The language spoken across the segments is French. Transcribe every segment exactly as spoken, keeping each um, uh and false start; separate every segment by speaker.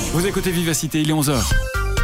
Speaker 1: Vous écoutez Vivacité, il est onze heures.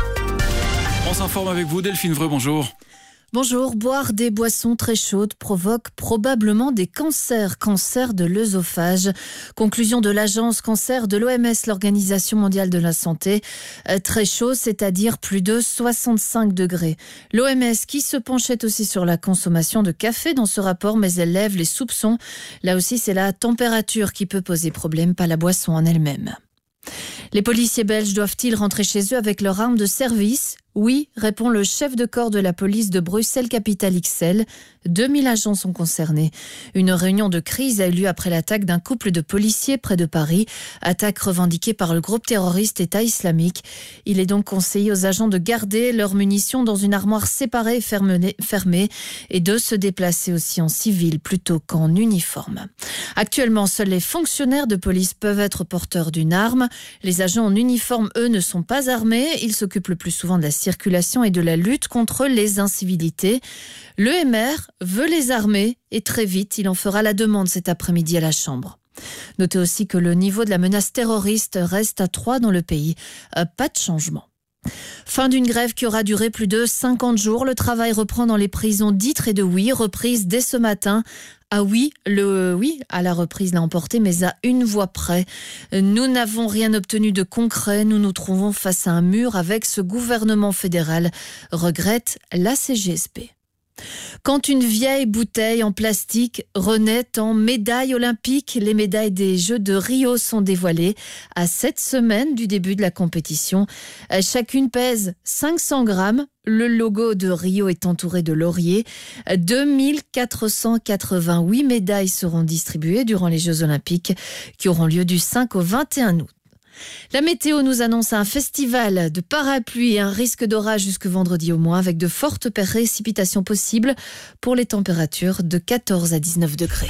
Speaker 1: On s'informe avec vous, Delphine Vreux, bonjour.
Speaker 2: Bonjour, boire des boissons très chaudes provoque probablement des cancers, cancer de l'œsophage. Conclusion de l'agence cancer de l'O M S, l'Organisation mondiale de la santé. Euh, très chaud, c'est-à-dire plus de soixante-cinq degrés. L'O M S qui se penchait aussi sur la consommation de café dans ce rapport, mais elle lève les soupçons. Là aussi, c'est la température qui peut poser problème, pas la boisson en elle-même. Les policiers belges doivent-ils rentrer chez eux avec leur arme de service ? Oui, répond le chef de corps de la police de Bruxelles-Capitale X L. deux mille agents sont concernés. Une réunion de crise a eu lieu après l'attaque d'un couple de policiers près de Paris. Attaque revendiquée par le groupe terroriste État islamique. Il est donc conseillé aux agents de garder leurs munitions dans une armoire séparée et fermée et de se déplacer aussi en civil plutôt qu'en uniforme. Actuellement, seuls les fonctionnaires de police peuvent être porteurs d'une arme. Les agents en uniforme, eux, ne sont pas armés. Ils s'occupent le plus souvent de la circulation et de la lutte contre les incivilités. Le M R veut les armer et très vite, il en fera la demande cet après-midi à la Chambre. Notez aussi que le niveau de la menace terroriste reste à trois dans le pays. Euh, pas de changement. Fin d'une grève qui aura duré plus de cinquante jours. Le travail reprend dans les prisons d'Ytre et de Huy, reprise dès ce matin. Ah oui, le oui à la reprise l'a emporté, mais à une voix près. Nous n'avons rien obtenu de concret. Nous nous trouvons face à un mur avec ce gouvernement fédéral, regrette la C G S P. Quand une vieille bouteille en plastique renaît en médaille olympique, les médailles des Jeux de Rio sont dévoilées à sept semaines du début de la compétition. Chacune pèse cinq cents grammes. Le logo de Rio est entouré de lauriers. deux mille quatre cent quatre-vingt-huit médailles seront distribuées durant les Jeux olympiques qui auront lieu du cinq au vingt et un août. La météo nous annonce un festival de parapluies et un risque d'orage jusque vendredi au moins, avec de fortes précipitations possibles pour les températures de quatorze à dix-neuf degrés.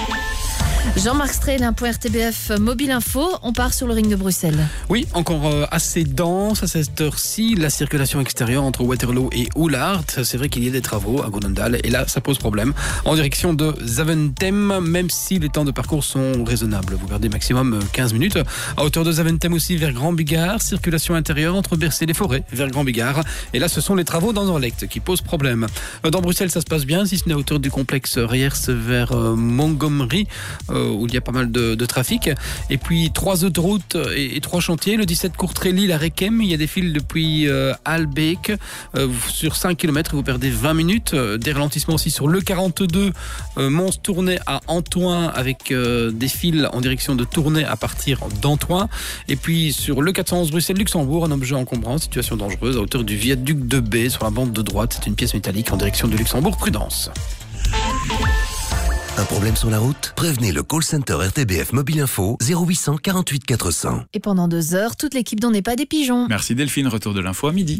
Speaker 2: Jean-Marc Strehl, un point R T B F Mobile Info. On part sur le ring de Bruxelles.
Speaker 3: Oui, encore euh, assez dense à cette heure-ci. La circulation extérieure entre Waterloo et Oulaart. C'est vrai qu'il y a des travaux à Godendal et là, ça pose problème. En direction de Zaventem, même si les temps de parcours sont raisonnables. Vous perdez maximum quinze minutes. À hauteur de Zaventem aussi vers Grand Bigard. Circulation intérieure entre Bercé-les-Forêts vers Grand Bigard. Et là, ce sont les travaux dans Orlecht qui posent problème. Dans Bruxelles, ça se passe bien, si ce n'est à hauteur du complexe Riers vers euh, Montgomery. Euh, où il y a pas mal de, de trafic. Et puis trois autoroutes et, et trois chantiers. Le dix-sept Courtrai-Lille à Requem, il y a des files depuis euh, Albeek. Euh, sur cinq kilomètres, vous perdez vingt minutes. Euh, des ralentissements aussi sur le quarante-deux euh, Mons-Tournai à Antoine avec euh, des files en direction de Tournai à partir d'Antoine. Et puis sur le quatre cent onze Bruxelles-Luxembourg, un objet encombrant, situation dangereuse à hauteur du viaduc de B sur la bande de droite. C'est une pièce métallique en direction de Luxembourg. Prudence.
Speaker 4: Un problème sur la route ? Prévenez le call center R T B F Mobile Info zéro huit cent quarante-huit quatre cents.
Speaker 2: Et pendant deux heures, toute l'équipe d'On n'est pas des pigeons.
Speaker 1: Merci Delphine, retour de l'info à midi.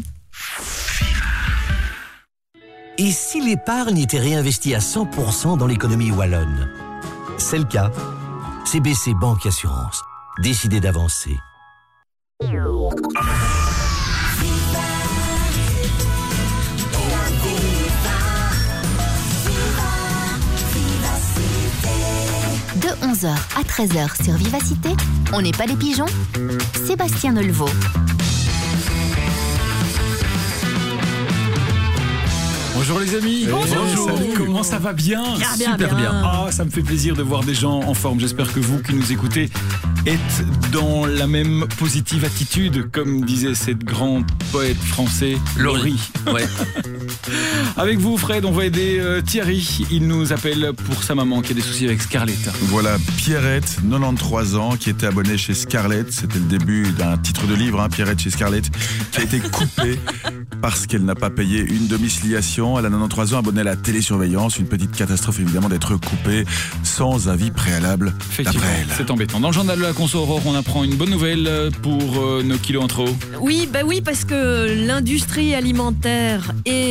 Speaker 5: Et si l'épargne était réinvestie à cent pour cent dans l'économie wallonne ? C'est le cas. C B C Banque Assurance. Décidez d'avancer.
Speaker 6: De onze heures à treize heures sur Vivacité, on n'est pas les pigeons, Sébastien Neulevaux.
Speaker 1: Bonjour les amis.
Speaker 2: Bonjour.
Speaker 1: Bonjour. Comment ça va bien ?
Speaker 2: Bien, bien,
Speaker 1: Super bien.
Speaker 2: bien.
Speaker 1: Ah, ça me fait plaisir de voir des gens en forme. J'espère que vous qui nous écoutez êtes dans la même positive attitude, comme disait cette grande poète français, Laurie.
Speaker 3: Ouais.
Speaker 1: Avec vous, Fred, on va aider euh, Thierry. Il nous appelle pour sa maman qui a des soucis avec Scarlett.
Speaker 7: Voilà, Pierrette, quatre-vingt-treize ans, qui était abonnée chez Scarlett. C'était le début d'un titre de livre, hein, Pierrette chez Scarlett, qui a été coupée parce qu'elle n'a pas payé une domiciliation. Elle a quatre-vingt-treize ans, abonnée à la télésurveillance. Une petite catastrophe, évidemment, d'être coupée sans avis préalable
Speaker 1: Effectivement,
Speaker 7: d'après elle.
Speaker 1: c'est embêtant. Dans le journal de la Conso Aurore, on apprend une bonne nouvelle pour euh, nos kilos en trop.
Speaker 2: Oui, bah oui, parce que l'industrie alimentaire et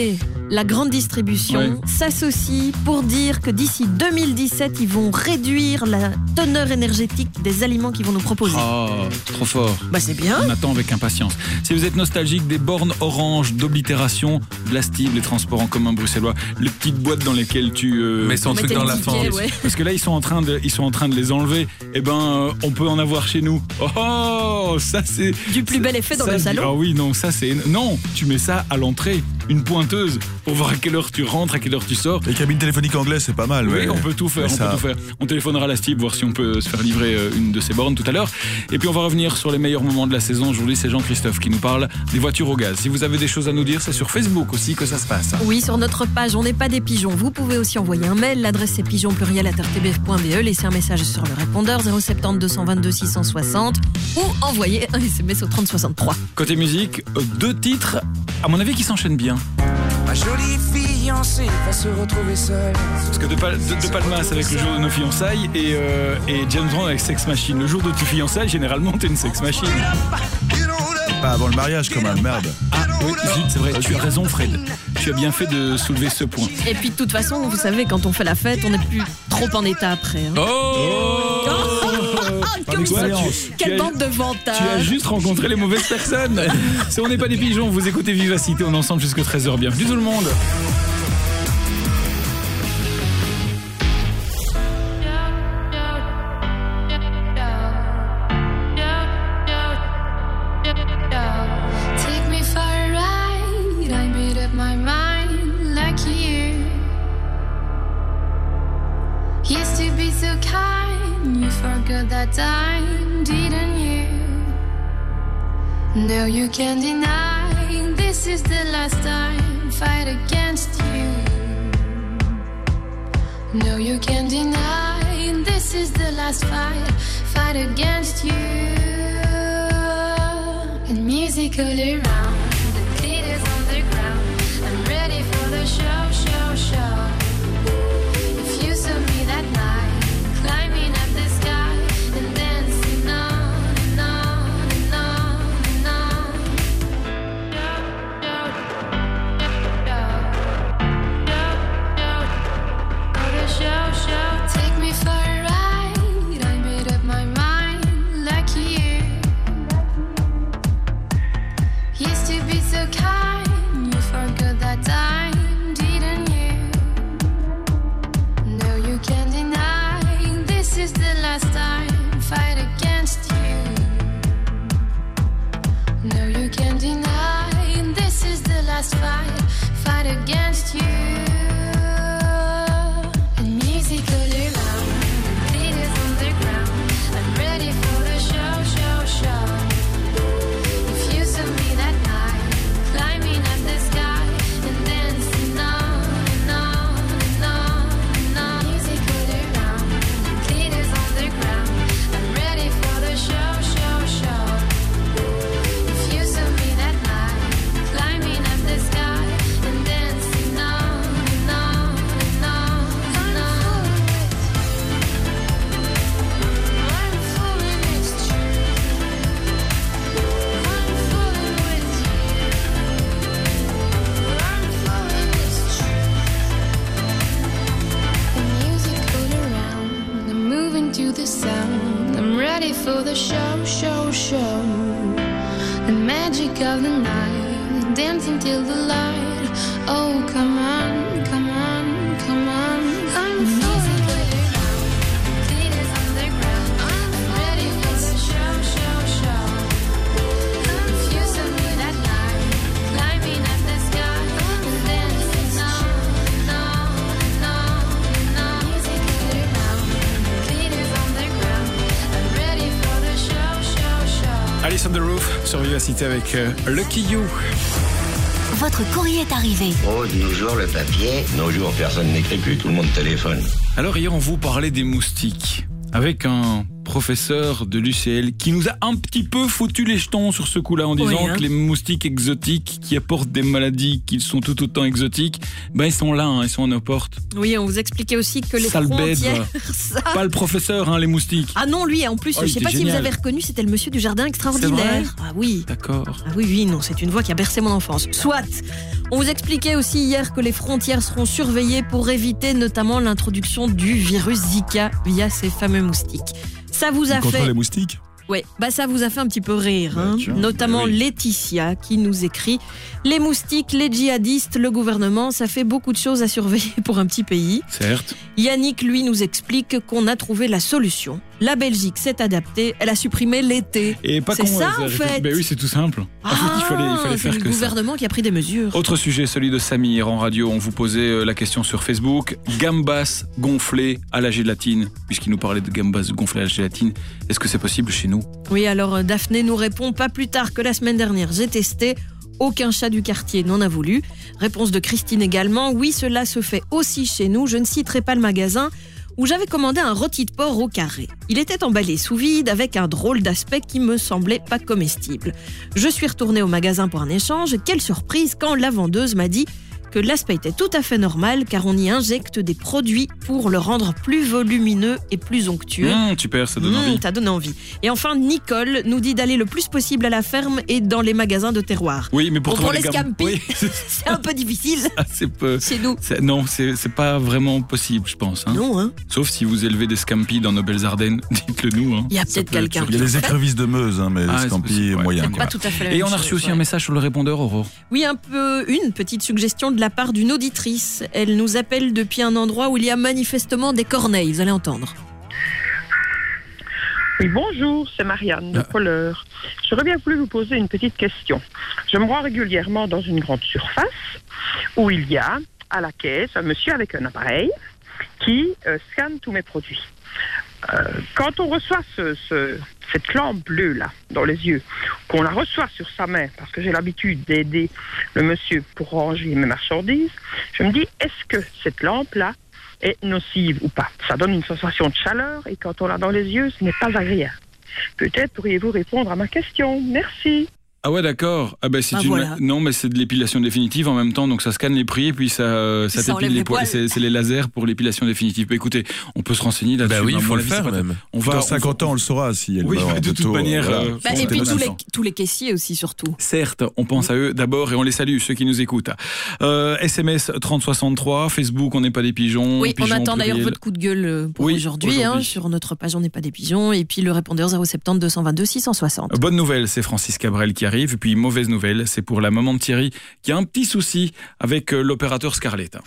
Speaker 8: la grande distribution,
Speaker 1: Ouais.
Speaker 8: s'associe pour dire que d'ici deux mille dix-sept, ils vont réduire la teneur énergétique des aliments qu'ils vont nous proposer.
Speaker 1: Oh, trop fort.
Speaker 8: Bah c'est bien.
Speaker 1: On attend avec impatience. Si vous êtes nostalgique des bornes orange d'oblitération, de la Stib, les transports en commun bruxellois, les petites boîtes dans lesquelles tu euh,
Speaker 3: Mets son
Speaker 8: On
Speaker 3: truc
Speaker 8: mettait
Speaker 3: dans
Speaker 8: le
Speaker 3: la
Speaker 8: ticket,
Speaker 3: fente.
Speaker 8: ouais.
Speaker 1: parce que là ils sont en train de ils sont en train de les enlever. Eh ben euh, on peut en avoir chez nous. Oh, ça c'est
Speaker 8: Du plus bel effet dans
Speaker 1: ça,
Speaker 8: le
Speaker 1: Ah
Speaker 8: salon.
Speaker 1: oui, non, ça c'est non, tu mets ça à l'entrée, une pointeuse pour voir à quelle heure tu rentres, à quelle heure tu sors.
Speaker 7: Les cabines téléphoniques anglaises, c'est pas mal.
Speaker 1: Oui,
Speaker 7: ouais.
Speaker 1: on peut tout faire,
Speaker 7: Ouais,
Speaker 1: on
Speaker 7: ça-
Speaker 1: peut tout faire. On téléphonera à la Stib, voir si on peut se faire livrer euh, une de ces bornes tout à l'heure. Et puis on va revenir sur les meilleurs moments de la saison. Aujourd'hui, c'est Jean-Christophe qui nous parle des voitures au gaz. Si vous avez des choses à nous dire, c'est sur Facebook aussi que ça se passe.
Speaker 8: Oui, sur notre page, on n'est pas des pigeons. Vous pouvez aussi envoyer un mail. L'adresse c'est pigeon pluriel arobase r t b f point b e. Laissez un message sur le répondeur zéro sept zéro deux deux deux six cent soixante ou envoyez un S M S au trente soixante-trois.
Speaker 1: Côté musique, euh, deux titres, à mon avis, qui s'enchaînent bien.
Speaker 9: Ma jolie fiancée va se retrouver seule.
Speaker 1: Parce que De, Pal- de, de Palmas avec le jour de nos fiançailles et, euh, et James Brown avec Sex Machine. Le jour de tes fiançailles, généralement, t'es une Sex Machine.
Speaker 7: Pas avant le mariage, quand même, merde.
Speaker 1: Ah oui, zut, c'est vrai, tu as raison, Fred. Tu as bien fait de soulever ce point.
Speaker 8: Et puis de toute façon, vous savez, quand on fait la fête, on n'est plus trop en état après. hein.
Speaker 1: Oh,
Speaker 7: Pas
Speaker 1: Comme ça,
Speaker 7: d'expérience.
Speaker 1: tu-
Speaker 8: Quelle
Speaker 1: tu as-
Speaker 8: bande de
Speaker 1: Tu as
Speaker 8: vantards.
Speaker 1: juste rencontré les mauvaises personnes. Si on n'est pas des pigeons, vous écoutez Vivacité, on est ensemble jusqu'à treize heures. Bienvenue tout le monde.
Speaker 10: Take me for a ride. I made up my mind like you. Used to be so kind. You forgot that time, didn't you? No, you can't deny. This is the last time. Fight against you. No, you can't deny. This is the last fight. Fight against you. And music all around, the glitters on the ground. I'm ready for the show, show, show. If you saw me that night, climbing up the sky and dancing on and on and on and on. For the show, show. Take me for a ride. I made up my mind like you. Used to be so kind, you forgot that time, didn't you? No, you can't deny, this is the last time, fight against you. No, you can't deny, this is the last fight, fight against you. And music all around, glitters on the ground. I'm ready for the show, show, show. If you saw me that night, climbing up the sky and dancing on and on and on and on. Music all around, glitters on the ground. I'm ready for the show, show, show. If you saw me that night, climbing up the sky and dancing on and on and on and on. I'm falling, it's true. I'm falling with you. I'm falling, it's true. The music all around. I'm moving to the sound. I'm ready for the show, show, show. The magic of the night, dancing till the light. Oh, come on, come on, come on. I'm falling. Glitters on the ground. I'm ready for the show, show, show. If you saw me that night, climbing up the sky and dancing on and on and on and on. Music all around, glitters on the ground. I'm ready for the show, show, show.
Speaker 1: Alice on the Roof sur Vivacité avec euh, Lucky You.
Speaker 6: Votre courrier est arrivé.
Speaker 11: Oh, de nos jours, le papier. De nos jours, personne n'écrit plus, tout le monde téléphone.
Speaker 1: Alors hier, on vous parlait des moustiques avec un professeur de l'U C L, qui nous a un petit peu foutu les jetons sur ce coup-là en disant
Speaker 8: Oui, hein.
Speaker 1: que les moustiques exotiques qui apportent des maladies qui sont tout autant exotiques, ben ils sont là, hein, ils sont à nos portes.
Speaker 8: Oui, on vous expliquait aussi que les
Speaker 1: Sale bête,
Speaker 8: frontières...
Speaker 1: va.
Speaker 8: ça...
Speaker 1: Pas le professeur, hein, les moustiques.
Speaker 8: Ah non, lui, en plus,
Speaker 1: Oh,
Speaker 8: je
Speaker 1: il
Speaker 8: sais
Speaker 1: était
Speaker 8: pas si vous
Speaker 1: génial.
Speaker 8: avez reconnu, c'était le monsieur du jardin
Speaker 1: C'est vrai ?
Speaker 8: extraordinaire. Ah oui.
Speaker 1: D'accord.
Speaker 8: Ah oui, oui, non, c'est une voix qui a bercé mon enfance. Soit. On vous expliquait aussi hier que les frontières seront surveillées pour éviter notamment l'introduction du virus Zika via ces fameux moustiques. Ça vous a
Speaker 7: Contre
Speaker 8: fait...
Speaker 7: les moustiques.
Speaker 8: Ouais, bah ça vous a fait un petit peu rire, hein.
Speaker 7: Bah, tiens,
Speaker 8: Notamment
Speaker 1: oui.
Speaker 8: Laetitia qui nous écrit « Les moustiques, les djihadistes, le gouvernement, ça fait beaucoup de choses à surveiller pour un petit pays. »
Speaker 1: Certes.
Speaker 8: Yannick, lui, nous explique qu'on a trouvé la solution. La Belgique s'est adaptée, elle a supprimé l'été.
Speaker 1: Et pas
Speaker 8: C'est
Speaker 1: con,
Speaker 8: ça,
Speaker 1: ouais,
Speaker 8: en
Speaker 1: c'est-
Speaker 8: fait.
Speaker 1: Ben oui, c'est tout simple. En fait, il fallait, il fallait
Speaker 8: c'est
Speaker 1: faire
Speaker 8: le
Speaker 1: que ça.
Speaker 8: gouvernement qui a pris des mesures.
Speaker 1: Autre sujet, celui de Samir en radio. On vous posait euh, la question sur Facebook. Gambas gonflées à la gélatine. Puisqu'il nous parlait de gambas gonflées à la gélatine. Est-ce que c'est possible chez nous ?
Speaker 8: Oui, alors euh, Daphné nous répond pas plus tard que la semaine dernière. J'ai testé, aucun chat du quartier n'en a voulu. Réponse de Christine également. Oui, cela se fait aussi chez nous. Je ne citerai pas le magasin où j'avais commandé un rôti de porc au carré. Il était emballé sous vide avec un drôle d'aspect qui me semblait pas comestible. Je suis retournée au magasin pour un échange. Quelle surprise quand la vendeuse m'a dit que l'aspect était tout à fait normal car on y injecte des produits pour le rendre plus volumineux et plus onctueux.
Speaker 1: Mmh, super, ça donne
Speaker 8: Mmh,
Speaker 1: envie.
Speaker 8: ça donne envie. Et enfin, Nicole nous dit d'aller le plus possible à la ferme et dans les magasins de terroir.
Speaker 1: Oui, mais pour
Speaker 8: Bon, pour
Speaker 1: trouver
Speaker 8: les
Speaker 1: gam-
Speaker 8: scampi,
Speaker 1: Oui,
Speaker 8: c'est un peu difficile
Speaker 1: ah, c'est peu.
Speaker 8: chez nous.
Speaker 1: c'est- Non, c'est c'est pas vraiment possible, je pense. Hein.
Speaker 8: Non, hein.
Speaker 1: Sauf si vous élevez des scampis dans nos belles Ardennes, dites-le nous. Hein.
Speaker 8: Il y a
Speaker 1: Ça
Speaker 8: peut-être
Speaker 1: peut être
Speaker 8: quelqu'un.
Speaker 7: Il y a les écrevisses de Meuse, hein, mais
Speaker 1: Ah,
Speaker 7: les
Speaker 1: c'est
Speaker 7: scampi
Speaker 1: possible, ouais.
Speaker 7: moyens.
Speaker 8: C'est
Speaker 7: quoi.
Speaker 8: pas tout à fait la
Speaker 1: Et
Speaker 8: même
Speaker 1: on a
Speaker 8: chose,
Speaker 1: reçu aussi
Speaker 8: ouais.
Speaker 1: un message sur le répondeur, Aurore.
Speaker 8: Oui, un peu une petite suggestion de la part d'une auditrice. Elle nous appelle depuis un endroit où il y a manifestement des corneilles, vous allez entendre.
Speaker 12: Oui, bonjour, c'est Marianne de Polleur. J'aurais bien voulu vous poser une petite question. Je me rends régulièrement dans une grande surface où il y a à la caisse un monsieur avec un appareil qui euh, scanne tous mes produits. Euh, quand on reçoit ce, ce, cette lampe bleue-là dans les yeux, qu'on la reçoit sur sa main, parce que j'ai l'habitude d'aider le monsieur pour ranger mes marchandises, je me dis, est-ce que cette lampe-là est nocive ou pas? Ça donne une sensation de chaleur et quand on l'a dans les yeux, ce n'est pas agréable. Peut-être pourriez-vous répondre à ma question. Merci.
Speaker 1: Ah ouais, d'accord. Ah ben c'est
Speaker 8: Ah,
Speaker 1: une...
Speaker 8: voilà.
Speaker 1: Non, mais c'est de l'épilation définitive en même temps, donc ça scanne les prix et puis ça, euh, ça
Speaker 8: Ça enlève
Speaker 1: t'épile les
Speaker 8: les
Speaker 1: poils.
Speaker 8: poils.
Speaker 1: C'est, c'est les lasers pour l'épilation définitive. Bah, écoutez, on peut se renseigner là-dessus.
Speaker 13: Bah oui,
Speaker 1: À
Speaker 13: il
Speaker 1: mon
Speaker 13: faut le
Speaker 1: avis,
Speaker 13: faire
Speaker 1: c'est pas-
Speaker 13: même.
Speaker 1: On va
Speaker 7: Dans
Speaker 1: on
Speaker 7: cinquante
Speaker 1: va-
Speaker 7: ans, on le saura si elle
Speaker 1: Oui,
Speaker 7: va
Speaker 1: mais
Speaker 7: avoir
Speaker 1: de toute
Speaker 7: taux,
Speaker 1: manière,
Speaker 7: voilà.
Speaker 1: euh,
Speaker 8: Bah,
Speaker 7: Son
Speaker 8: et puis tous les,
Speaker 7: téléphone.
Speaker 8: tous les caissiers aussi, surtout.
Speaker 1: Certes, on pense à eux d'abord et on les salue, ceux qui nous écoutent. Euh, S M S trente soixante-trois, Facebook, on n'est pas des pigeons.
Speaker 8: Oui, on
Speaker 1: pigeons
Speaker 8: attend d'ailleurs
Speaker 1: pluriel.
Speaker 8: votre coup de gueule euh, pour
Speaker 1: Oui,
Speaker 8: aujourd'hui, hein,
Speaker 1: aujourd'hui.
Speaker 8: sur notre page On n'est pas des pigeons, et puis le répondeur zéro sept zéro deux cent vingt-deux six cent soixante.
Speaker 1: Bonne nouvelle, c'est Francis Cabrel qui arrive. Et puis mauvaise nouvelle, c'est pour la maman de Thierry qui a un petit souci avec euh, l'opérateur Scarlett.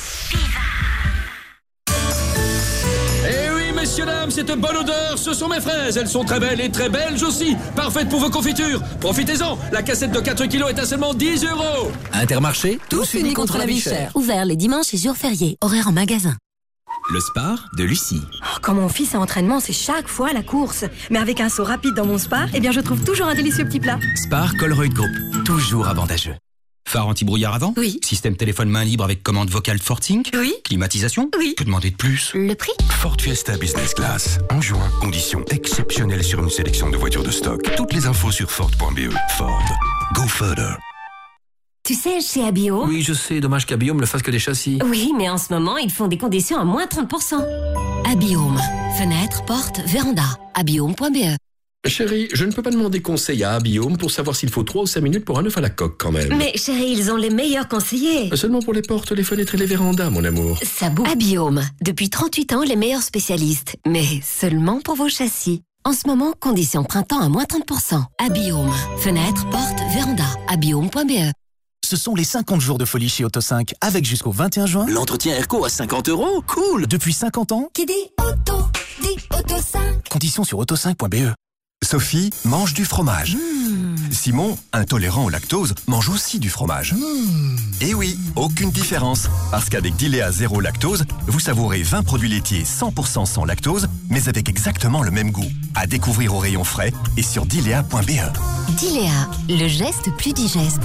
Speaker 14: Eh oui, messieurs, dames, cette bonne odeur, ce sont mes fraises. Elles sont très belles et très belges aussi. Parfaites pour vos confitures. Profitez-en. La cassette de quatre kilos est à seulement dix euros.
Speaker 5: Intermarché,
Speaker 15: Tous unis contre la vie chère.
Speaker 6: Ouvert les dimanches et jours fériés. Horaire en magasin.
Speaker 5: Le Spar de Lucie.
Speaker 15: Oh, quand mon fils a entraînement, c'est chaque fois la course. Mais avec un saut rapide dans mon Spar, eh bien je trouve toujours un délicieux petit plat.
Speaker 5: Spar Colruyt Group, toujours avantageux. Phare anti-brouillard avant?
Speaker 15: Oui.
Speaker 5: Système téléphone main libre avec commande vocale FortSync?
Speaker 15: Oui.
Speaker 5: Climatisation?
Speaker 15: Oui.
Speaker 5: Que demander de plus?
Speaker 6: Le prix?
Speaker 4: Ford Fiesta Business Class. En juin, conditions exceptionnelles sur une sélection de voitures de stock. Toutes les infos sur Ford point B E. Ford. Go further.
Speaker 6: Tu sais, chez Abiome...
Speaker 13: Oui, je sais, dommage qu'Abiome le fasse que des châssis.
Speaker 6: Oui, mais en ce moment, ils font des conditions à moins trente pour cent. Abiome. Fenêtre, porte, véranda. Abiome point B E.
Speaker 14: Chérie, je ne peux pas demander conseil à Abiome pour savoir s'il faut trois ou cinq minutes pour un œuf à la coque quand même.
Speaker 6: Mais chérie, ils ont les meilleurs conseillers.
Speaker 14: Seulement pour les portes, les fenêtres et les vérandas, mon amour.
Speaker 6: Ça bouge. Abiome. Depuis trente-huit ans, les meilleurs spécialistes. Mais seulement pour vos châssis. En ce moment, conditions printemps à moins trente pour cent. Abiome. Fenêtre, porte, véranda. Abiome point B E.
Speaker 16: Ce sont les cinquante jours de folie chez Auto cinq, avec jusqu'au vingt et un juin.
Speaker 5: L'entretien Airco à cinquante euros, cool.
Speaker 16: Depuis cinquante ans,
Speaker 6: Qui dit auto, dit Auto cinq.
Speaker 16: conditions sur auto cinq point B E.
Speaker 4: Sophie mange du fromage. Simon, intolérant au lactose, mange aussi du fromage. Et oui, aucune différence. Parce qu'avec Dilea zéro lactose, vous savourez vingt produits laitiers cent pour cent sans lactose, mais avec exactement le même goût. À découvrir au rayon frais et sur dilea point B E.
Speaker 6: Dilea, le geste plus digeste.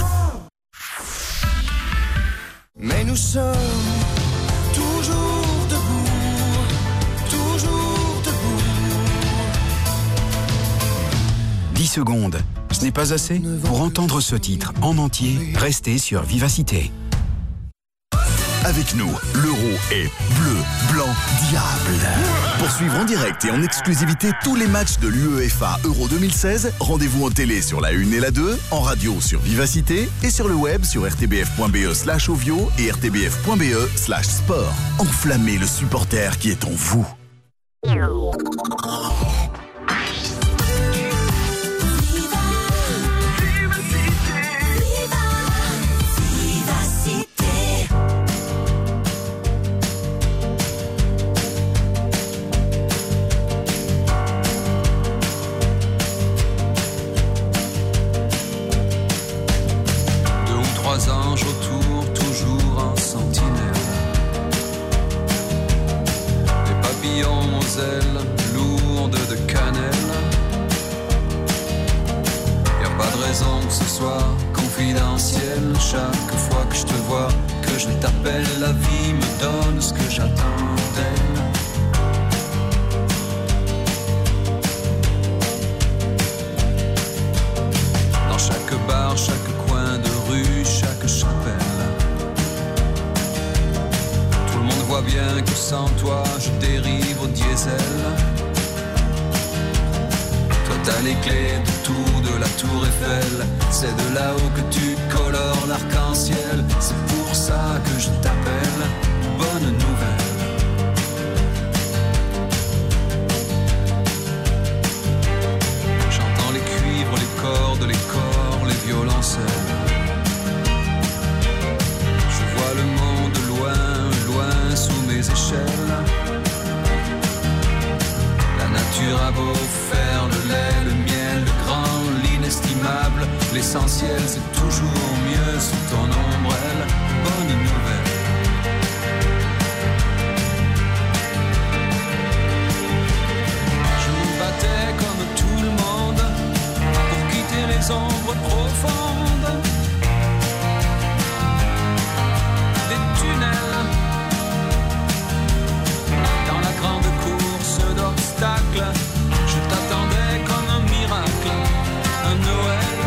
Speaker 9: Mais nous sommes toujours debout, toujours debout.
Speaker 17: dix secondes. Ce n'est pas assez? Pour entendre ce titre en entier, restez sur Vivacité.
Speaker 18: Avec nous, l'euro est bleu, blanc, diable. Pour suivre en direct et en exclusivité tous les matchs de l'UEFA Euro deux mille seize, rendez-vous en télé sur la une et la deux, en radio sur Vivacité et sur le web sur rtbf.be slash ovio et rtbf.be slash sport. Enflammez le supporter qui est en vous.
Speaker 19: Anges autour, toujours en sentinelle. Des papillons aux ailes lourdes de cannelle. Y'a pas de raison que ce soit confidentiel. Chaque fois que je te vois, que je t'appelle, la vie me donne ce que j'attends d'elle. Dans chaque bar, chaque coin de rue, chaque chapelle. Tout le monde voit bien que sans toi je dérive au diesel. Toi t'as les clés de tout, de la tour Eiffel. C'est de là-haut que tu colores l'arc-en-ciel. C'est pour ça que je t'appelle. Bonne nouvelle. J'entends les cuivres, les cordes, les corps, les violoncelles. Le monde loin, loin sous mes échelles. La nature a beau faire le lait, le miel, le grand, l'inestimable. L'essentiel c'est toujours mieux sous ton ombrelle. Bonne nouvelle. Je me battais comme tout le monde pour quitter les ombres profondes. Dans la grande course d'obstacles, je t'attendais comme un miracle, un Noël.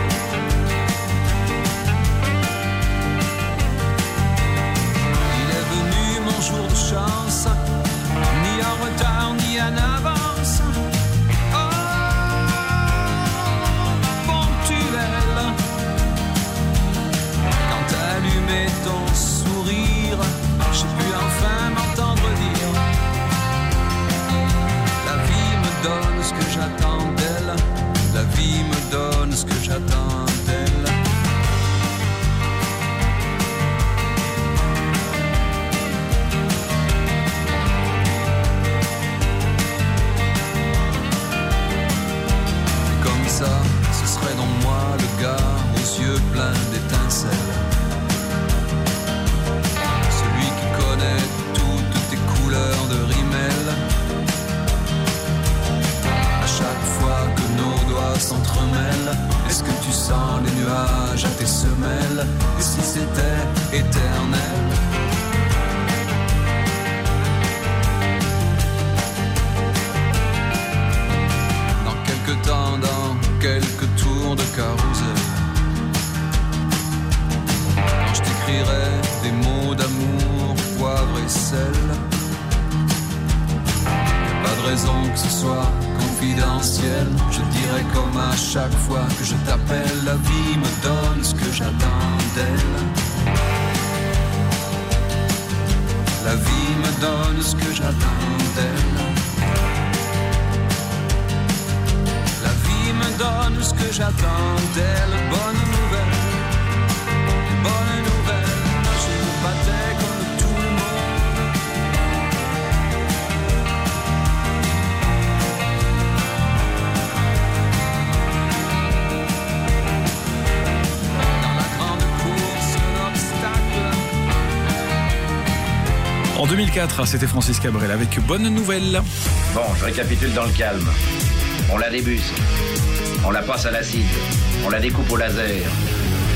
Speaker 19: Il est venu mon jour de chance, ni en retard ni en avance. Oh, ponctuel. Quand t'as allumé ton sourire, j'ai pu enfin m'entendre dire: la vie me donne ce que j'attends d'elle. La vie me donne ce que j'attends d'elle. Et comme ça, ce serait donc moi le gars aux yeux pleins d'étincelles. Toutes tes couleurs de rimel. À chaque fois que nos doigts s'entremêlent, est-ce que tu sens les nuages à tes semelles? Et si c'était éternel? Dans quelques temps, dans quelques tours de carrousel, quand je t'écrirai des mots d'amour, poivre et sel. Pas de raison que ce soit confidentiel. Je dirais comme à chaque fois que je t'appelle, la vie me donne ce que j'attends d'elle. La vie me donne ce que j'attends d'elle. La vie me donne ce que j'attends d'elle. Bonne nouvelle, bonne nouvelle. Je me battais comme tout le monde. Dans la grande course d'obstacles.
Speaker 1: En deux mille quatre, c'était Francis Cabrel avec Bonne Nouvelle.
Speaker 11: Bon, je récapitule dans le calme. On la débuse, on la passe à l'acide, on la découpe au laser.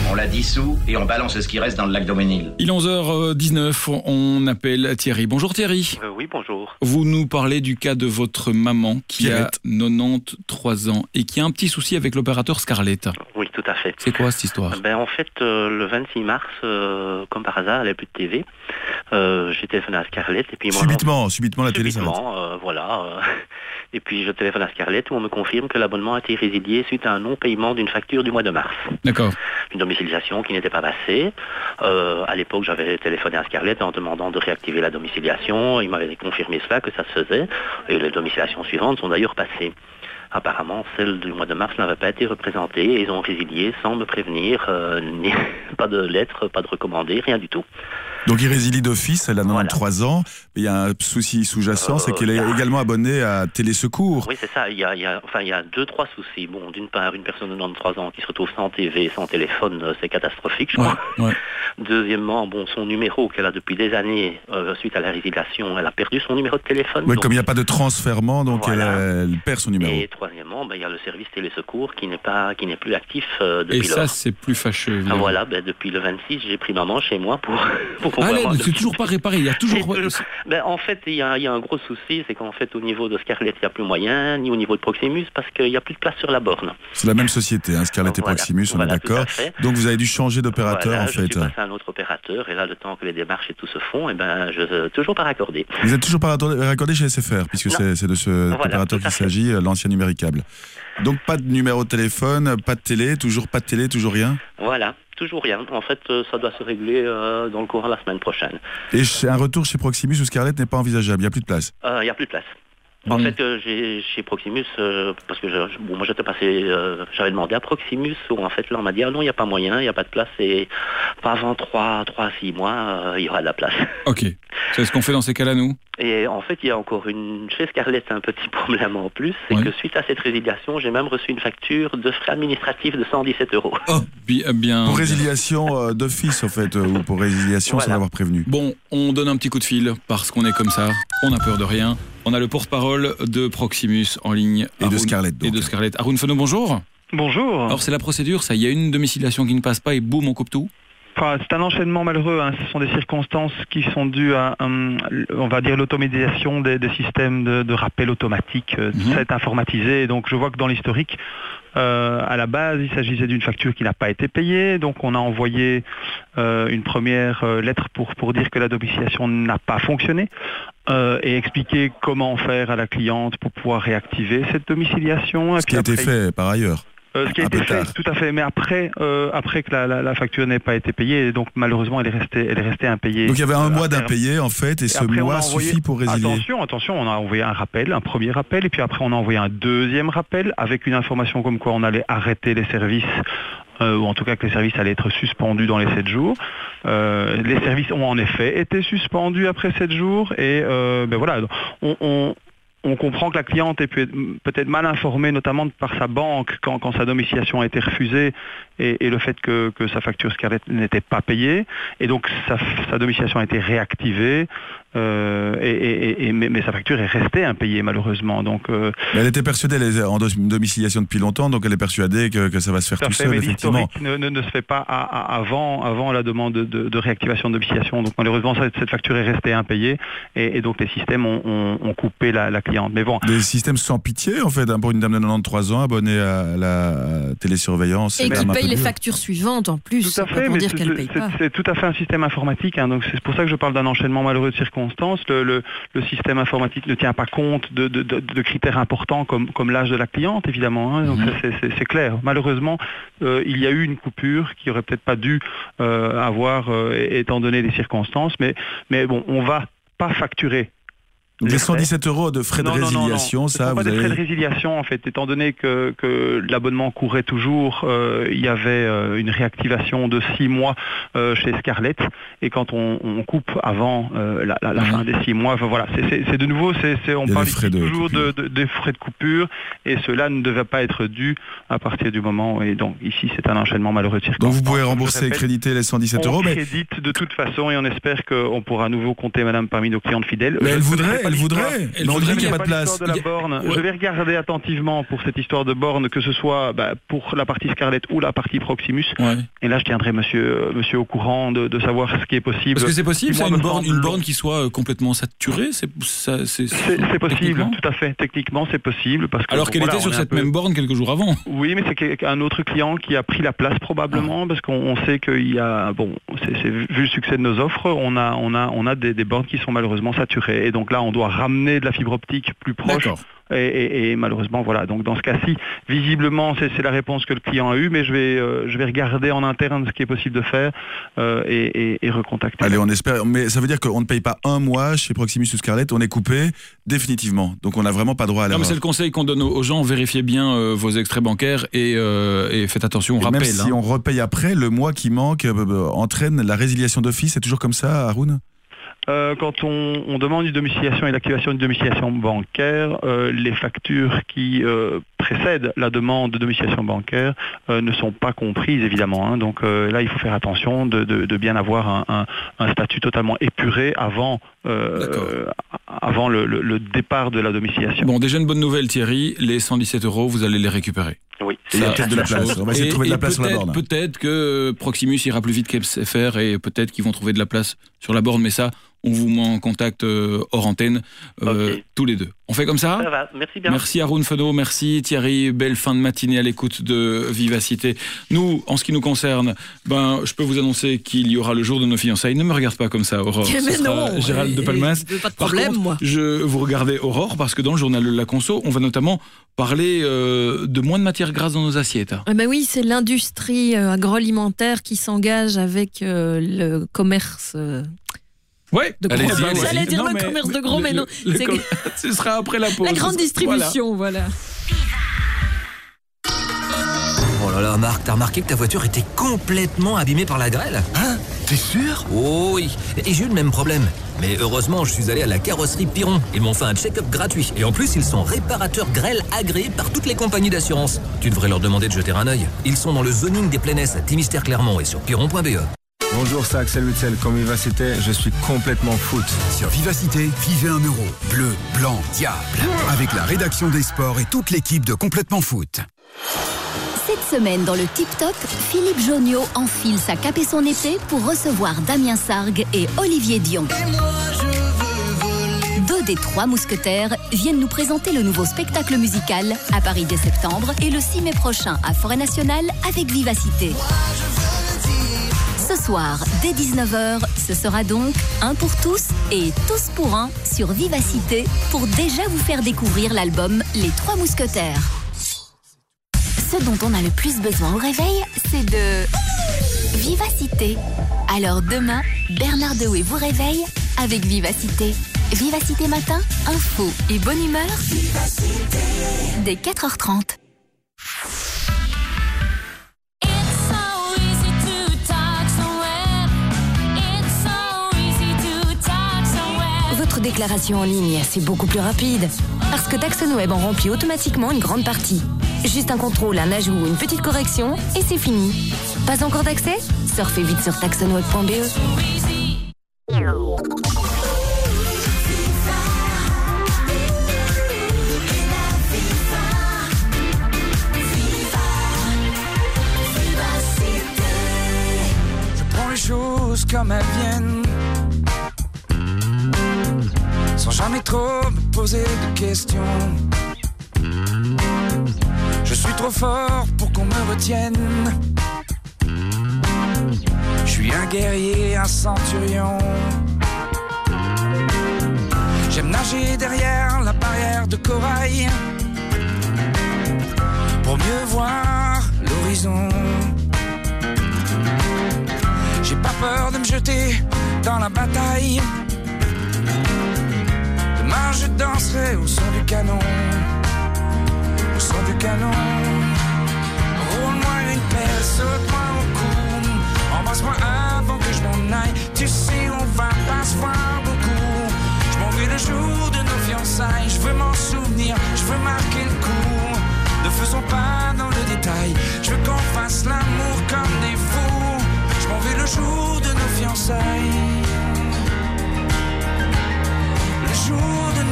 Speaker 11: On la dissout et on balance ce qui reste dans le lac Daumesnil.
Speaker 1: Il est onze heures dix-neuf, on appelle Thierry. Bonjour Thierry.
Speaker 20: Euh, oui, bonjour.
Speaker 1: Vous nous parlez du cas de votre maman qui
Speaker 7: Pierrette.
Speaker 1: a quatre-vingt-treize ans et qui a un petit souci avec l'opérateur Scarlett.
Speaker 20: Oui, tout à fait.
Speaker 1: C'est quoi cette histoire?
Speaker 20: Ben, en fait, euh, le vingt-six mars, euh, comme par hasard, elle n'avait plus de T V. Euh, j'ai téléphoné à Scarlett. Et puis moi,
Speaker 7: Subitement, subitement la télé s'arrête.
Speaker 20: Subitement, euh, voilà. euh, et puis je téléphone à Scarlett où on me confirme que l'abonnement a été résilié suite à un non-paiement d'une facture du mois de mars.
Speaker 1: D'accord.
Speaker 20: Une domiciliation qui n'était pas passée. Euh, à l'époque, j'avais téléphoné à Scarlett en demandant de réactiver la domiciliation. Il m'avait confirmé cela, que ça se faisait. Et les domiciliations suivantes sont d'ailleurs passées. Apparemment, celle du mois de mars n'avait pas été représentée et ils ont résilié sans me prévenir. Euh, ni, pas de lettre, pas de recommandé, rien du tout.
Speaker 7: Donc il résilie d'office, elle a quatre-vingt-treize ans, mais il y a un souci sous-jacent,
Speaker 20: Euh,
Speaker 7: c'est qu'elle est
Speaker 20: il y a-
Speaker 7: également abonnée à Télésecours.
Speaker 20: Oui, c'est ça. Il y a, il y a, enfin, il y a deux, trois soucis. Bon, d'une part, une personne de quatre-vingt-treize ans qui se retrouve sans T V, sans téléphone, euh, c'est catastrophique, je crois.
Speaker 1: Ouais.
Speaker 20: Deuxièmement, bon, son numéro qu'elle a depuis des années, euh, suite à la résiliation, elle a perdu son numéro de téléphone.
Speaker 7: Ouais,
Speaker 20: donc-
Speaker 7: comme il n'y a pas de transfèrement, donc
Speaker 20: Voilà.
Speaker 7: elle, elle perd son numéro.
Speaker 20: Et troisièmement, ben, il y a le service télésecours qui n'est pas, qui n'est plus actif euh, depuis
Speaker 1: Et ça,
Speaker 20: lors.
Speaker 1: c'est plus fâcheux.
Speaker 20: Ah,
Speaker 1: évidemment.
Speaker 20: voilà, ben, depuis le vingt-six, j'ai pris maman chez moi pour, pour
Speaker 1: Ah,
Speaker 20: pouvoir
Speaker 1: là,
Speaker 20: avoir
Speaker 1: c'est
Speaker 20: le-
Speaker 1: toujours pas réparé. Il y a toujours.
Speaker 20: Ben, en fait, il y, a, il y a un gros souci, c'est qu'en fait, au niveau de Scarlett, il n'y a plus moyen, ni au niveau de Proximus, parce qu'il n'y a plus de place sur la borne.
Speaker 7: C'est la même société, hein, Scarlett et
Speaker 20: Voilà,
Speaker 7: Proximus, on
Speaker 20: voilà,
Speaker 7: est d'accord.
Speaker 20: tout à fait.
Speaker 7: Donc vous avez dû changer d'opérateur
Speaker 20: Voilà,
Speaker 7: en
Speaker 20: je
Speaker 7: fait.
Speaker 20: suis passé à un autre opérateur, et là, le temps que les démarches et tout se font, et ben, je euh, toujours pas raccordé.
Speaker 7: Vous êtes toujours pas raccordé chez S F R, puisque
Speaker 20: Non.
Speaker 7: c'est c'est de ce
Speaker 20: Voilà,
Speaker 7: opérateur
Speaker 20: tout à
Speaker 7: qu'il
Speaker 20: fait.
Speaker 7: s'agit, euh, l'ancien numéricable. Donc pas de numéro de téléphone, pas de télé, toujours pas de télé, toujours rien.
Speaker 20: Voilà, toujours rien. En fait, euh, ça doit se régler euh, dans le courant de la semaine prochaine.
Speaker 7: Et chez- un retour chez Proximus ou Scarlett n'est pas envisageable, il n'y a plus de place.
Speaker 20: Euh, Il n'y a plus de place. En fait, euh, j'ai chez Proximus, euh, parce que je, je- bon, moi j'étais passé, euh, j'avais demandé à Proximus, où en fait là on m'a dit ah non, il n'y a pas moyen, il n'y a pas de place, et pas avant trois à six mois, euh, il y aura de la place.
Speaker 1: Ok. C'est ce qu'on fait dans ces cas-là, nous.
Speaker 20: Et en fait, il y a encore une chez Scarlett un petit problème en plus, c'est
Speaker 1: Ouais.
Speaker 20: que suite à cette résiliation, j'ai même reçu une facture de frais administratifs de cent dix-sept euros.
Speaker 1: Bien. bien
Speaker 7: Pour résiliation euh, d'office, en fait, euh, ou pour résiliation sans
Speaker 20: Voilà.
Speaker 7: avoir prévenu.
Speaker 1: Bon, on donne un petit coup de fil parce qu'on est comme ça, on n'a peur de rien. On a le porte-parole de Proximus en ligne.
Speaker 7: Et de
Speaker 1: Haroun-
Speaker 7: Scarlett,
Speaker 1: Et
Speaker 7: donc.
Speaker 1: de Scarlett. Haroun Fenot, bonjour.
Speaker 21: Bonjour.
Speaker 1: Alors c'est la procédure, ça. Il y a une domiciliation qui ne passe pas et boum, on coupe tout.
Speaker 21: Enfin, c'est un enchaînement malheureux, hein. Ce sont des circonstances qui sont dues à, hum, on va dire, l'automatisation des, des systèmes de, de rappel automatique. Euh,
Speaker 1: Mhm.
Speaker 21: Ça est informatisé, donc je vois que dans l'historique, euh, à la base, il s'agissait d'une facture qui n'a pas été payée, donc on a envoyé euh, une première euh, lettre pour, pour dire que la domiciliation n'a pas fonctionné euh, et expliquer comment faire à la cliente pour pouvoir réactiver cette domiciliation. Et
Speaker 7: Ce qui a
Speaker 21: puis
Speaker 7: été
Speaker 21: après-
Speaker 7: fait par ailleurs.
Speaker 21: Euh, ce qui a
Speaker 7: Un
Speaker 21: été
Speaker 7: peu
Speaker 21: fait,
Speaker 7: tard.
Speaker 21: tout à fait. Mais après, euh, après que la, la- la facture n'ait pas été payée, et donc malheureusement, elle est restée, elle est restée impayée.
Speaker 7: Donc il y avait un
Speaker 21: euh,
Speaker 7: mois
Speaker 21: à terme.
Speaker 7: d'impayé en fait, et,
Speaker 21: Et
Speaker 7: ce
Speaker 21: après, on a
Speaker 7: mois
Speaker 21: envoyé-
Speaker 7: suffit pour résilier.
Speaker 21: Attention, attention, on a envoyé un rappel, un premier rappel, et puis après on a envoyé un deuxième rappel avec une information comme quoi on allait arrêter les services. Euh, ou en tout cas que les services allaient être suspendus dans les sept jours. Euh, les services ont en effet été suspendus après sept jours et euh, ben voilà, on, on, on comprend que la cliente est peut- peut-être mal informée, notamment par sa banque quand, quand sa domiciliation a été refusée et, et le fait que, que sa facture Scarlett n'était pas payée. Et donc sa, sa domiciliation a été réactivée. Euh, et, et- et- mais, mais sa facture est restée impayée malheureusement. Donc, euh,
Speaker 7: Mais elle était persuadée, elle est en dos- domiciliation depuis longtemps, donc elle est persuadée que, que ça va se faire
Speaker 21: tout à
Speaker 7: tout
Speaker 21: fait,
Speaker 7: seul,
Speaker 21: mais
Speaker 7: effectivement.
Speaker 21: l'historique ne, ne- ne se fait pas à- à- avant, avant la demande de, de- de réactivation de domiciliation. Donc malheureusement, cette, cette facture est restée impayée et, et donc les systèmes ont, ont- ont coupé la, la cliente. Mais bon,
Speaker 7: Des systèmes sans pitié, en fait, hein, pour une dame de quatre-vingt-treize ans abonnée à la télésurveillance.
Speaker 8: Et
Speaker 7: c'est quand
Speaker 8: qui
Speaker 7: même un
Speaker 8: paye
Speaker 7: peu
Speaker 8: les
Speaker 7: dur.
Speaker 8: factures suivantes en plus.
Speaker 21: tout à
Speaker 8: C'est pas
Speaker 21: fait,
Speaker 8: pour
Speaker 21: mais
Speaker 8: dire
Speaker 21: c'est-
Speaker 8: qu'elle paye
Speaker 21: c'est-
Speaker 8: pas.
Speaker 21: c'est tout à fait un système informatique. hein. donc c'est pour ça que je parle d'un enchaînement malheureux de circonstances. Le, le- le système informatique ne tient pas compte de, de- de- de critères importants comme, comme l'âge de la cliente, évidemment. hein. donc
Speaker 1: Mhm.
Speaker 21: ça, c'est- c'est c'est clair. Malheureusement, euh, il y a eu une coupure qui aurait peut-être pas dû euh, avoir, euh, étant donné les circonstances. Mais, mais bon, on va pas facturer.
Speaker 7: Donc
Speaker 21: les
Speaker 7: les
Speaker 21: frais.
Speaker 7: cent dix-sept euros de frais
Speaker 21: Non,
Speaker 7: de
Speaker 21: non, non, non.
Speaker 7: résiliation,
Speaker 21: Ce
Speaker 7: ça,
Speaker 21: sont pas
Speaker 7: vous
Speaker 21: des frais de
Speaker 7: avez...
Speaker 21: résiliation en fait, étant donné que, que l'abonnement courait toujours, euh, il y avait euh, une réactivation de six mois euh, chez Scarlett, et quand on, on coupe avant euh, la, la- la
Speaker 1: Mhm.
Speaker 21: fin des six mois, enfin, voilà, c'est- c'est c'est de nouveau, c'est c'est- on
Speaker 7: Il y a
Speaker 21: parle
Speaker 7: des frais
Speaker 21: ici
Speaker 7: de
Speaker 21: toujours de,
Speaker 7: coupure.
Speaker 21: de- des frais de coupure, et cela ne devait pas être dû à partir du moment, et donc ici c'est un enchaînement malheureux de
Speaker 7: Donc
Speaker 21: circonstances.
Speaker 7: vous pouvez
Speaker 21: Je
Speaker 7: rembourser et
Speaker 21: répète,
Speaker 7: créditer les cent dix-sept
Speaker 21: on
Speaker 7: euros, mais,
Speaker 21: crédite de toute façon, et on espère qu'on pourra à nouveau compter madame parmi nos clientes fidèles.
Speaker 7: mais
Speaker 21: Je
Speaker 7: elle
Speaker 21: ne
Speaker 7: voudrait,
Speaker 21: ferai pas
Speaker 7: elle elle
Speaker 21: l'histoire-
Speaker 7: voudrait. Elle
Speaker 21: Non,
Speaker 7: voudrait
Speaker 21: il
Speaker 7: qu'il
Speaker 21: n'y
Speaker 7: n'y ait
Speaker 21: a
Speaker 7: pas de place.
Speaker 21: l'histoire de la borne. Je vais regarder attentivement pour cette histoire de borne, que ce soit bah, pour la partie Scarlett ou la partie Proximus.
Speaker 1: Ouais.
Speaker 21: Et là, je tiendrai monsieur, euh, monsieur au courant de, de savoir ce qui est possible.
Speaker 1: Parce que c'est possible,
Speaker 21: Qui,
Speaker 1: ça,
Speaker 21: moi,
Speaker 1: une
Speaker 21: me
Speaker 1: borne,
Speaker 21: semble
Speaker 1: une borne qui soit euh, complètement saturée, c'est ça, c'est,
Speaker 21: C'est c'est possible,
Speaker 1: techniquement
Speaker 21: tout à fait. Techniquement, c'est possible. Parce que,
Speaker 1: Alors
Speaker 21: bon,
Speaker 1: qu'elle
Speaker 21: voilà,
Speaker 1: était sur
Speaker 21: on est un
Speaker 1: cette
Speaker 21: peu-
Speaker 1: même borne quelques jours avant.
Speaker 21: Oui, mais c'est un autre client qui a pris la place probablement, parce qu'on on sait qu'il y a, bon, c'est c'est vu le succès de nos offres, on a, on a, on a des, des bornes qui sont malheureusement saturées. Et donc là, on doit ramener de la fibre optique plus proche.
Speaker 1: D'accord.
Speaker 21: Et, et- et malheureusement, voilà. Donc dans ce cas-ci, visiblement, c'est c'est la réponse que le client a eue, mais je vais, euh, je vais regarder en interne ce qui est possible de faire euh, et, et- et recontacter.
Speaker 7: Allez, on espère. Mais ça veut dire qu'on ne paye pas un mois chez Proximus ou Scarlett, on est coupé définitivement. Donc on n'a vraiment pas droit à
Speaker 1: Non,
Speaker 7: l'erreur.
Speaker 1: mais c'est le conseil qu'on donne aux aux gens, vérifiez bien euh, vos extraits bancaires et, euh, et faites attention au
Speaker 7: Et
Speaker 1: rappel.
Speaker 7: même si
Speaker 1: hein.
Speaker 7: on repaye après, le mois qui manque euh, euh, entraîne la résiliation d'office. C'est toujours comme ça, Haroun?
Speaker 21: Euh, quand on, on demande une domiciliation et l'activation d'une domiciliation bancaire, euh, les factures qui euh, précèdent la demande de domiciliation bancaire euh, ne sont pas comprises évidemment. hein. Donc euh, là, il faut faire attention de, de- de bien avoir un, un- un statut totalement épuré avant, euh, avant le, le- le départ de la domiciliation.
Speaker 1: Bon, déjà une bonne nouvelle, Thierry, les cent dix-sept euros, vous allez les récupérer.
Speaker 21: Oui.
Speaker 7: Et il y a
Speaker 1: Ça,
Speaker 7: peut-être de la
Speaker 1: c'est
Speaker 7: place.
Speaker 1: chose.
Speaker 7: On va essayer de
Speaker 1: Et-
Speaker 7: trouver de la
Speaker 1: et
Speaker 7: place sur la
Speaker 1: peut-être-
Speaker 7: borne.
Speaker 1: Peut-être que Proximus ira plus vite qu'F R et peut-être qu'ils vont trouver de la place sur la borne, mais ça, on vous met en contact euh, hors antenne, euh, tous les deux. On fait comme ça?
Speaker 20: Ça va, merci bien.
Speaker 1: Merci Haroun Fenot, merci Thierry, belle fin de matinée à l'écoute de Vivacité. Nous, en ce qui nous concerne, ben, je peux vous annoncer qu'il y aura le jour de nos fiançailles. Ne me regarde pas comme ça, Aurore.
Speaker 8: Mais
Speaker 1: Ce sera
Speaker 8: non,
Speaker 1: Gérald de Palmas.
Speaker 8: Pas de
Speaker 1: Par
Speaker 8: problème,
Speaker 1: contre,
Speaker 8: moi.
Speaker 1: je vous regardez Aurore parce que dans le journal de la Conso, on va notamment parler euh, de moins de matière grasse dans nos assiettes.
Speaker 8: Ah ben oui, c'est l'industrie euh, agroalimentaire qui s'engage avec euh, le commerce. euh,
Speaker 1: Ouais,
Speaker 8: de gros.
Speaker 1: allez-y,
Speaker 8: J'allais
Speaker 1: allez-y.
Speaker 8: dire
Speaker 1: Non,
Speaker 8: le
Speaker 1: mais-
Speaker 8: commerce de gros,
Speaker 1: le-
Speaker 8: mais non.
Speaker 1: le- le
Speaker 8: c'est
Speaker 1: com-
Speaker 8: que-
Speaker 1: Ce sera après la pause.
Speaker 8: La grande
Speaker 1: Voilà.
Speaker 8: distribution, voilà.
Speaker 13: Oh là là, Marc, t'as remarqué que ta voiture était complètement abîmée par la grêle?
Speaker 5: Hein? T'es sûr?
Speaker 13: Oh oui, et j'ai eu le même problème. Mais heureusement, je suis allé à la carrosserie Piron. Ils m'ont fait un check-up gratuit. Et en plus, ils sont réparateurs grêle agréés par toutes les compagnies d'assurance. Tu devrais leur demander de jeter un œil. Ils sont dans le zoning des Plaines à Timistère-Clermont et sur piron point b e.
Speaker 2: Bonjour, c'est Axel Witzel. Comme Vivacité, je suis complètement foot.
Speaker 17: Sur Vivacité, vivez un euro. Bleu, blanc, diable. Avec la rédaction des sports et toute l'équipe de Complètement Foot.
Speaker 22: Cette semaine, dans le Tip Top, Philippe Jonniot enfile sa cape et son épée pour recevoir Damien Sargue et Olivier Dion. Deux des trois mousquetaires viennent nous présenter le nouveau spectacle musical à Paris dès septembre et le six mai prochain à Forêt Nationale avec Vivacité. Ce soir, dès dix-neuf heures, ce sera donc un pour tous et tous pour un sur Vivacité pour déjà vous faire découvrir l'album Les Trois Mousquetaires. Ce dont on a le plus besoin au réveil, c'est de vivacité. Alors demain, Bernard Dewey vous réveille avec Vivacité. Vivacité matin, info et bonne humeur dès quatre heures trente. Votre déclaration en ligne, c'est beaucoup plus rapide. Parce que TaxonWeb en remplit automatiquement une grande partie. Juste un contrôle, un ajout ou une petite correction, et c'est fini. Pas encore d'accès? Surfez vite sur taxonweb point b e.
Speaker 9: Je prends les choses comme elles viennent, sans jamais trop me poser de questions. Je suis trop fort pour qu'on me retienne. Je suis un guerrier, un centurion. J'aime nager derrière la barrière de corail pour mieux voir l'horizon. J'ai pas peur de me jeter dans la bataille. Demain je danserai au son du canon. Au son du canon. Roule-moi une pelle, saute-moi au cou. Embrasse-moi avant que je m'en aille. Tu sais on va pas se voir beaucoup. Je m'en vais le jour de nos fiançailles. Je veux m'en souvenir, je veux marquer le coup. Ne faisons pas dans le détail. Je veux qu'on fasse l'amour comme des fous. Je m'en vais le jour de nos fiançailles. Le jour de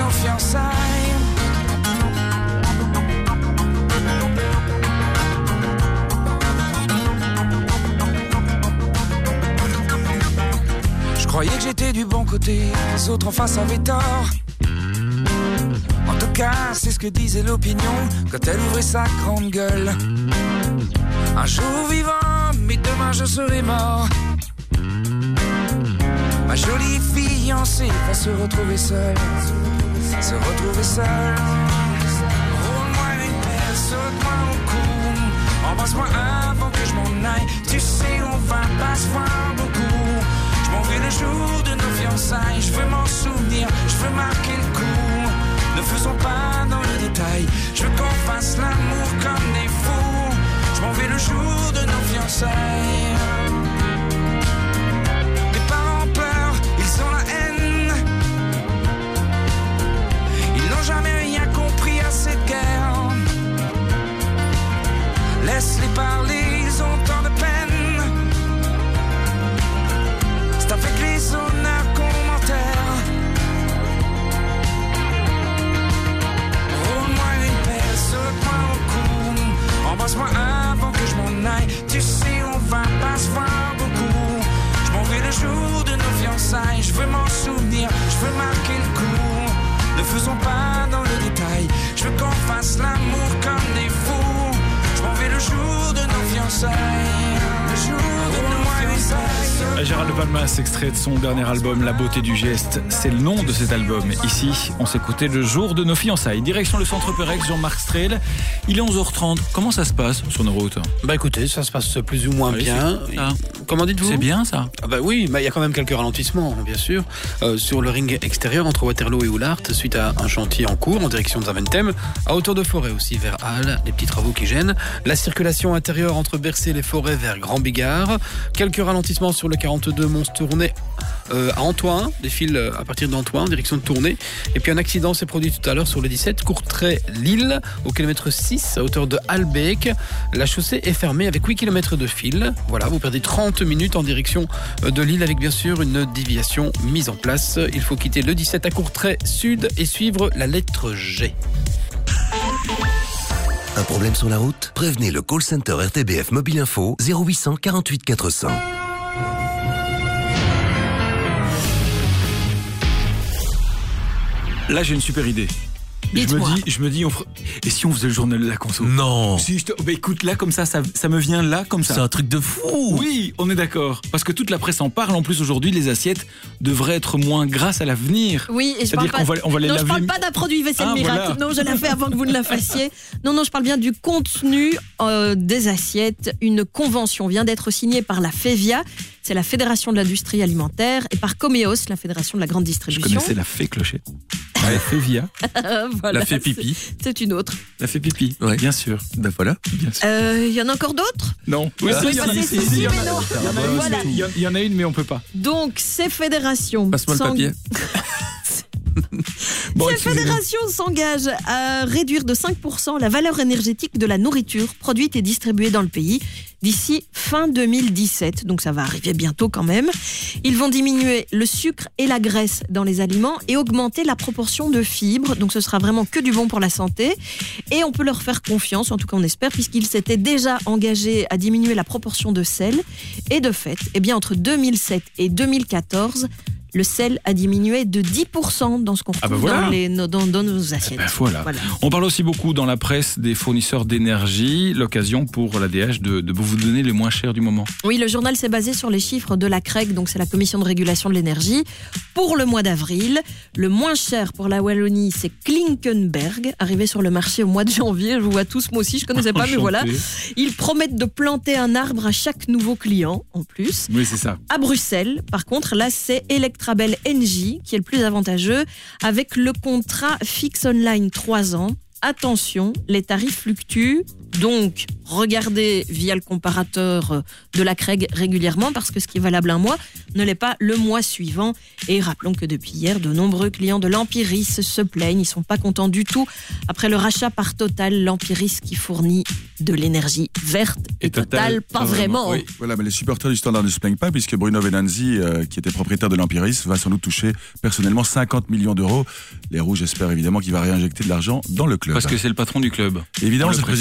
Speaker 9: croyais que j'étais du bon côté, les autres en face avaient tort. En tout cas, c'est ce que disait l'opinion quand elle ouvrait sa grande gueule. Un jour vivant, mais demain je serai mort. Ma jolie fiancée va se retrouver seule, se retrouver seule. Roule-moi une paire, saute-moi au cou, embrasse-moi avant que je m'en aille. Tu sais, on va pas se voir beaucoup. Je m'en vais le jour de nos fiançailles, je veux m'en souvenir, je veux marquer le coup. Ne faisons pas dans le détail, je veux qu'on fasse l'amour comme des fous. Je m'en vais le jour de nos fiançailles. Mes parents pleurent, ils ont la haine. Ils n'ont jamais rien compris à cette guerre. Laisse-les parler, ils ont tant de peine. C'est avec les honneurs qu'on m'enterre. Roule-moi une paire, saute-moi au cou, embrasse-moi avant que je m'en aille. Tu sais, on va pas se voir beaucoup. Je m'en vais le jour de nos fiançailles, je veux m'en souvenir, je veux marquer le coup. Ne faisons pas dans le détail, je veux qu'on fasse l'amour comme des fous. Je m'en vais le jour de nos fiançailles, le jour de nos fiançailles.
Speaker 1: Gérald Palmas, extrait de son dernier album La beauté du geste, c'est le nom de cet album. Ici, on s'écoutait le jour de nos fiançailles. Direction le centre Pérex, Jean-Marc Strehl. Il est onze heures trente. Comment ça se passe sur nos routes?
Speaker 3: Bah écoutez, ça se passe plus ou moins
Speaker 1: oui,
Speaker 3: bien. Comment dites-vous?
Speaker 1: C'est bien ça?
Speaker 3: Ah bah oui, bah il y a quand même quelques ralentissements, bien sûr, euh, sur le ring extérieur entre Waterloo et Oulart, suite à un chantier en cours en direction de Zaventem, à hauteur de Forêt aussi vers Halle, des petits travaux qui gênent. La circulation intérieure entre Bercé et les Forêts vers Grand Bigard. Quelques ralentissements sur le quarante-deux Mons-Tournai euh, à Antoine, des fils à partir d'Antoine, direction de Tournai. Et puis un accident s'est produit tout à l'heure sur le dix-sept, Courtrai-Lille, au kilomètre six, à hauteur de Halbeek. La chaussée est fermée avec huit kilomètres de fil. Voilà, vous perdez trente minutes en direction de Lille avec bien sûr une déviation mise en place. Il faut quitter le dix-sept à Courtrai Sud et suivre la lettre G.
Speaker 5: Un problème sur la route? Prévenez le call center R T B F Mobile Info zéro huit cent quarante-huit quatre cents.
Speaker 1: Là, j'ai une super idée. Je me dis, je me dis, on fera... et si on faisait le journal de la conso?
Speaker 5: Non.
Speaker 1: Si je te... bah, écoute, là comme ça, ça, ça me vient là comme ça.
Speaker 5: C'est un truc de fou.
Speaker 1: Oui, on est d'accord. Parce que toute la presse en parle. En plus, aujourd'hui, les assiettes devraient être moins grasses à l'avenir.
Speaker 8: Oui, et je
Speaker 1: C'est-à-dire
Speaker 8: parle
Speaker 1: qu'on
Speaker 8: pas...
Speaker 1: va, on va les
Speaker 8: non,
Speaker 1: laver.
Speaker 8: je parle pas d'un produit vaisselle
Speaker 1: ah,
Speaker 8: miracle.
Speaker 1: Voilà.
Speaker 8: Non, je l'ai fait avant que vous ne la fassiez. Non, non, je parle bien du contenu euh, des assiettes. Une convention vient d'être signée par la FEVIA. C'est la Fédération de l'industrie alimentaire, et par Comeos, la Fédération de la grande distribution.
Speaker 1: Je connaissais la fée clochette. La fée via.
Speaker 8: Voilà,
Speaker 1: la fée pipi.
Speaker 8: C'est, c'est une autre.
Speaker 1: La fée pipi, ouais. Bien sûr. Ben voilà, bien sûr.
Speaker 8: Il euh, y en a encore d'autres?
Speaker 1: Non. Oui,
Speaker 8: ah,
Speaker 1: il y,
Speaker 8: si, si, si,
Speaker 1: si,
Speaker 8: y,
Speaker 1: y,
Speaker 8: mais non.
Speaker 1: voilà. y, y en a une, mais on peut pas.
Speaker 8: Donc, ces fédérations...
Speaker 1: Passe-moi le papier.
Speaker 8: Bon, Ces fédérations s'engagent à réduire de cinq pour cent la valeur énergétique de la nourriture produite et distribuée dans le pays d'ici fin deux mille dix-sept. Donc ça va arriver bientôt quand même. Ils vont diminuer le sucre et la graisse dans les aliments et augmenter la proportion de fibres. Donc ce sera vraiment que du bon pour la santé. Et on peut leur faire confiance, en tout cas on espère, puisqu'ils s'étaient déjà engagés à diminuer la proportion de sel. Et de fait, eh bien, entre deux mille sept et deux mille quatorze, le sel a diminué de dix pour cent dans ce qu'on retrouve ah ben voilà. dans, les, dans, dans nos assiettes.
Speaker 1: Ben voilà. Voilà. On parle aussi beaucoup dans la presse des fournisseurs d'énergie, l'occasion pour l'A D H de, de vous donner les moins chers du moment.
Speaker 8: Oui, le journal s'est basé sur les chiffres de la C R E G, donc c'est la Commission de régulation de l'énergie. Pour le mois d'avril, le moins cher pour la Wallonie, c'est Klinkenberg, arrivé sur le marché au mois de janvier. Je vous vois tous, moi aussi, je ne connaissais pas, mais voilà. Ils promettent de planter un arbre à chaque nouveau client, en plus.
Speaker 1: Oui, c'est ça.
Speaker 8: À Bruxelles, par contre, là, c'est Electrabel Engie qui est le plus avantageux, avec le contrat fixe online trois ans. Attention, les tarifs fluctuent, donc regardez via le comparateur de la C R E G régulièrement, parce que ce qui est valable un mois ne l'est pas le mois suivant. Et rappelons que depuis hier, de nombreux clients de l'Empiris se plaignent, ils ne sont pas contents du tout. Après le rachat par Total, l'Empiris qui fournit de l'énergie verte et, et Total, Total, pas, pas vraiment. vraiment.
Speaker 7: Oui. Voilà, mais les supporters du Standard ne se plaignent pas, puisque Bruno Venanzi, euh, qui était propriétaire de l'Empiris, va sans doute toucher personnellement cinquante millions d'euros. Les Rouges espèrent évidemment qu'il va réinjecter de l'argent dans le club.
Speaker 1: Parce que c'est le patron du club.
Speaker 7: Et évidemment, c'est le
Speaker 1: président
Speaker 7: du Standard.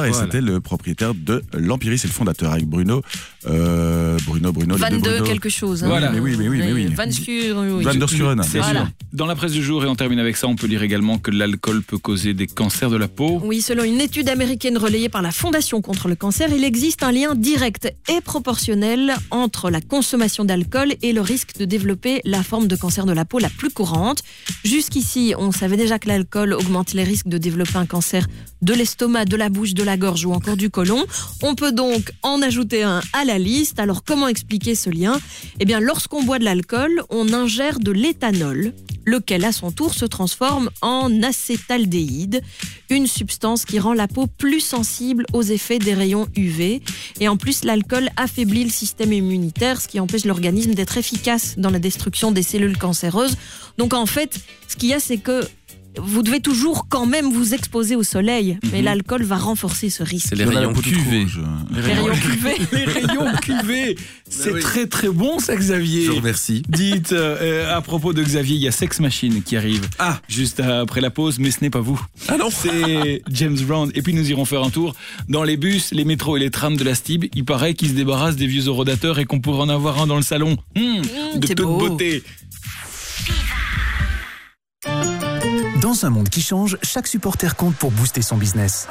Speaker 7: Voilà, et
Speaker 1: Voilà.
Speaker 7: c'était le propriétaire de l'Empiris et le fondateur avec Bruno. Euh, Bruno, Bruno, les deux
Speaker 8: vingt-deux
Speaker 7: Bruno.
Speaker 8: quelque chose. Hein.
Speaker 1: Voilà.
Speaker 7: Mais oui, mais oui, mais oui.
Speaker 8: Van Skuren, oui.
Speaker 7: Van der Skuren,
Speaker 1: C'est
Speaker 7: bien
Speaker 1: sûr.
Speaker 7: sûr.
Speaker 1: Dans la presse du jour, et on termine avec ça, on peut lire également que l'alcool peut causer des cancers de la peau.
Speaker 8: Oui, selon une étude américaine relayée par la Fondation contre le cancer, il existe un lien direct et proportionnel entre la consommation d'alcool et le risque de développer la forme de cancer de la peau la plus courante. Jusqu'ici, on savait déjà que l'alcool augmente les risques de développer un cancer de l'estomac, de la bouche, de la gorge ou encore du côlon. On peut donc en ajouter un à la liste. Alors comment expliquer ce lien ? Eh bien, lorsqu'on boit de l'alcool, on ingère de l'éthanol, lequel à son tour se transforme en acétaldéhyde, une substance qui rend la peau plus sensible aux effets des rayons U V. Et en plus, l'alcool affaiblit le système immunitaire, ce qui empêche l'organisme d'être efficace dans la destruction des cellules cancéreuses. Donc en fait, ce qu'il y a, c'est que vous devez toujours quand même vous exposer au soleil, mais
Speaker 1: Mhm.
Speaker 8: l'alcool va renforcer ce risque.
Speaker 1: C'est les rayons Q V.
Speaker 8: Les rayons Q V.
Speaker 1: Les rayons Q V. C'est
Speaker 7: oui.
Speaker 1: très très bon ça, Xavier.
Speaker 7: Je remercie.
Speaker 1: Dites, euh, à propos de Xavier, il y a Sex Machine qui arrive
Speaker 7: Ah.
Speaker 1: juste après la pause, mais ce n'est pas vous.
Speaker 7: Ah non.
Speaker 1: C'est James Brown. Et puis nous irons faire un tour dans les bus, les métros et les trams de la S T I B. Il paraît qu'ils se débarrassent des vieux horodateurs et qu'on pourrait en avoir un dans le salon. Mmh, de
Speaker 8: c'est
Speaker 1: toute
Speaker 8: beau.
Speaker 1: beauté.
Speaker 16: Dans un monde qui change, chaque supporter compte pour booster son business.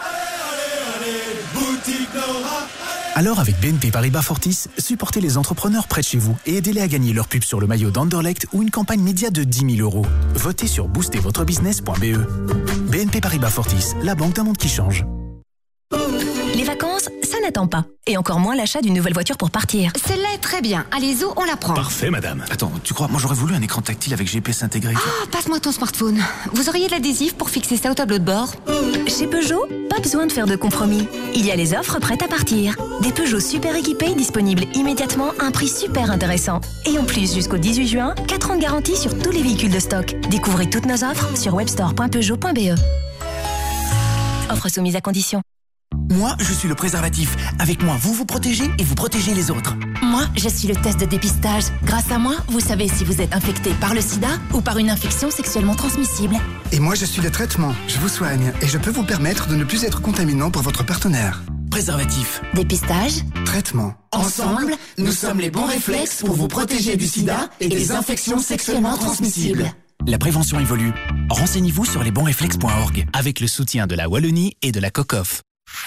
Speaker 16: Alors avec B N P Paribas Fortis, supportez les entrepreneurs près de chez vous et aidez-les à gagner leur pub sur le maillot d'Anderlecht ou une campagne média de dix mille euros. Votez sur booster votre business point b e. B N P Paribas Fortis, la banque d'un monde qui change.
Speaker 22: Les vacances, ça n'attend pas. Et encore moins l'achat d'une nouvelle voiture pour partir.
Speaker 10: Celle-là est très bien. Allez, Zo, on la prend.
Speaker 16: Parfait, madame. Attends, tu crois, moi j'aurais voulu un écran tactile avec G P S intégré.
Speaker 10: Ah, passe-moi ton smartphone. Vous auriez de l'adhésif pour fixer ça au tableau de bord?
Speaker 22: Chez Peugeot, pas besoin de faire de compromis. Il y a les offres prêtes à partir. Des Peugeot super équipés disponibles immédiatement à un prix super intéressant. Et en plus, jusqu'au dix-huit juin, quatre ans de garantie sur tous les véhicules de stock. Découvrez toutes nos offres sur webstore point peugeot point b e. Offre soumise à condition.
Speaker 16: Moi, je suis le préservatif. Avec moi, vous vous protégez et vous protégez les autres.
Speaker 22: Moi, je suis le test de dépistage. Grâce à moi, vous savez si vous êtes infecté par le sida ou par une infection sexuellement transmissible.
Speaker 12: Et moi, je suis le traitement. Je vous soigne et je peux vous permettre de ne plus être contaminant pour votre partenaire.
Speaker 16: Préservatif.
Speaker 22: Dépistage.
Speaker 12: Traitement.
Speaker 22: Ensemble, nous sommes les bons réflexes pour vous protéger du sida et des infections sexuellement transmissibles.
Speaker 16: La prévention évolue. Renseignez-vous sur les bons réflexes point org avec le soutien de la Wallonie et de la COCOF.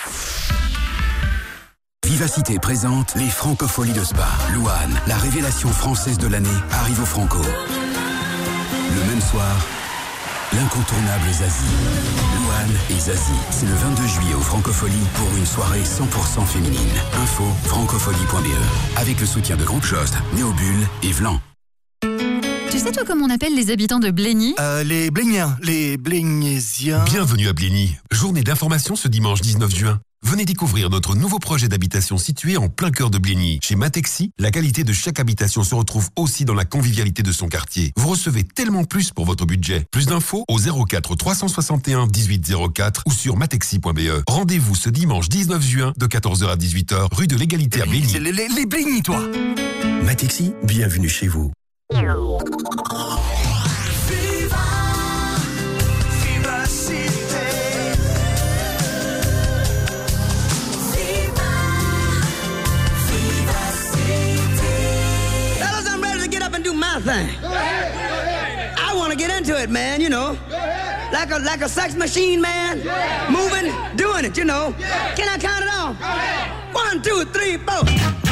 Speaker 17: Vivacité présente les Francopholies de Spa. Louane, la révélation française de l'année, arrive au Franco. Le même soir, l'incontournable Zazie. Louane et Zazie, c'est le vingt-deux juillet au Francopholies pour une soirée cent pour cent féminine. Info francofolie point b e avec le soutien de Groupe Jost, Néobulle et Vlan.
Speaker 23: Tu sais toi comment on appelle les habitants de Blény?
Speaker 12: Euh, les Bléniens, les Blénésiens.
Speaker 24: Bienvenue à Blény. Journée d'information ce dimanche dix-neuf juin. Venez découvrir notre nouveau projet d'habitation situé en plein cœur de Blény. Chez Matexi, la qualité de chaque habitation se retrouve aussi dans la convivialité de son quartier. Vous recevez tellement plus pour votre budget. Plus d'infos au zéro quatre trois cent soixante et un dix-huit zéro quatre ou sur matexi point b e. Rendez-vous ce dimanche dix-neuf juin de quatorze heures à dix-huit heures, rue de l'Égalité à Blény.
Speaker 12: C'est les, les, les Blénis, toi.
Speaker 4: Matexi, bienvenue chez vous.
Speaker 25: Thing. I want to get into it, man, you know. Like a like a sex machine, man. Moving, doing it, you know. Can I count it off? One, two, three, four.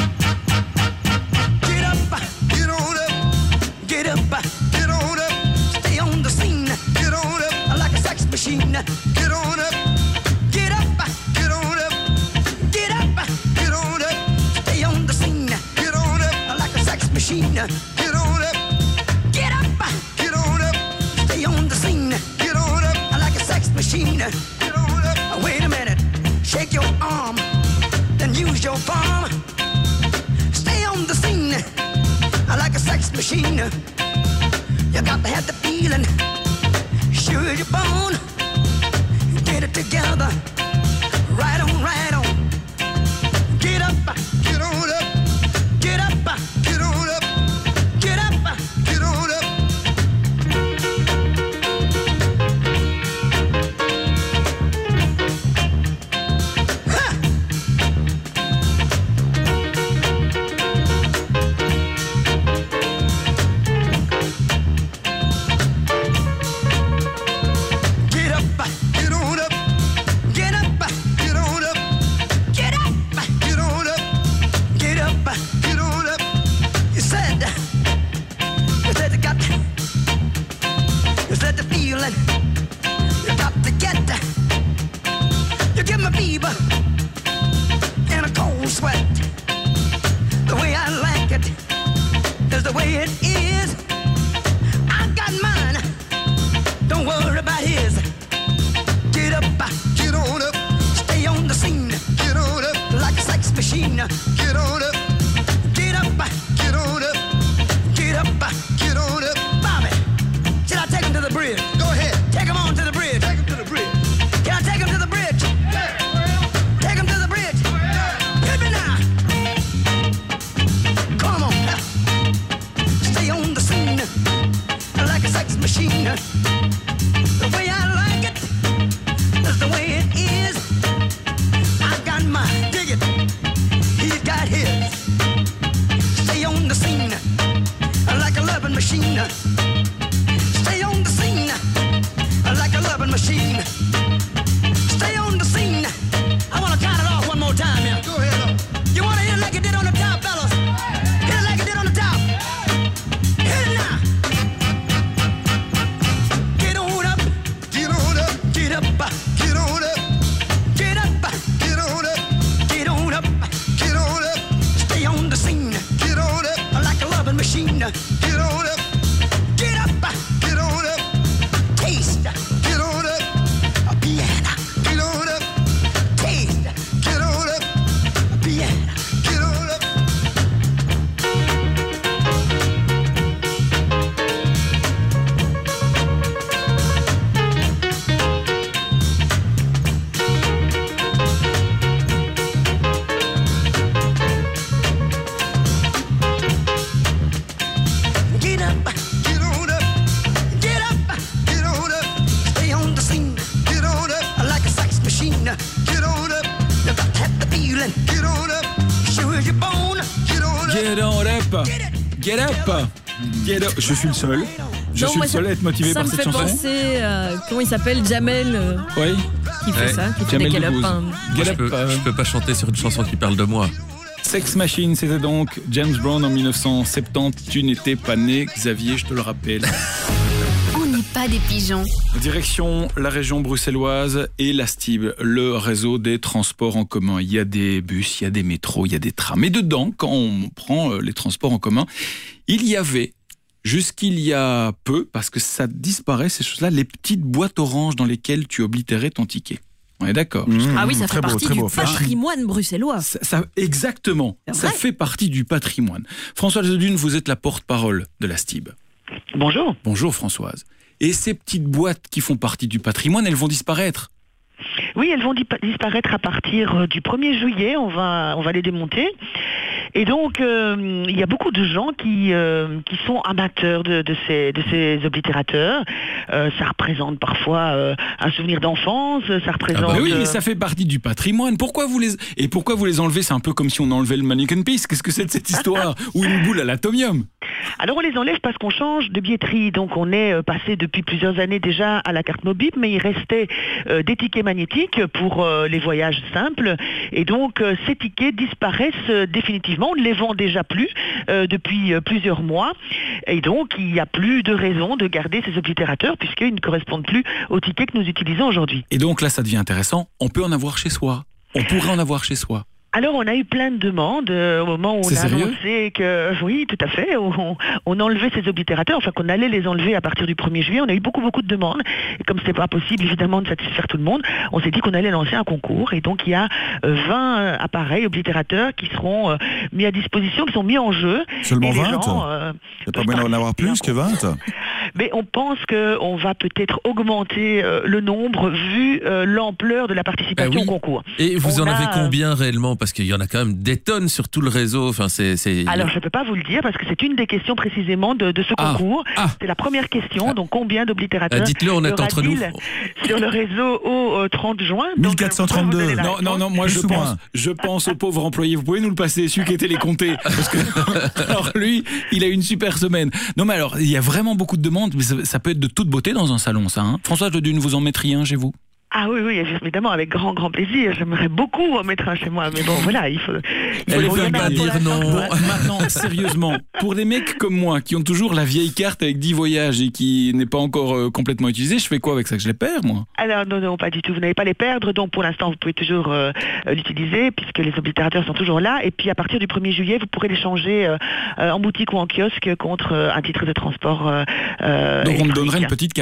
Speaker 25: Get up, get on up. Get up, get on up. Stay on the scene. Get on up. Like a sex machine. Get on up. Get up, get on up. Get up, get on up. Stay on the scene. Get on up. Like a sex machine. Get on up. Get up, get on up. Stay on the scene. Get on up. I like a sex machine. Get on up. Wait a minute. Shake your arm. Then use your palm. Stay on the scene. I like a sex machine. You got to have the feeling. Sure as you're born. Get it together. Right on, right on. Get up, get on up. Get up, get on up. Get up, get on up. Get on up. Get up. Get on up. Get up. Get on up. Bobby, should I take him to the bridge? Go ahead. Take him on to the bridge. Take him to the bridge. Can I take him to the bridge? Yeah. Take him to the bridge. Yeah. Hit me now. Come on. Stay on the scene like a sex machine. The way I like it is the way it is. I've got mine, dig it. He's got his. Stay on the scene like a loving machine. Stay on the scene like a loving machine. Stay on the scene. I want to count it off one more time here. Go ahead. You want to hit it like you did on the top, fellas? Hit it like you did on the top. Hit it now. Get on up. Get on up. Get up. Get on up. Get up. Get on up. Get on up. Get on up. Stay on the scene. Get on up like a loving machine. Get on up. Get up. Get on up. Taste. Get on up. A piano. Get on up. Taste. Get on up. A piano. Get on up. Get up, get on up, get up, get on up. Stay on the scene, get on up like a sex machine. Get on up, you got to have the feeling. Get on up, sure as you're born. Get on up,
Speaker 1: Get on up. Get up. Get up. Je suis le seul. Je
Speaker 8: Non,
Speaker 1: suis
Speaker 8: moi,
Speaker 1: le seul à être motivé
Speaker 8: ça
Speaker 1: par
Speaker 8: me
Speaker 1: cette
Speaker 8: fait
Speaker 1: chanson.
Speaker 8: penser, euh, comment il s'appelle, Jamel, euh,
Speaker 1: Oui.
Speaker 8: qui fait
Speaker 6: Ouais.
Speaker 8: ça, qui fait
Speaker 1: Jamel
Speaker 8: des get up.
Speaker 1: Debbouze.
Speaker 8: hein.
Speaker 6: Moi,
Speaker 1: Get
Speaker 6: je, peux,
Speaker 1: up, euh,
Speaker 6: je peux pas chanter sur une chanson qui parle de moi.
Speaker 1: Sex Machine, c'était donc James Brown en mille neuf cent soixante-dix. Tu n'étais pas né, Xavier, je te le rappelle.
Speaker 22: On n'est pas des pigeons.
Speaker 1: Direction la région bruxelloise et la Stib, le réseau des transports en commun. Il y a des bus, il y a des métros, il y a des trams. Et dedans, quand on prend les transports en commun, il y avait, jusqu'il y a peu, parce que ça disparaît ces choses-là, les petites boîtes oranges dans lesquelles tu oblitérais ton ticket. On est d'accord.
Speaker 7: Mmh,
Speaker 8: Ah oui, ça
Speaker 7: très
Speaker 8: fait
Speaker 7: beau,
Speaker 8: partie
Speaker 7: très
Speaker 8: du
Speaker 7: beau.
Speaker 8: patrimoine bruxellois.
Speaker 1: Ça, ça- exactement.
Speaker 8: C'est
Speaker 1: Ça
Speaker 8: vrai
Speaker 1: fait partie du patrimoine. Françoise Dune, vous êtes la porte-parole de la Stib.
Speaker 14: Bonjour.
Speaker 1: Bonjour Françoise. Et ces petites boîtes qui font partie du patrimoine, elles vont disparaître.
Speaker 14: Oui, elles vont dip- disparaître à partir euh, du premier juillet, on va, on va les démonter. Et donc, euh, il y a beaucoup de gens qui, euh, qui sont amateurs de, de, ces, de ces oblitérateurs. Euh, ça représente parfois euh, un souvenir d'enfance, ça représente...
Speaker 1: Ah bah oui,
Speaker 14: euh,
Speaker 1: mais ça fait partie du patrimoine. Pourquoi vous les... Et pourquoi vous les enlevez? C'est un peu comme si on enlevait le mannequin piece. Qu'est-ce que c'est de cette histoire? Ou une boule à l'atomium?
Speaker 14: Alors on les enlève parce qu'on change de billetterie, donc on est euh, passé depuis plusieurs années déjà à la carte mobile, mais il restait euh, des tickets magnétiques pour euh, les voyages simples, et donc euh, ces tickets disparaissent euh, définitivement, on ne les vend déjà plus euh, depuis euh, plusieurs mois, et donc il n'y a plus de raison de garder ces oblitérateurs puisqu'ils ne correspondent plus aux tickets que nous utilisons aujourd'hui.
Speaker 1: Et donc là, ça devient intéressant. On peut en avoir chez soi. On pourrait en avoir chez soi.
Speaker 14: Alors on a eu plein de demandes euh, au moment où on
Speaker 1: C'est
Speaker 14: a
Speaker 1: sérieux
Speaker 14: annoncé que, oui tout à fait, on, on enlevait ces oblitérateurs, enfin qu'on allait les enlever à partir du premier juillet, on a eu beaucoup beaucoup de demandes, et comme c'était pas possible évidemment de satisfaire tout le monde, on s'est dit qu'on allait lancer un concours, et donc il y a euh, vingt euh, appareils oblitérateurs qui seront euh, mis à disposition, qui sont mis en jeu.
Speaker 7: Seulement
Speaker 14: et les
Speaker 7: vingt
Speaker 14: gens, euh,
Speaker 7: Il n'y a pas moyen d'en avoir plus que vingt?
Speaker 14: Mais on pense qu'on va peut-être augmenter euh, le nombre vu euh, l'ampleur de la participation
Speaker 6: Eh oui.
Speaker 14: au concours.
Speaker 6: Et vous
Speaker 14: On
Speaker 6: en
Speaker 14: a,
Speaker 6: avez
Speaker 14: euh,
Speaker 6: combien réellement? Parce qu'il y en a quand même des tonnes sur tout le réseau. Enfin, c'est, c'est...
Speaker 14: Alors, je ne peux pas vous le dire parce que c'est une des questions précisément de, de ce
Speaker 6: Ah.
Speaker 14: concours.
Speaker 6: Ah.
Speaker 14: C'est la première question. Donc, combien d'oblitérateurs
Speaker 6: Ah, dites-le, on est
Speaker 14: y
Speaker 6: entre nous.
Speaker 14: aura-t-il sur le réseau au euh, trente juin?
Speaker 7: mille quatre cent trente-deux.
Speaker 1: Non, non, non, moi je
Speaker 7: Plus ou
Speaker 1: pense,
Speaker 7: moins.
Speaker 1: je pense au pauvre employé. Vous pouvez nous le passer, celui qui était les compter. Parce que, alors lui, il a eu une super semaine. Non, mais alors, il y a vraiment beaucoup de demandes, mais ça, ça peut être de toute beauté dans un salon, ça. Hein. Françoise de Dune, vous en mettriez un chez vous?
Speaker 14: Ah oui, oui, évidemment, avec grand, grand plaisir. J'aimerais beaucoup en mettre un chez moi. Mais bon, voilà, il faut...
Speaker 1: Il faut
Speaker 14: il
Speaker 1: les
Speaker 14: faut
Speaker 1: faire
Speaker 14: y en avoir
Speaker 1: dire
Speaker 14: pour
Speaker 1: non.
Speaker 14: l'instant.
Speaker 1: Maintenant, sérieusement, pour des mecs comme moi qui ont toujours la vieille carte avec dix voyages et qui n'est pas encore euh, complètement utilisée, je fais quoi avec ça? Que je les perds, moi?
Speaker 14: Alors non, non, pas du tout. Vous n'allez pas les perdre. Donc pour l'instant, vous pouvez toujours euh, euh, l'utiliser puisque les oblitérateurs sont toujours là. Et puis à partir du premier juillet, vous pourrez les changer euh, euh, en boutique ou en kiosque contre euh, un titre de transport. Euh, euh,
Speaker 1: Donc on me
Speaker 14: électronique.
Speaker 1: donnerait une petite carte.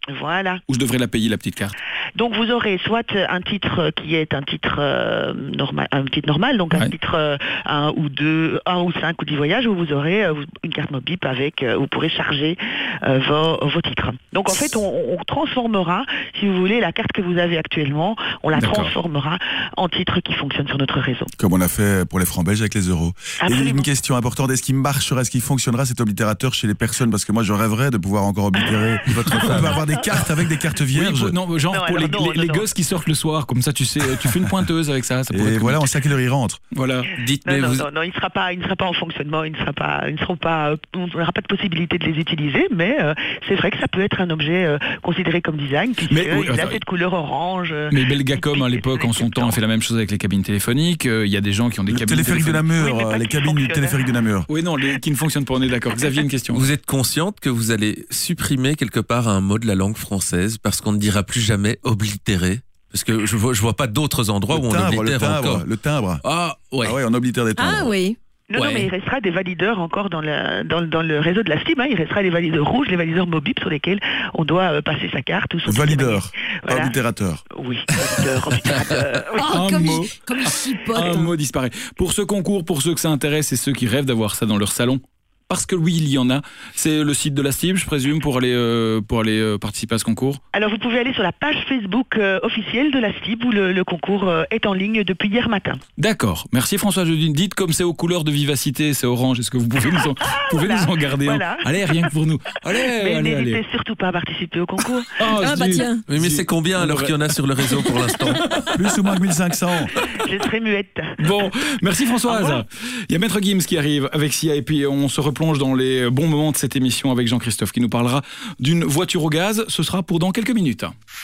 Speaker 14: Voilà.
Speaker 1: Ou je devrais la payer, la petite carte?
Speaker 14: Donc vous aurez soit un titre qui est un titre euh, normal, un titre normal, donc un
Speaker 1: Ouais.
Speaker 14: titre euh, un ou deux, un ou cinq ou dix voyages, où vous aurez euh, une carte Mobip avec, euh, vous pourrez charger euh, vos, vos titres. Donc en fait, on, on transformera, si vous voulez, la carte que vous avez actuellement, on la
Speaker 7: D'accord.
Speaker 14: transformera en titre qui fonctionne sur notre réseau.
Speaker 7: Comme on a fait pour les francs belges avec les euros.
Speaker 14: Absolument.
Speaker 7: Et une question importante, est-ce qu'il marchera, est-ce qu'il fonctionnera cet oblitérateur chez les personnes? Parce que moi je rêverais de pouvoir encore oblitérer votre femme. On va avoir des cartes avec des cartes vierges.
Speaker 1: Oui, pour- non, genre
Speaker 14: Non,
Speaker 1: pour
Speaker 14: alors
Speaker 1: les,
Speaker 14: non,
Speaker 1: les-
Speaker 14: non,
Speaker 1: les
Speaker 14: non.
Speaker 1: gosses qui sortent le soir, comme ça tu sais, tu fais une pointeuse avec ça. ça pourrait
Speaker 7: Et
Speaker 1: être
Speaker 7: voilà,
Speaker 1: cool.
Speaker 7: on sait à quelle heure il rentre.
Speaker 1: Voilà.
Speaker 6: Dites,
Speaker 14: Non,
Speaker 6: mais
Speaker 14: non,
Speaker 6: vous...
Speaker 14: non, non, il ne sera pas, il ne sera pas en fonctionnement, il ne sera pas, ils ne seront pas, euh, on n'aura pas de possibilité de les utiliser, mais euh, c'est vrai que ça peut être un objet euh, considéré comme design, puisqu'il
Speaker 1: Mais oui,
Speaker 14: a
Speaker 1: attends,
Speaker 14: cette couleur orange. euh,
Speaker 1: Mais Belgacom, à l'époque, en son temps, a fait la même chose avec les cabines téléphoniques. Euh, Il y a des gens qui ont des
Speaker 7: Le
Speaker 1: cabines
Speaker 7: téléphérique de
Speaker 1: téléphoniques.
Speaker 7: Namur,
Speaker 14: Oui, mais pas
Speaker 7: les
Speaker 14: qui
Speaker 7: cabines du
Speaker 14: fonctionnent.
Speaker 7: téléphérique de Namur.
Speaker 1: Oui, non, les, qui ne fonctionnent pas, on est d'accord. Xavier, une question.
Speaker 6: Vous êtes consciente que vous allez supprimer quelque part un mot de la langue française parce qu'on ne dira plus jamais oblitérer? Parce que je vois, je vois pas d'autres endroits
Speaker 7: Le
Speaker 6: où on
Speaker 7: timbre, le
Speaker 6: oblitère
Speaker 7: timbre,
Speaker 6: encore.
Speaker 7: le timbre.
Speaker 6: Ah, ouais.
Speaker 7: Ah ouais, on oblitère des timbres.
Speaker 8: Ah oui.
Speaker 14: Non,
Speaker 6: Ouais.
Speaker 14: non, mais il restera des valideurs encore dans le, dans, le- dans le réseau de la STIM. Hein. Il restera les valideurs rouges, les valideurs Mobip sur lesquels on doit euh, passer sa carte. Ou son
Speaker 7: Valideur,
Speaker 14: Voilà.
Speaker 7: oblitérateur.
Speaker 14: Oui, valideur, oblitérateur. Oui.
Speaker 8: Oh,
Speaker 1: Un
Speaker 8: comme,
Speaker 1: mot.
Speaker 8: il, comme il chipote.
Speaker 1: Un mot disparaît. Pour ce concours, pour ceux que ça intéresse et ceux qui rêvent d'avoir ça dans leur salon, parce que oui, il y en a, c'est le site de la STIB, je présume, pour aller, euh, pour aller euh, participer à ce concours.
Speaker 14: Alors vous pouvez aller sur la page Facebook euh, officielle de la STIB où le, le concours euh, est en ligne depuis hier matin.
Speaker 1: D'accord. Merci François Jodine. Dites comme c'est aux couleurs de Vivacité, c'est orange. Est-ce que vous pouvez nous en, pouvez
Speaker 14: Voilà,
Speaker 1: nous en garder
Speaker 14: voilà.
Speaker 1: un? Allez, rien que pour nous. Allez,
Speaker 14: Mais
Speaker 1: allez,
Speaker 14: n'hésitez
Speaker 1: allez.
Speaker 14: surtout pas à participer au concours.
Speaker 1: Oh,
Speaker 8: Ah bah
Speaker 1: zut.
Speaker 8: tiens.
Speaker 6: Oui, mais c'est combien alors qu'il y en a sur le réseau pour l'instant?
Speaker 7: Plus ou moins que mille cinq cents.
Speaker 14: Je serai muette.
Speaker 1: Bon, merci
Speaker 14: Au
Speaker 1: Françoise.
Speaker 14: revoir.
Speaker 1: Il y a Maître Gims qui arrive avec Sia et puis on se replonge dans les bons moments de cette émission avec Jean-Christophe qui nous parlera d'une voiture au gaz. Ce sera pour dans quelques minutes.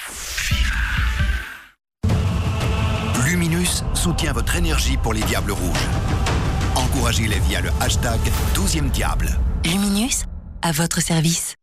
Speaker 11: Luminus soutient votre énergie pour les Diables Rouges. Encouragez-les via le hashtag douzième Diable.
Speaker 15: Luminus, à votre service.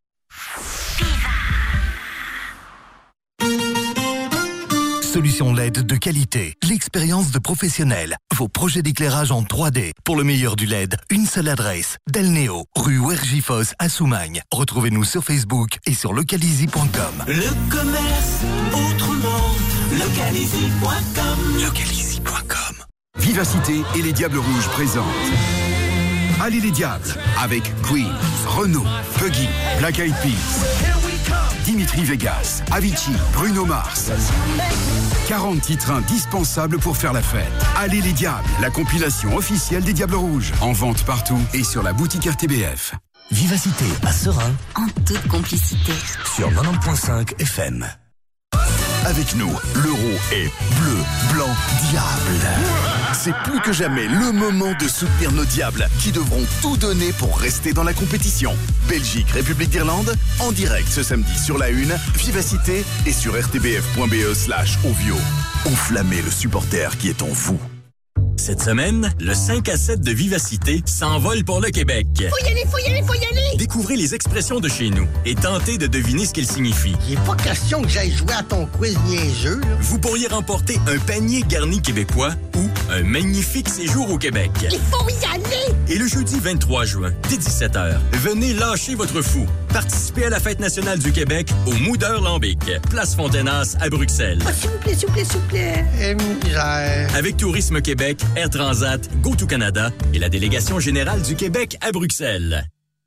Speaker 5: Solution L E D de qualité, l'expérience de professionnels, vos projets d'éclairage en trois D. Pour le meilleur du L E D, une seule adresse, Delneo, rue Wergifos à Soumagne. Retrouvez-nous sur Facebook et sur localizy point com.
Speaker 9: Le commerce autrement, localizy point com.
Speaker 5: localizy point com.
Speaker 17: Vivacité et les Diables Rouges présentent Allez les Diables avec Queen, Renault, Puggy, Black Eyed Peas, Dimitri Vegas, Avicii, Bruno Mars. quarante titres indispensables pour faire la fête. Allez les Diables, la compilation officielle des Diables Rouges. En vente partout et sur la boutique R T B F.
Speaker 5: Vivacité à Serein
Speaker 15: En toute complicité.
Speaker 5: sur quatre-vingt-dix point cinq F M.
Speaker 11: Avec nous, l'euro est bleu, blanc, diable. C'est plus que jamais le moment de soutenir nos diables qui devront tout donner pour rester dans la compétition. Belgique, République d'Irlande, en direct ce samedi sur la une, Vivacité et sur rtbf.be slash ovio. Enflammez le supporter qui est en vous.
Speaker 18: Cette semaine, le cinq à sept de Vivacité s'envole pour le Québec.
Speaker 19: Faut y aller, faut y aller, faut y aller!
Speaker 18: Découvrez les expressions de chez nous et tentez de deviner ce qu'elles signifient.
Speaker 19: J'ai pas question que j'aille jouer à ton quiz niaiseux, là.
Speaker 18: Vous pourriez remporter un panier garni québécois ou un magnifique séjour au Québec.
Speaker 19: Il faut y aller!
Speaker 18: Et le jeudi vingt-trois juin, dès dix-sept heures, venez lâcher votre fou. Participez à la Fête nationale du Québec au Moudeur-Lambic, place Fontenas à Bruxelles.
Speaker 19: Ah, s'il vous plaît, s'il vous plaît, s'il vous plaît. Eh, misère.
Speaker 18: Avec Tourisme Québec, Air Transat, GoToCanada et la délégation générale du Québec à Bruxelles.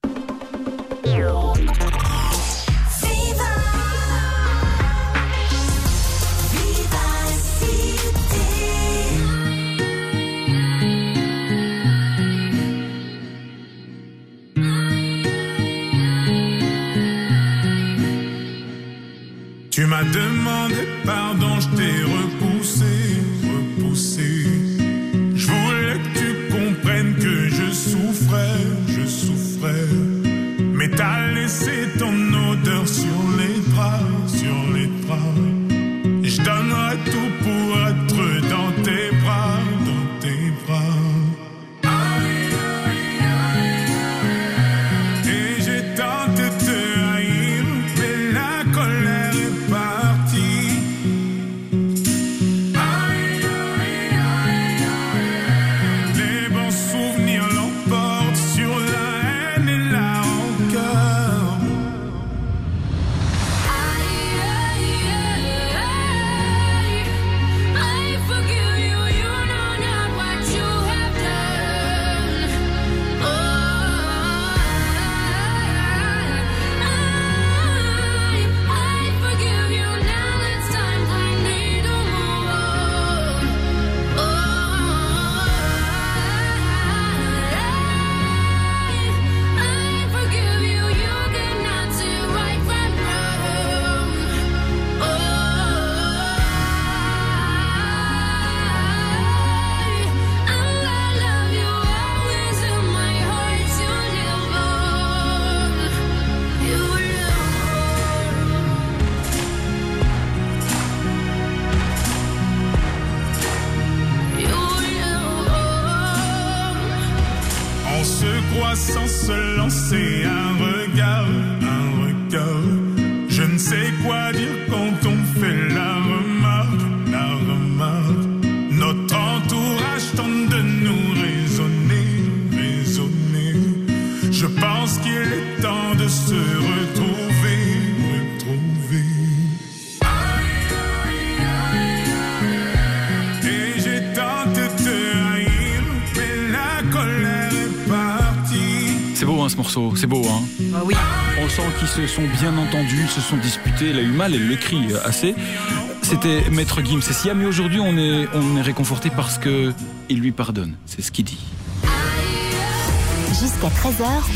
Speaker 9: Tu m'as demandé pardon, je t'ai repoussé, repoussé. Je voulais que tu comprennes que je souffrais, je souffrais. Mais t'as laissé ton odeur sur les draps, sur les draps. Je donnerai tout pour être dans tes bras, dans tes bras. Et j'ai tenté de te haïr, mais la colère est partie.
Speaker 2: se croit sans se lancer un regard, un regard. Je ne sais quoi dire quand on fait la remarque, la remarque. Notre entourage tente de nous raisonner, raisonner. Je pense qu'il est temps de se retrouver, retrouver. Et j'ai tenté de te haïr, mais la colère est partie.
Speaker 1: C'est beau hein, ce morceau, c'est beau hein.
Speaker 8: Ah oui.
Speaker 1: On sent qu'ils se sont bien entendus, ils se sont disputés, elle a eu mal, elle le crie assez. C'était Maître Gims et Sia, mais aujourd'hui on est, on est réconforté parce que il lui pardonne, c'est ce qu'il dit.
Speaker 22: Jusqu'à treize heures,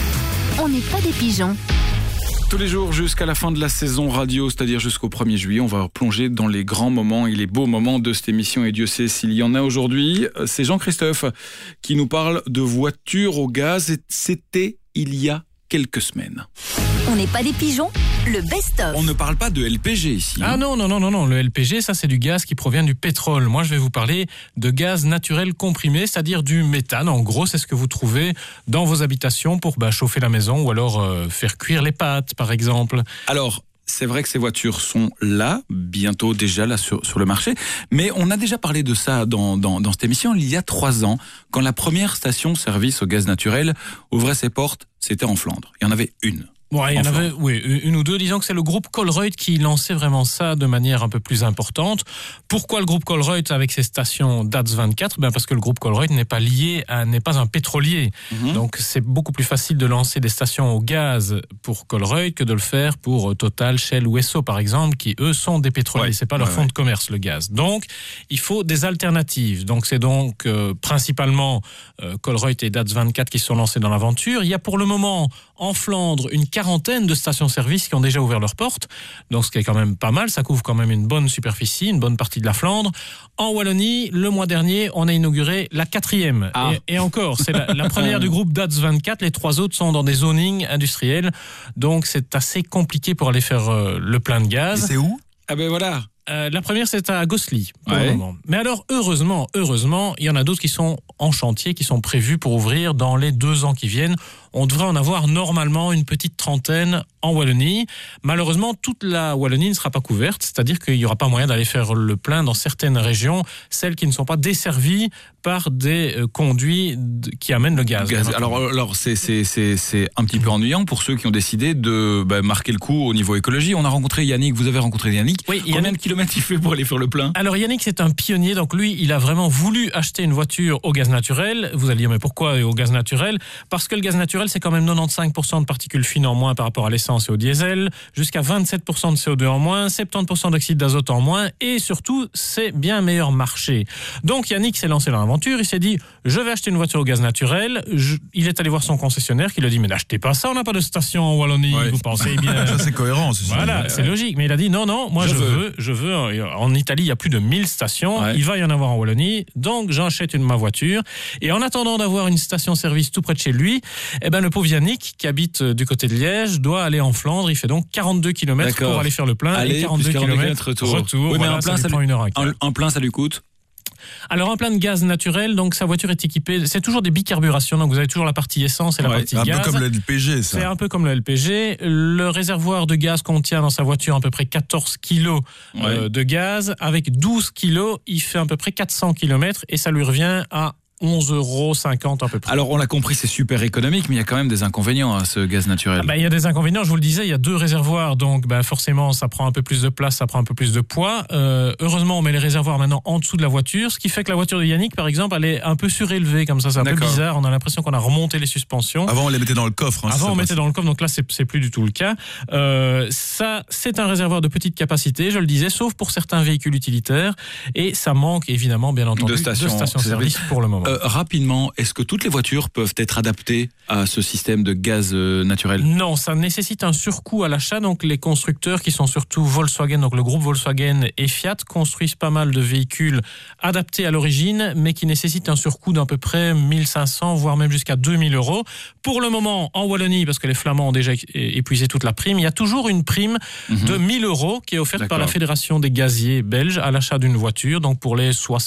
Speaker 22: on n'est pas des pigeons.
Speaker 1: Tous les jours jusqu'à la fin de la saison radio, c'est-à-dire jusqu'au premier juillet, on va plonger dans les grands moments et les beaux moments de cette émission. Et Dieu sait s'il y en a aujourd'hui. C'est Jean-Christophe qui nous parle de voitures au gaz. Et c'était il y a quelques semaines.
Speaker 22: On n'est pas des pigeons, le best-of.
Speaker 1: On ne parle pas de L P G ici.
Speaker 3: Ah non, non, non, non, non. Le L P G, ça c'est du gaz qui provient du pétrole. Moi, je vais vous parler de gaz naturel comprimé, c'est-à-dire du méthane. En gros, c'est ce que vous trouvez dans vos habitations pour bah, chauffer la maison ou alors euh, faire cuire les pâtes, par exemple.
Speaker 1: Alors, c'est vrai que ces voitures sont là, bientôt déjà là sur, sur le marché, mais on a déjà parlé de ça dans, dans, dans cette émission il y a trois ans, quand la première station-service au gaz naturel ouvrait ses portes, c'était en Flandre. Il y en avait une.
Speaker 3: Ouais, il y en avait, oui, une ou deux. Disons que c'est le groupe Colruyt qui lançait vraiment ça de manière un peu plus importante. Pourquoi le groupe Colruyt avec ses stations D A T S vingt-quatre? Ben parce que le groupe Colruyt n'est pas lié à, n'est pas un pétrolier. Mm-hmm. Donc c'est beaucoup plus facile de lancer des stations au gaz pour Colruyt que de le faire pour Total, Shell ou Esso par exemple, qui eux sont des pétroliers. Ouais, c'est pas leur ouais, fonds ouais. de commerce le gaz. Donc il faut des alternatives. Donc c'est donc euh, principalement euh, Colruyt et D A T S vingt-quatre qui sont lancés dans l'aventure. Il y a pour le moment en Flandre une quarantaine de stations-service qui ont déjà ouvert leurs portes, donc ce qui est quand même pas mal, ça couvre quand même une bonne superficie, une bonne partie de la Flandre. En Wallonie, le mois dernier, on a inauguré la quatrième, ah. et, et encore, c'est la, la première du groupe D A T S vingt-quatre, les trois autres sont dans des zonings industriels, donc c'est assez compliqué pour aller faire euh, le plein de gaz.
Speaker 7: Et c'est où ?
Speaker 1: Ah ben voilà.
Speaker 3: Euh, la première, c'est à Gosselies, pour
Speaker 1: ouais.
Speaker 3: le moment. Mais alors, heureusement, heureusement, il y en a d'autres qui sont en chantier, qui sont prévus pour ouvrir dans les deux ans qui viennent. On devrait en avoir normalement une petite trentaine en Wallonie. Malheureusement, toute la Wallonie ne sera pas couverte, c'est-à-dire qu'il n'y aura pas moyen d'aller faire le plein dans certaines régions, celles qui ne sont pas desservies par des euh, conduits de, qui amènent le gaz.
Speaker 1: gaz. Alors, alors c'est, c'est, c'est, c'est un petit peu ennuyant pour ceux qui ont décidé de bah, marquer le coup au niveau écologie. On a rencontré Yannick, vous avez rencontré Yannick.
Speaker 3: Oui,
Speaker 1: Combien
Speaker 3: Yannick...
Speaker 1: de kilomètres il fait pour aller faire le plein ?
Speaker 3: Alors Yannick, c'est un pionnier, donc lui, il a vraiment voulu acheter une voiture au gaz naturel. Vous allez dire, mais pourquoi au gaz naturel ? Parce que le gaz naturel, c'est quand même quatre-vingt-quinze pour cent de particules fines en moins par rapport à l'essence et au diesel, jusqu'à vingt-sept pour cent de C O deux en moins, soixante-dix pour cent d'oxyde d'azote en moins, et surtout, c'est bien meilleur marché. Donc Yannick s'est lancé dans l'aventure, il s'est dit, je vais acheter une voiture au gaz naturel. Je... Il est allé voir son concessionnaire qui lui a dit, mais n'achetez pas ça, on n'a pas de station en Wallonie, ouais. Vous pensez bien.
Speaker 7: Ça c'est cohérent. C'est
Speaker 3: voilà, c'est logique, mais il a dit, non, non, moi je, je veux. veux, je veux. En Italie, il y a plus de mille stations, ouais. Il va y en avoir en Wallonie, donc j'achète une ma voiture. Et en attendant d'avoir une station-service tout près de chez lui, eh ben le pauvre Yannick, qui habite du côté de Liège, doit aller en Flandre. Il fait donc quarante-deux kilomètres pour aller faire le plein.
Speaker 1: Allez,
Speaker 3: et quarante-deux kilomètres
Speaker 1: retour.
Speaker 3: retour.
Speaker 1: Oui, mais
Speaker 3: voilà,
Speaker 1: un, plein,
Speaker 3: ça
Speaker 1: ça
Speaker 3: lui prend une heure.
Speaker 1: Un, un plein, ça lui coûte ?
Speaker 3: Alors un plein de gaz naturel, donc sa voiture est équipée, c'est toujours des bicarburations, donc vous avez toujours la partie essence et la
Speaker 7: ouais,
Speaker 3: partie
Speaker 7: un
Speaker 3: gaz.
Speaker 7: Un peu comme le L P G, ça.
Speaker 3: C'est un peu comme le L P G. Le réservoir de gaz contient dans sa voiture à peu près quatorze kilos ouais. euh, de gaz. Avec douze kilos, il fait à peu près quatre cents kilomètres et ça lui revient à onze euros cinquante à peu près.
Speaker 1: Alors on l'a compris, c'est super économique, mais il y a quand même des inconvénients à ce gaz naturel.
Speaker 3: Ah bah, il y a des inconvénients, je vous le disais, il y a deux réservoirs, donc bah, forcément ça prend un peu plus de place, ça prend un peu plus de poids. Euh, heureusement on met les réservoirs maintenant en dessous de la voiture, ce qui fait que la voiture de Yannick par exemple, elle est un peu surélevée comme ça, c'est un D'accord. peu bizarre, on a l'impression qu'on a remonté les suspensions.
Speaker 7: Avant on les mettait dans le coffre. Hein,
Speaker 3: Avant on mettait dans le coffre, donc là c'est, c'est plus du tout le cas. Euh, ça c'est un réservoir de petite capacité, je le disais, sauf pour certains véhicules utilitaires, et ça manque évidemment bien entendu de stations, de stations service pour le moment.
Speaker 1: Euh, rapidement, est-ce que toutes les voitures peuvent être adaptées à ce système de gaz euh, naturel ?
Speaker 3: Non, ça nécessite un surcoût à l'achat. Donc les constructeurs qui sont surtout Volkswagen, donc le groupe Volkswagen et Fiat, construisent pas mal de véhicules adaptés à l'origine, mais qui nécessitent un surcoût d'à peu près mille cinq cents, voire même jusqu'à deux mille euros. Pour le moment, en Wallonie, parce que les Flamands ont déjà épuisé toute la prime, il y a toujours une prime mmh. de mille euros qui est offerte D'accord. par la Fédération des gaziers belges à l'achat d'une voiture, donc pour les soixante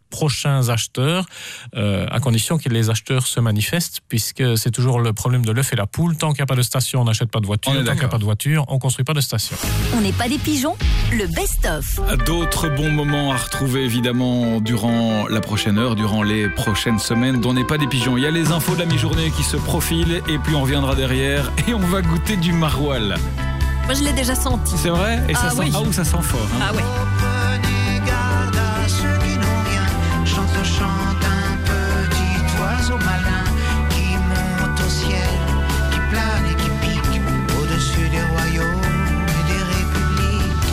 Speaker 3: prochains acheteurs, euh, à condition que les acheteurs se manifestent, puisque c'est toujours le problème de l'œuf et la poule. Tant qu'il n'y a pas de station, on n'achète pas de voiture. Tant qu'il n'y a pas de voiture, on ne construit pas de station.
Speaker 22: On n'est pas des pigeons, le best-of.
Speaker 1: D'autres bons moments à retrouver évidemment durant la prochaine heure, durant les prochaines semaines, dont n'est pas des pigeons. Il y a les infos de la mi-journée qui se profilent et puis on reviendra derrière et on va goûter du maroilles.
Speaker 8: Moi je l'ai déjà senti.
Speaker 1: C'est vrai? Et ça
Speaker 8: ah,
Speaker 1: sent,
Speaker 8: oui.
Speaker 1: ah où ça sent fort. Hein.
Speaker 8: Ah ouais.
Speaker 9: Prenez garde à ceux qui n'ont rien. Chante, chante un petit oiseau malin qui monte au ciel, qui plane et qui pique au-dessus des royaumes et des républiques.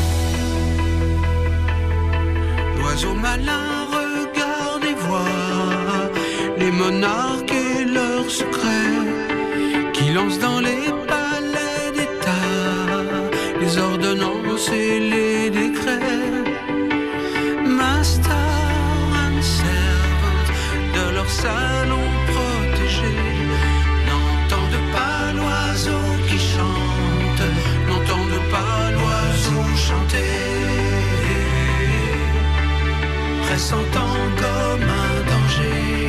Speaker 9: L'oiseau malin regarde et voit les monarques et leurs secrets qui lancent dans les palais d'État les ordonnances et les décrets. Master and servant de leur salon protégé n'entendent pas l'oiseau qui chante, n'entendent pas l'oiseau chanter, pressentant comme un danger.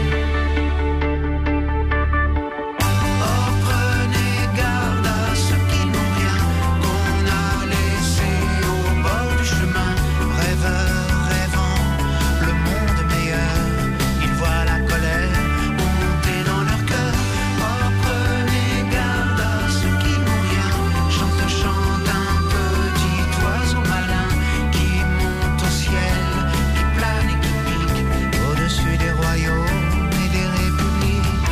Speaker 9: Oh, prenez garde à ceux qui n'ont rien, qu'on a laissé au bord du chemin, rêveurs rêvant le monde meilleur. Ils voient la colère monter dans leur cœur. Oh, prenez garde à ceux qui n'ont rien, chante, chante un petit oiseau malin qui monte au ciel, qui plane et qui pique au-dessus des royaumes et des républiques.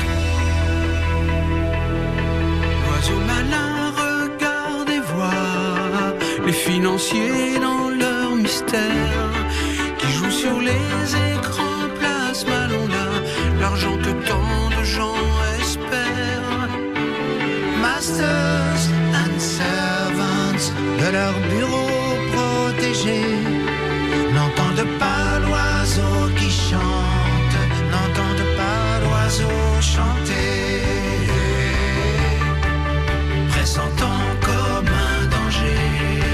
Speaker 9: L'oiseau malin regarde et voit les financiers dans leur mystère, qui jouent sur les écrans place Malona, l'argent que tant de gens espèrent. Masters and servants de leur bureau protégé n'entendent pas l'oiseau qui chante, n'entendent pas l'oiseau chanter, pressentant comme un danger.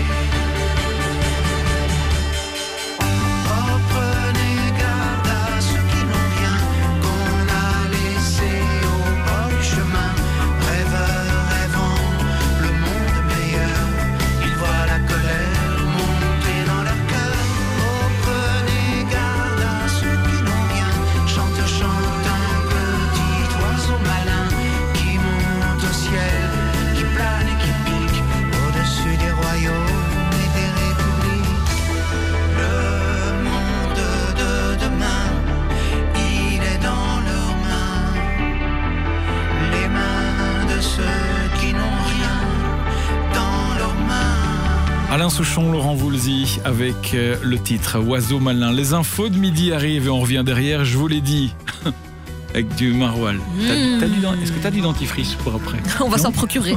Speaker 9: Oh, prenez garde à ceux qui n'ont rien, qu'on a laissé au bord du chemin, rêveurs rêvant le monde meilleur. Ils voient la colère monter dans leur cœur. Oh, prenez garde à ceux qui n'ont rien, chante, chante un petit oiseau malin qui monte au ciel, qui plane et qui pique au-dessus des royaumes et des républiques. Le monde de demain, il est dans leurs mains, les mains de ceux qui n'ont rien dans leurs mains.
Speaker 1: Alain Souchon, Laurent Voulzy avec euh, le titre Oiseau malin. Les infos de midi arrivent et on revient derrière, je vous l'ai dit, avec du maroilles. T'as-
Speaker 8: Mmh.
Speaker 1: t'as du dent- Est-ce que tu as du dentifrice pour après?
Speaker 8: On va
Speaker 1: Non
Speaker 8: s'en procurer.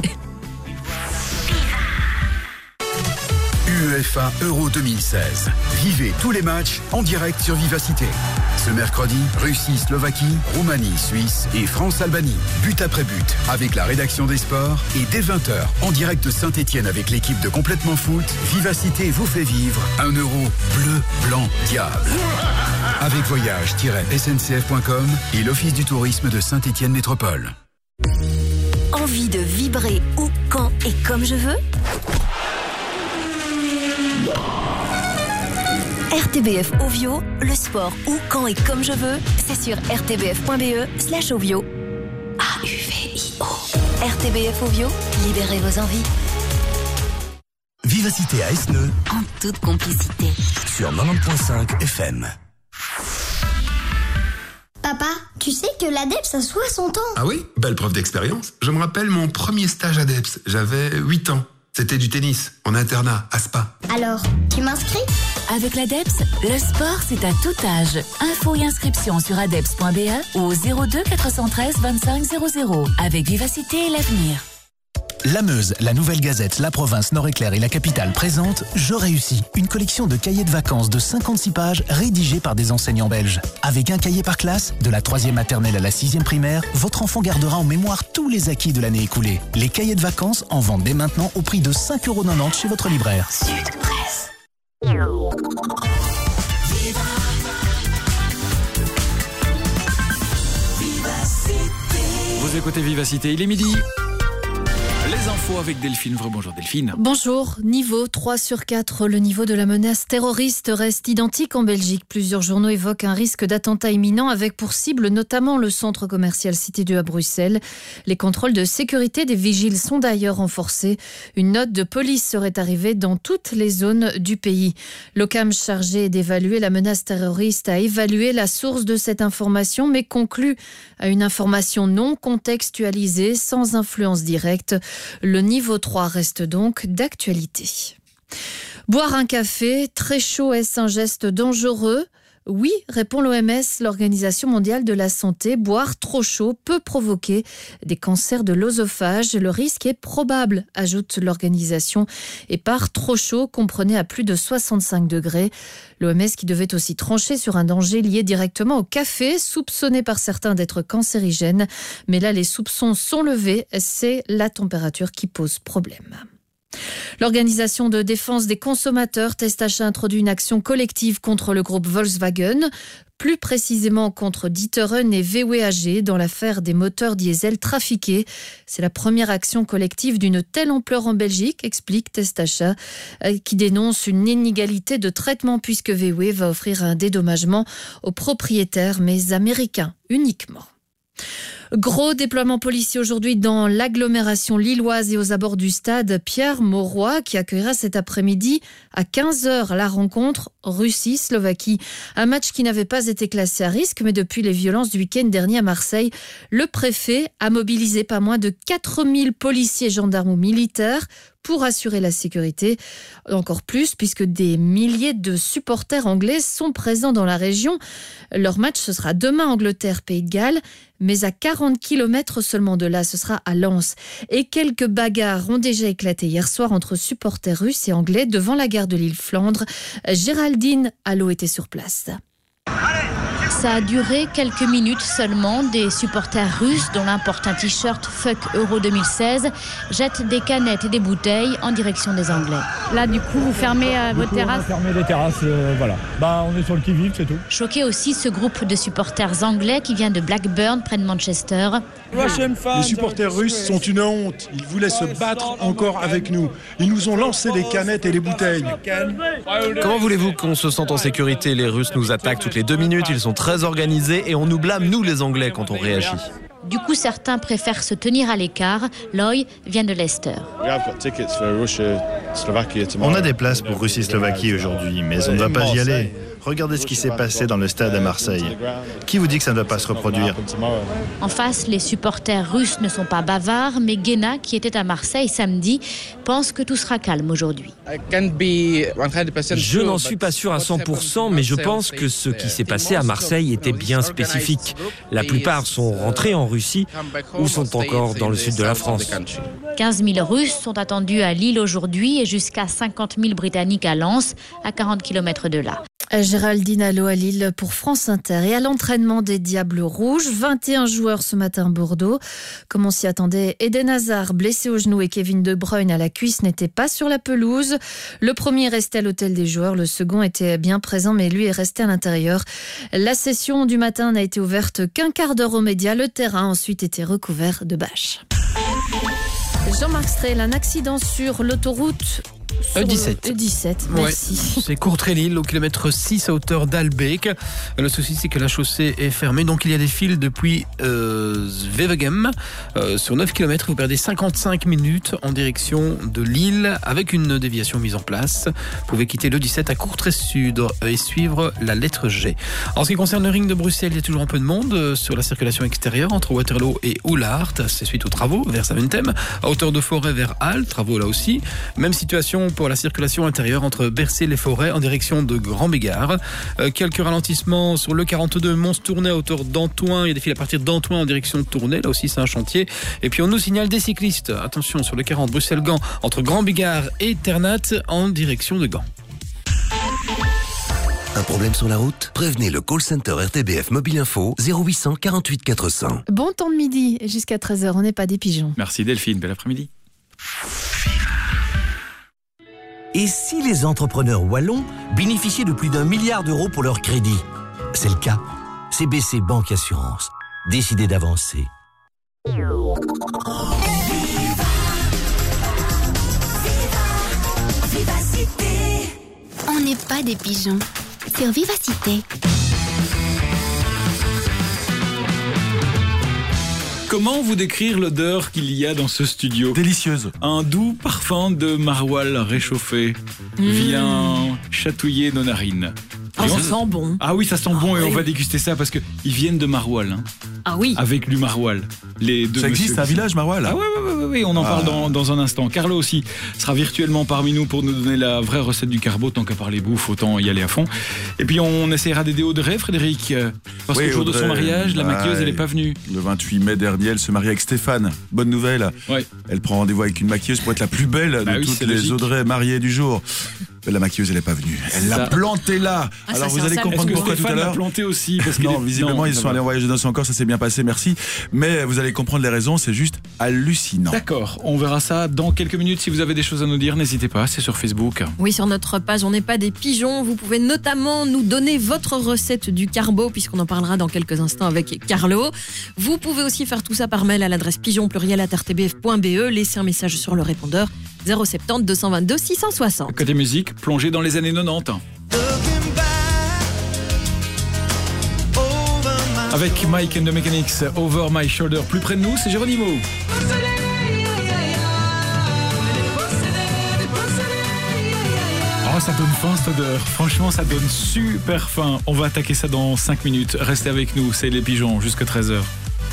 Speaker 11: UEFA Euro deux mille seize. Vivez tous les matchs en direct sur Vivacité. Ce mercredi, Russie-Slovaquie, Roumanie-Suisse et France-Albanie. But après but, avec la rédaction des sports. Et dès vingt heures, en direct de Saint-Etienne avec l'équipe de Complètement Foot, Vivacité vous fait vivre un euro bleu, blanc, diable. Avec voyage tiret s n c f point com et l'Office du tourisme de Saint-Etienne Métropole.
Speaker 22: Envie de vibrer où, quand et comme je veux? R T B F Ovio, le sport où, quand et comme je veux, c'est sur r t b f point b e slash ovio. A U V I O. R T B F Ovio, libérez vos envies.
Speaker 5: Vivacité à Esneux
Speaker 22: En toute complicité.
Speaker 5: sur quatre-vingt-dix point cinq F M.
Speaker 10: Papa, tu sais que l'ADEPS a soixante ans.
Speaker 24: Ah oui? Belle preuve d'expérience. Je me rappelle mon premier stage à D E P S. J'avais huit ans. C'était du tennis, en internat, à Spa.
Speaker 10: Alors, tu m'inscris?
Speaker 22: Avec l'ADEPS, le sport c'est à tout âge. Info et inscription sur adeps point b e ou au zéro deux quatre cent treize vingt-cinq zéro zéro. Avec Vivacité et l'avenir.
Speaker 5: La Meuse, la Nouvelle Gazette, la province Nord-Éclair et la capitale présentent Je réussis, une collection de cahiers de vacances de cinquante-six pages rédigés par des enseignants belges. Avec un cahier par classe, de la troisième maternelle à la sixième primaire, votre enfant gardera en mémoire tous les acquis de l'année écoulée. Les cahiers de vacances en vendent dès maintenant au prix de cinq euros quatre-vingt-dix chez votre libraire.
Speaker 22: Sud Presse.
Speaker 1: Vous écoutez Vivacité, il est midi. Les infos avec Delphine. Bonjour Delphine.
Speaker 13: Bonjour. Niveau trois sur quatre, le niveau de la menace terroriste reste identique en Belgique. Plusieurs journaux évoquent un risque d'attentat imminent avec pour cible notamment le centre commercial Cité deux à Bruxelles. Les contrôles de sécurité des vigiles sont d'ailleurs renforcés. Une note de police serait arrivée dans toutes les zones du pays. L'OCAM chargé d'évaluer la menace terroriste a évalué la source de cette information mais conclut à une information non contextualisée sans influence directe. Le niveau trois reste donc d'actualité. Boire un café, très chaud, est-ce un geste dangereux ? Oui, répond l'O M S, l'Organisation mondiale de la santé. Boire trop chaud peut provoquer des cancers de l'œsophage. Le risque est probable, ajoute l'organisation. Et par trop chaud, comprenez à plus de soixante-cinq degrés. L'O M S qui devait aussi trancher sur un danger lié directement au café, soupçonné par certains d'être cancérigène. Mais là, les soupçons sont levés. C'est la température qui pose problème. L'Organisation de défense des consommateurs, Testach, a introduit une action collective contre le groupe Volkswagen, plus précisément contre D'Ieteren et V W A G dans l'affaire des moteurs diesel trafiqués. C'est la première action collective d'une telle ampleur en Belgique, explique Testach, qui dénonce une inégalité de traitement puisque V W va offrir un dédommagement aux propriétaires, mais américains uniquement. Gros déploiement policier aujourd'hui dans l'agglomération lilloise et aux abords du stade Pierre-Mauroy qui accueillera cet après-midi à quinze heures la rencontre Russie-Slovaquie. Un match qui n'avait pas été classé à risque, mais depuis les violences du week-end dernier à Marseille, le préfet a mobilisé pas moins de quatre mille policiers, gendarmes ou militaires pour assurer la sécurité. Encore plus, puisque des milliers de supporters anglais sont présents dans la région. Leur match, ce sera demain Angleterre-Pays de Galles, mais à quarante kilomètres seulement de là, ce sera à Lens. Et quelques bagarres ont déjà éclaté hier soir entre supporters russes et anglais devant la gare de l'île Flandre. Géraldine Allo était sur place.
Speaker 16: Ça a duré quelques minutes seulement. Des supporters russes, dont l'un porte un t-shirt Fuck Euro deux mille seize, jettent des canettes et des bouteilles en direction des Anglais. Là, du coup, vous fermez euh, votre terrasse ?
Speaker 20: On a fermé les terrasses, euh, voilà. Bah, on est sur le qui-vive, c'est tout.
Speaker 16: Choqué aussi ce groupe de supporters anglais qui vient de Blackburn, près de Manchester.
Speaker 21: Les supporters russes sont une honte. Ils voulaient se battre encore avec nous. Ils nous ont lancé les canettes et les bouteilles.
Speaker 23: Comment voulez-vous qu'on se sente en sécurité ? Les Russes nous attaquent toutes les deux minutes, ils sont très organisés et on nous blâme, nous les Anglais, quand on réagit.
Speaker 16: Du coup, certains préfèrent se tenir à l'écart. Loy vient de Leicester.
Speaker 26: On a des places pour Russie-Slovaquie aujourd'hui, mais on ne va pas y aller. Regardez ce qui s'est passé dans le stade à Marseille. Qui vous dit que ça ne va pas se reproduire ?
Speaker 16: En face, les supporters russes ne sont pas bavards, mais Guéna, qui était à Marseille samedi, pense que tout sera calme aujourd'hui.
Speaker 27: Je n'en suis pas sûr à cent pour cent, mais je pense que ce qui s'est passé à Marseille était bien spécifique. La plupart sont rentrés en Russie ou sont encore dans le sud de la France.
Speaker 16: quinze mille Russes sont attendus à Lille aujourd'hui et jusqu'à cinquante mille Britanniques à Lens, à quarante kilomètres de là.
Speaker 13: Géraldine Allo à Lille pour France Inter. Et à l'entraînement des Diables Rouges, vingt et un joueurs ce matin à Bordeaux. Comme on s'y attendait, Eden Hazard, blessé au genou, et Kevin De Bruyne à la cuisse n'étaient pas sur la pelouse. Le premier restait à l'hôtel des joueurs, le second était bien présent, mais lui est resté à l'intérieur. La session du matin n'a été ouverte qu'un quart d'heure aux médias. Le terrain a ensuite été recouvert de bâches. Jean-Marc Strel, un accident sur l'autoroute
Speaker 28: E dix-sept.
Speaker 13: E dix-sept, merci.
Speaker 28: Ouais, c'est Courtrai-Lille, au kilomètre six à hauteur d'Albeek. Le souci, c'est que la chaussée est fermée, donc il y a des files depuis euh, Wevelgem. Euh, sur neuf kilomètres, vous perdez cinquante-cinq minutes en direction de Lille, avec une déviation mise en place. Vous pouvez quitter le dix-sept à Courtrai-Sud et suivre la lettre G. En ce qui concerne le ring de Bruxelles, il y a toujours un peu de monde sur la circulation extérieure entre Waterloo et Oulaart. C'est suite aux travaux vers Saventem. À hauteur de Forêt vers Halle, travaux là aussi. Même situation pour la circulation intérieure entre Bercé-les-Forêts en direction de Grand-Bégard. Euh, quelques ralentissements sur le quarante-deux Mons-Tournai à hauteur d'Antoin. Il y a des files à partir d'Antoin en direction de Tournai. Là aussi, c'est un chantier. Et puis, on nous signale des cyclistes. Attention, sur le quarante Bruxelles-Gand entre Grand-Bégard et Ternat en direction de Gand.
Speaker 29: Un problème sur la route ? Prévenez le call center R T B F Mobile Info zéro huit cent quarante-huit quatre cents.
Speaker 13: Bon temps de midi jusqu'à treize heures. On n'est pas des pigeons.
Speaker 1: Merci Delphine. Bel après-midi.
Speaker 30: Et si les entrepreneurs wallons bénéficiaient de plus d'un milliard d'euros pour leur crédit ? C'est le cas. C B C Banque Assurance. Décidez d'avancer.
Speaker 22: On n'est pas des pigeons. Sur Vivacité.
Speaker 1: Comment vous décrire l'odeur qu'il y a dans ce studio ?
Speaker 7: Délicieuse.
Speaker 1: Un doux parfum de maroilles réchauffé mmh. vient chatouiller nos narines.
Speaker 8: Ah, ça sent bon.
Speaker 1: Ah oui, ça sent
Speaker 8: ah,
Speaker 1: bon et
Speaker 8: oui.
Speaker 1: on va déguster ça parce qu'ils viennent de Maroilles. Hein.
Speaker 8: Ah oui.
Speaker 1: Avec du Maroilles. Les deux
Speaker 7: ça existe, un village Maroilles.
Speaker 1: Ah oui, oui, oui, oui, on en ah. parle dans, dans un instant. Carlo aussi sera virtuellement parmi nous pour nous donner la vraie recette du carbo. Tant qu'à parler bouffe, autant y aller à fond. Et puis on essaiera d'aider Audrey, Frédéric. Parce oui, que le jour Audrey, de son mariage, la maquilleuse, elle n'est pas venue.
Speaker 7: Le vingt-huit mai dernier, elle se marie avec Stéphane. Bonne nouvelle.
Speaker 1: Ouais.
Speaker 7: Elle prend rendez-vous avec une maquilleuse pour être la plus belle
Speaker 1: bah
Speaker 7: de
Speaker 1: oui,
Speaker 7: toutes les
Speaker 1: logique.
Speaker 7: Audrey mariées du jour. Mais la maquilleuse, elle n'est pas venue. Elle l'a plantée là.
Speaker 8: Ah,
Speaker 7: Alors
Speaker 8: ça,
Speaker 7: vous allez comprendre pourquoi tout à l'heure.
Speaker 1: l'a planté aussi parce
Speaker 7: Non,
Speaker 1: est...
Speaker 7: visiblement,
Speaker 1: non,
Speaker 7: ils sont allés en voyage de noces encore, ça s'est bien passé, merci. Mais vous allez comprendre les raisons, c'est juste hallucinant.
Speaker 1: D'accord, on verra ça dans quelques minutes. Si vous avez des choses à nous dire, n'hésitez pas, c'est sur Facebook.
Speaker 8: Oui, sur notre page, on n'est pas des pigeons. Vous pouvez notamment nous donner votre recette du carbo, puisqu'on en parlera dans quelques instants avec Carlo. Vous pouvez aussi faire tout ça par mail à l'adresse pigeon pluriel arobase r t b f point b e. Laissez un message sur le répondeur zéro sept zéro deux cent vingt-deux six cent soixante.
Speaker 1: Côté musique, plongé dans les années quatre-vingt-dix. Avec Mike and the Mechanics, Over My Shoulder. Plus près de nous, c'est Geronimo. Oh, ça donne faim cette odeur. Franchement, ça donne super faim. On va attaquer ça dans cinq minutes. Restez avec nous, c'est les pigeons, jusqu'à treize heures.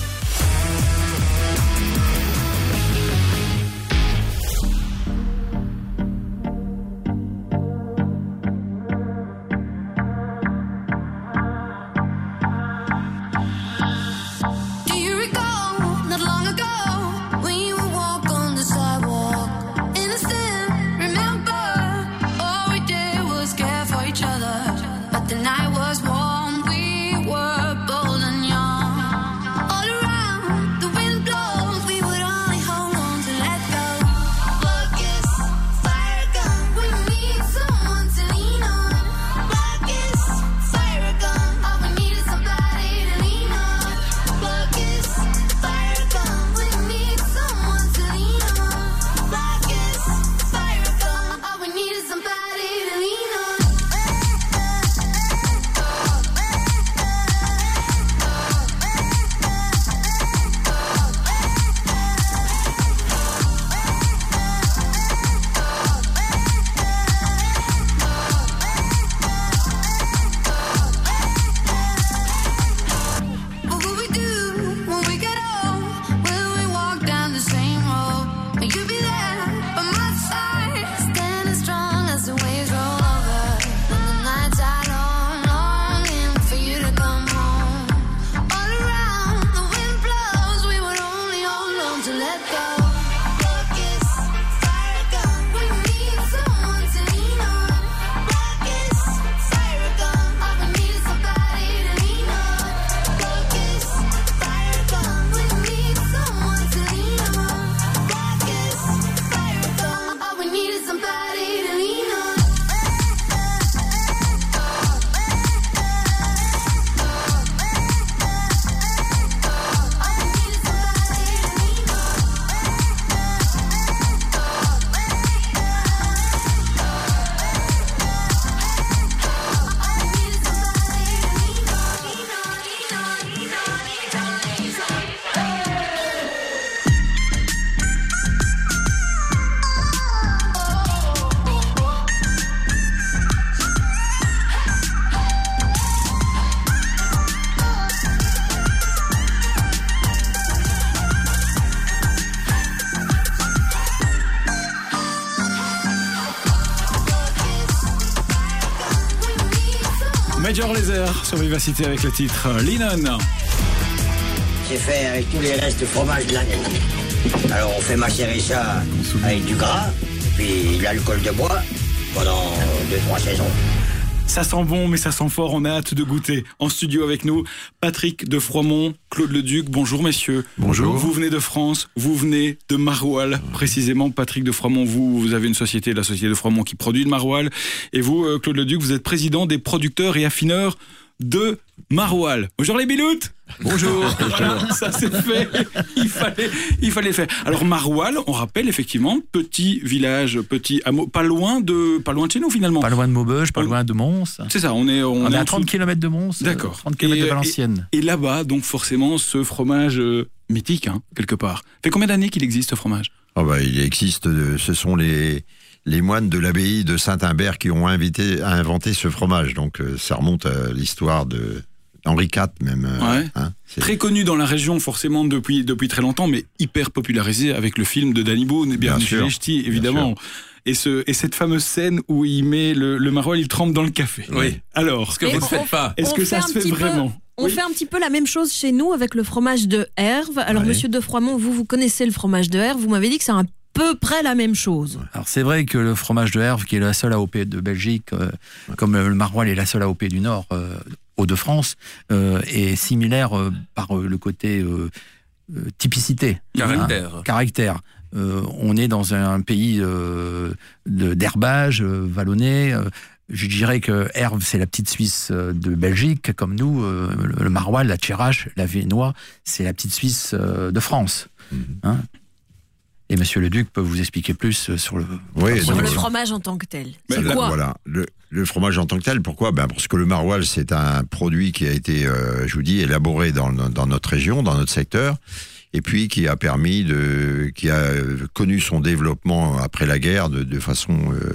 Speaker 1: Major Lazer sur Vivacité avec le titre Lennon.
Speaker 2: C'est fait avec tous les restes de fromage de l'année. Alors on fait macérer ça avec du gras, puis de l'alcool de bois pendant deux trois saisons.
Speaker 1: Ça sent bon, mais ça sent fort. On a hâte de goûter. En studio avec nous, Patrick de Froidmont, Claude Leduc. Bonjour, messieurs.
Speaker 7: Bonjour.
Speaker 1: Vous venez de France, vous venez de Maroilles. Précisément, Patrick de Froidmont, vous, vous avez une société, la société de Froidmont, qui produit de Maroilles. Et vous, Claude Leduc, vous êtes président des producteurs et affineurs de maroilles. Bonjour les biloutes. Bonjour. Voilà, ça c'est fait. Il fallait, il fallait le faire. Alors Maroilles, on rappelle effectivement, petit village, petit hameau, pas loin de, pas loin de chez nous finalement.
Speaker 3: Pas loin de Maubeuge, pas on... loin de Mons.
Speaker 1: C'est ça, on est, on,
Speaker 3: on est à
Speaker 1: en
Speaker 3: trente kilomètres de Mons.
Speaker 1: D'accord.
Speaker 3: trente kilomètres de Valenciennes.
Speaker 1: Et, et là-bas, donc forcément, ce fromage euh, mythique, hein, quelque part. Ça fait combien d'années qu'il existe ce fromage ?
Speaker 4: Oh bah, il existe, euh, ce sont les, les moines de l'abbaye de Saint-Imbert qui ont invité, inventé ce fromage. Donc euh, ça remonte à l'histoire de Henri quatre même. Euh,
Speaker 1: ouais. hein, très connu dans la région forcément depuis, depuis très longtemps, mais hyper popularisé avec le film de Danny Boone, bien sûr, évidemment. Et, ce, et cette fameuse scène où il met le, le maroilles, il trempe dans le café.
Speaker 27: Oui.
Speaker 1: Alors,
Speaker 27: ce que vous ne faites pas.
Speaker 1: Est-ce que ça se fait vraiment ?
Speaker 8: On oui. fait un petit peu la même chose chez nous avec le fromage de Herve. Alors, ouais. Monsieur de Froidmont, vous, vous connaissez le fromage de Herve. Vous m'avez dit que c'est à peu près la même chose.
Speaker 3: Alors, c'est vrai que le fromage de Herve, qui est la seule A O P de Belgique, euh, ouais. comme le maroilles est la seule A O P du Nord, euh, Hauts-de-France, euh, est similaire euh, par euh, le côté euh, euh, typicité.
Speaker 27: Caractère.
Speaker 3: Hein, caractère. Euh, on est dans un pays euh, de, d'herbage, euh, vallonné. Euh, je dirais que Herve, c'est la petite Suisse de Belgique, comme nous. Euh, le, le maroilles, la Thiérache, la Viennois, c'est la petite Suisse euh, de France. Mm-hmm. Hein Et Monsieur le Duc peut vous expliquer plus sur le,
Speaker 4: oui,
Speaker 8: sur
Speaker 4: donc,
Speaker 8: le fromage en tant que tel.
Speaker 4: C'est quoi ? Voilà, le, le fromage en tant que tel, pourquoi ? Ben parce que le maroilles, c'est un produit qui a été, euh, je vous dis, élaboré dans, dans notre région, dans notre secteur, et puis qui a permis de, qui a connu son développement après la guerre de, de façon euh,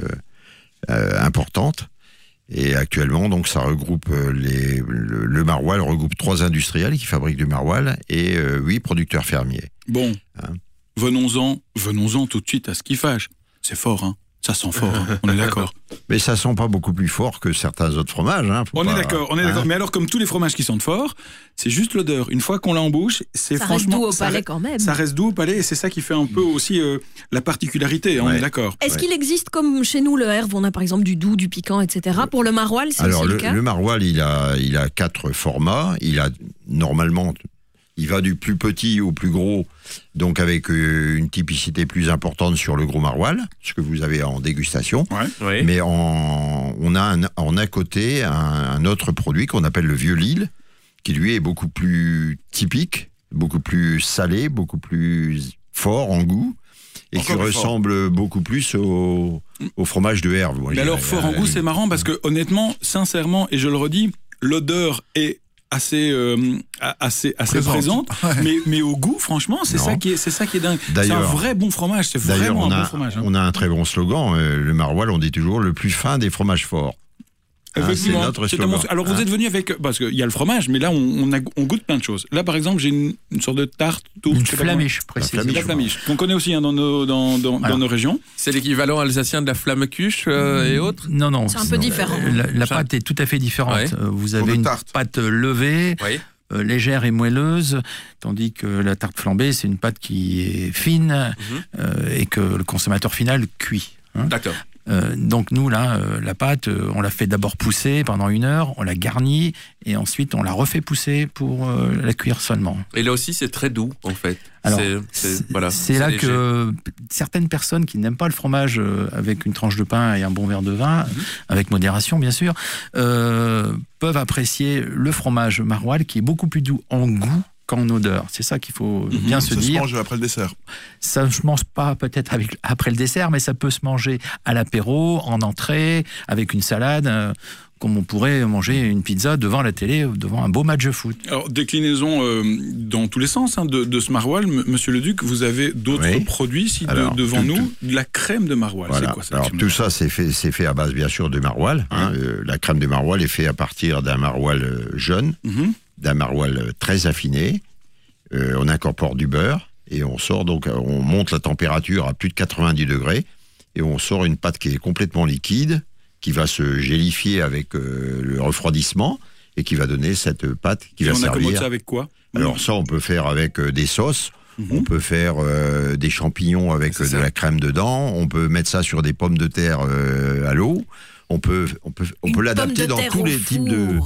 Speaker 4: euh, importante. Et actuellement, donc, ça regroupe les, le, le maroilles regroupe trois industriels qui fabriquent du maroilles et euh, huit producteurs fermiers.
Speaker 1: Bon, hein venons-en, venons-en tout de suite à ce qui fâche. C'est fort, hein. Ça sent fort, hein. On est d'accord.
Speaker 4: Mais ça sent pas beaucoup plus fort que certains autres fromages. Hein.
Speaker 1: On
Speaker 4: pas...
Speaker 1: est d'accord, on est d'accord.
Speaker 4: Hein.
Speaker 1: Mais alors, comme tous les fromages qui sentent fort, c'est juste l'odeur. Une fois qu'on l'a en bouche, c'est
Speaker 8: ça
Speaker 1: franchement...
Speaker 8: reste doux au
Speaker 1: ça
Speaker 8: palais
Speaker 1: reste,
Speaker 8: quand même.
Speaker 1: Ça reste doux au palais et c'est ça qui fait un peu aussi euh, la particularité, hein,
Speaker 4: ouais.
Speaker 1: on est d'accord.
Speaker 8: Est-ce
Speaker 4: ouais.
Speaker 8: qu'il existe comme chez nous le Herve, on a par exemple du doux, du piquant, et cetera. Pour le maroilles, c'est
Speaker 4: alors
Speaker 8: aussi
Speaker 4: le,
Speaker 8: le cas.
Speaker 4: le maroilles, il a, il a quatre formats. Il a normalement... Il va du plus petit au plus gros, donc avec euh, une typicité plus importante sur le gros maroilles, ce que vous avez en dégustation.
Speaker 1: Ouais.
Speaker 4: Oui. Mais en, on a un, en à côté un, un autre produit qu'on appelle le vieux Lille, qui lui est beaucoup plus typique, beaucoup plus salé, beaucoup plus fort en goût, et Encore qui ressemble fort. beaucoup plus au, au fromage de Herve.
Speaker 1: Mais alors fort en goût, c'est marrant parce que honnêtement, sincèrement, et je le redis, l'odeur est assez euh, assez assez présente, présente mais mais au goût franchement c'est non. ça qui est c'est ça qui est dingue. C'est un vrai bon fromage, c'est vraiment
Speaker 4: on
Speaker 1: un
Speaker 4: a,
Speaker 1: bon fromage. Hein.
Speaker 4: On a un très bon slogan, euh, le maroilles, on dit toujours le plus fin des fromages forts. Hein, c'est notre slogan.
Speaker 1: Mon... Alors vous hein. êtes venu avec, parce qu'il y a le fromage, mais là on, on, a, on goûte plein de choses. Là par exemple j'ai une, une sorte de tarte, tourte,
Speaker 3: une flamiche, précisément.
Speaker 1: La flamiche, qu'on connaît aussi hein, dans nos dans dans, dans nos régions.
Speaker 27: C'est l'équivalent alsacien de la flamme-cuche euh, et autres.
Speaker 3: Non non,
Speaker 8: c'est un peu
Speaker 3: non,
Speaker 8: différent.
Speaker 3: La, la pâte est tout à fait différente. Ouais. Vous avez une
Speaker 7: tarte.
Speaker 3: pâte levée.
Speaker 27: Oui.
Speaker 3: Euh, légère et moelleuse, tandis que la tarte flambée, c'est une pâte qui est fine mm-hmm. euh, et que le consommateur final cuit.
Speaker 27: Hein. D'accord.
Speaker 3: Euh, donc nous, là, euh, la pâte, euh, on la fait d'abord pousser pendant une heure, on la garnit et ensuite on la refait pousser pour euh, la cuire seulement.
Speaker 27: Et là aussi, c'est très doux, en fait.
Speaker 3: Alors,
Speaker 27: c'est, c'est,
Speaker 3: c'est,
Speaker 27: voilà,
Speaker 3: c'est
Speaker 27: c'est
Speaker 3: là
Speaker 27: léger.
Speaker 3: que certaines personnes qui n'aiment pas le fromage euh, avec une tranche de pain et un bon verre de vin, mm-hmm. avec modération bien sûr, euh, peuvent apprécier le fromage maroilles qui est beaucoup plus doux en goût qu'en odeur. C'est ça qu'il faut mmh, bien se
Speaker 7: ça
Speaker 3: dire.
Speaker 7: Ça se mange après le dessert.
Speaker 3: Ça ne se mange pas peut-être avec, après le dessert, mais ça peut se manger à l'apéro, en entrée, avec une salade, euh, comme on pourrait manger une pizza devant la télé, devant un beau match de foot.
Speaker 1: Alors, déclinaison euh, dans tous les sens hein, de, de ce maroilles. M- Monsieur le Duc, vous avez d'autres oui. produits ici Alors, de, devant tout, nous. Tout. De la crème de maroilles.
Speaker 4: Voilà.
Speaker 1: C'est quoi ça?
Speaker 4: Alors, tout ça, c'est fait, c'est fait à base, bien sûr, de maroilles. Hein. Hein. Euh, la crème de maroilles est faite à partir d'un maroilles jeune, mm-hmm. d'un maroilles très affiné. Euh, on incorpore du beurre et on sort donc, on monte la température à plus de quatre-vingt-dix degrés et on sort une pâte qui est complètement liquide, qui va se gélifier avec euh, le refroidissement et qui va donner cette pâte qui
Speaker 1: et
Speaker 4: va
Speaker 1: on
Speaker 4: servir.
Speaker 1: On accommode ça avec quoi?
Speaker 4: Alors ça, on peut faire avec euh, des sauces. Mm-hmm. On peut faire euh, des champignons avec euh, de la crème dedans. On peut mettre ça sur des pommes de terre euh, à l'eau. On peut, on peut, on peut l'adapter dans tous les types de.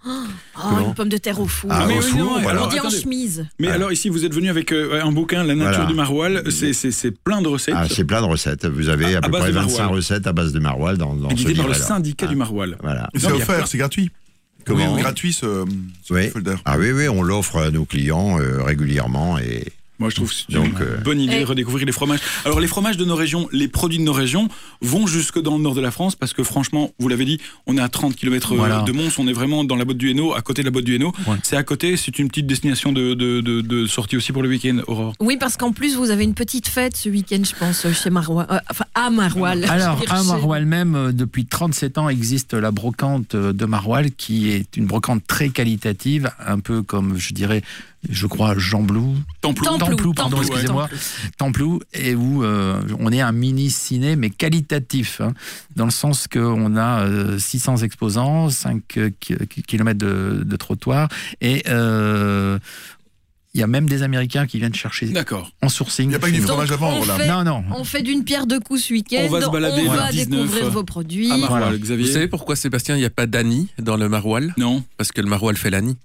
Speaker 8: Oh, une pomme de terre au four.
Speaker 4: Ah,
Speaker 8: mais
Speaker 4: au four,
Speaker 8: non,
Speaker 4: voilà.
Speaker 8: on dit en chemise.
Speaker 1: Mais
Speaker 4: ah.
Speaker 1: alors ici, vous êtes venu avec euh, un bouquin, La nature voilà. du maroilles. C'est, c'est, c'est plein de recettes.
Speaker 4: Ah, c'est plein de recettes. Vous avez à, à peu près vingt-cinq recettes à base de maroilles dans, dans ce livre.
Speaker 1: Par le syndicat
Speaker 4: ah.
Speaker 1: du maroilles.
Speaker 4: Voilà.
Speaker 7: C'est offert, c'est gratuit.
Speaker 4: Comment
Speaker 7: Oui, gratuit ce, ce
Speaker 4: oui.
Speaker 7: folder.
Speaker 4: Ah oui, oui, on l'offre à nos clients euh, régulièrement et.
Speaker 1: Moi, je trouve que c'est
Speaker 4: Donc,
Speaker 1: une
Speaker 4: euh...
Speaker 1: bonne idée,
Speaker 8: Et...
Speaker 1: redécouvrir les fromages. Alors, les fromages de nos régions, les produits de nos régions vont jusque dans le nord de la France parce que franchement, vous l'avez dit, on est à trente kilomètres
Speaker 3: Voilà.
Speaker 1: de Mons, on est vraiment dans la Botte du Hainaut, à côté de la Botte du Hainaut.
Speaker 3: Ouais.
Speaker 1: C'est à côté, c'est une petite destination de, de, de, de sortie aussi pour le week-end, Aurore.
Speaker 8: Oui, parce qu'en plus, vous avez une petite fête ce week-end, je pense, chez Maroilles. Euh, enfin, à Maroilles.
Speaker 3: Alors,
Speaker 8: Je veux dire,
Speaker 3: à
Speaker 8: chez-
Speaker 3: Maroilles même, euh, depuis trente-sept ans, existe la brocante euh, de Maroilles, qui est une brocante très qualitative, un peu comme, je dirais, je crois, Jean Blou.
Speaker 1: Templou.
Speaker 3: Templou,
Speaker 8: Templou,
Speaker 3: pardon,
Speaker 8: Templou,
Speaker 3: excusez-moi. Templou, et où euh, on est un mini-ciné, mais qualitatif, hein, dans le sens qu'on a euh, six cents exposants, cinq kilomètres de, de trottoir, et euh, il y a même des Américains qui viennent chercher
Speaker 1: D'accord.
Speaker 3: en sourcing.
Speaker 7: Il n'y a pas que du
Speaker 8: Donc,
Speaker 7: fromage à
Speaker 8: on
Speaker 7: vendre, là.
Speaker 8: fait-
Speaker 3: Non, non.
Speaker 8: On fait d'une pierre deux coups ce week-end.
Speaker 1: On va se balader
Speaker 8: on
Speaker 1: vers
Speaker 8: va
Speaker 1: dix-neuf,
Speaker 8: découvrir vos produits.
Speaker 1: À Maroilles,
Speaker 3: Voilà.
Speaker 1: Xavier.
Speaker 6: Vous savez pourquoi, Sébastien, il n'y a pas d'Annie dans le maroilles?
Speaker 1: Non.
Speaker 6: Parce que le maroilles fait l'Annie.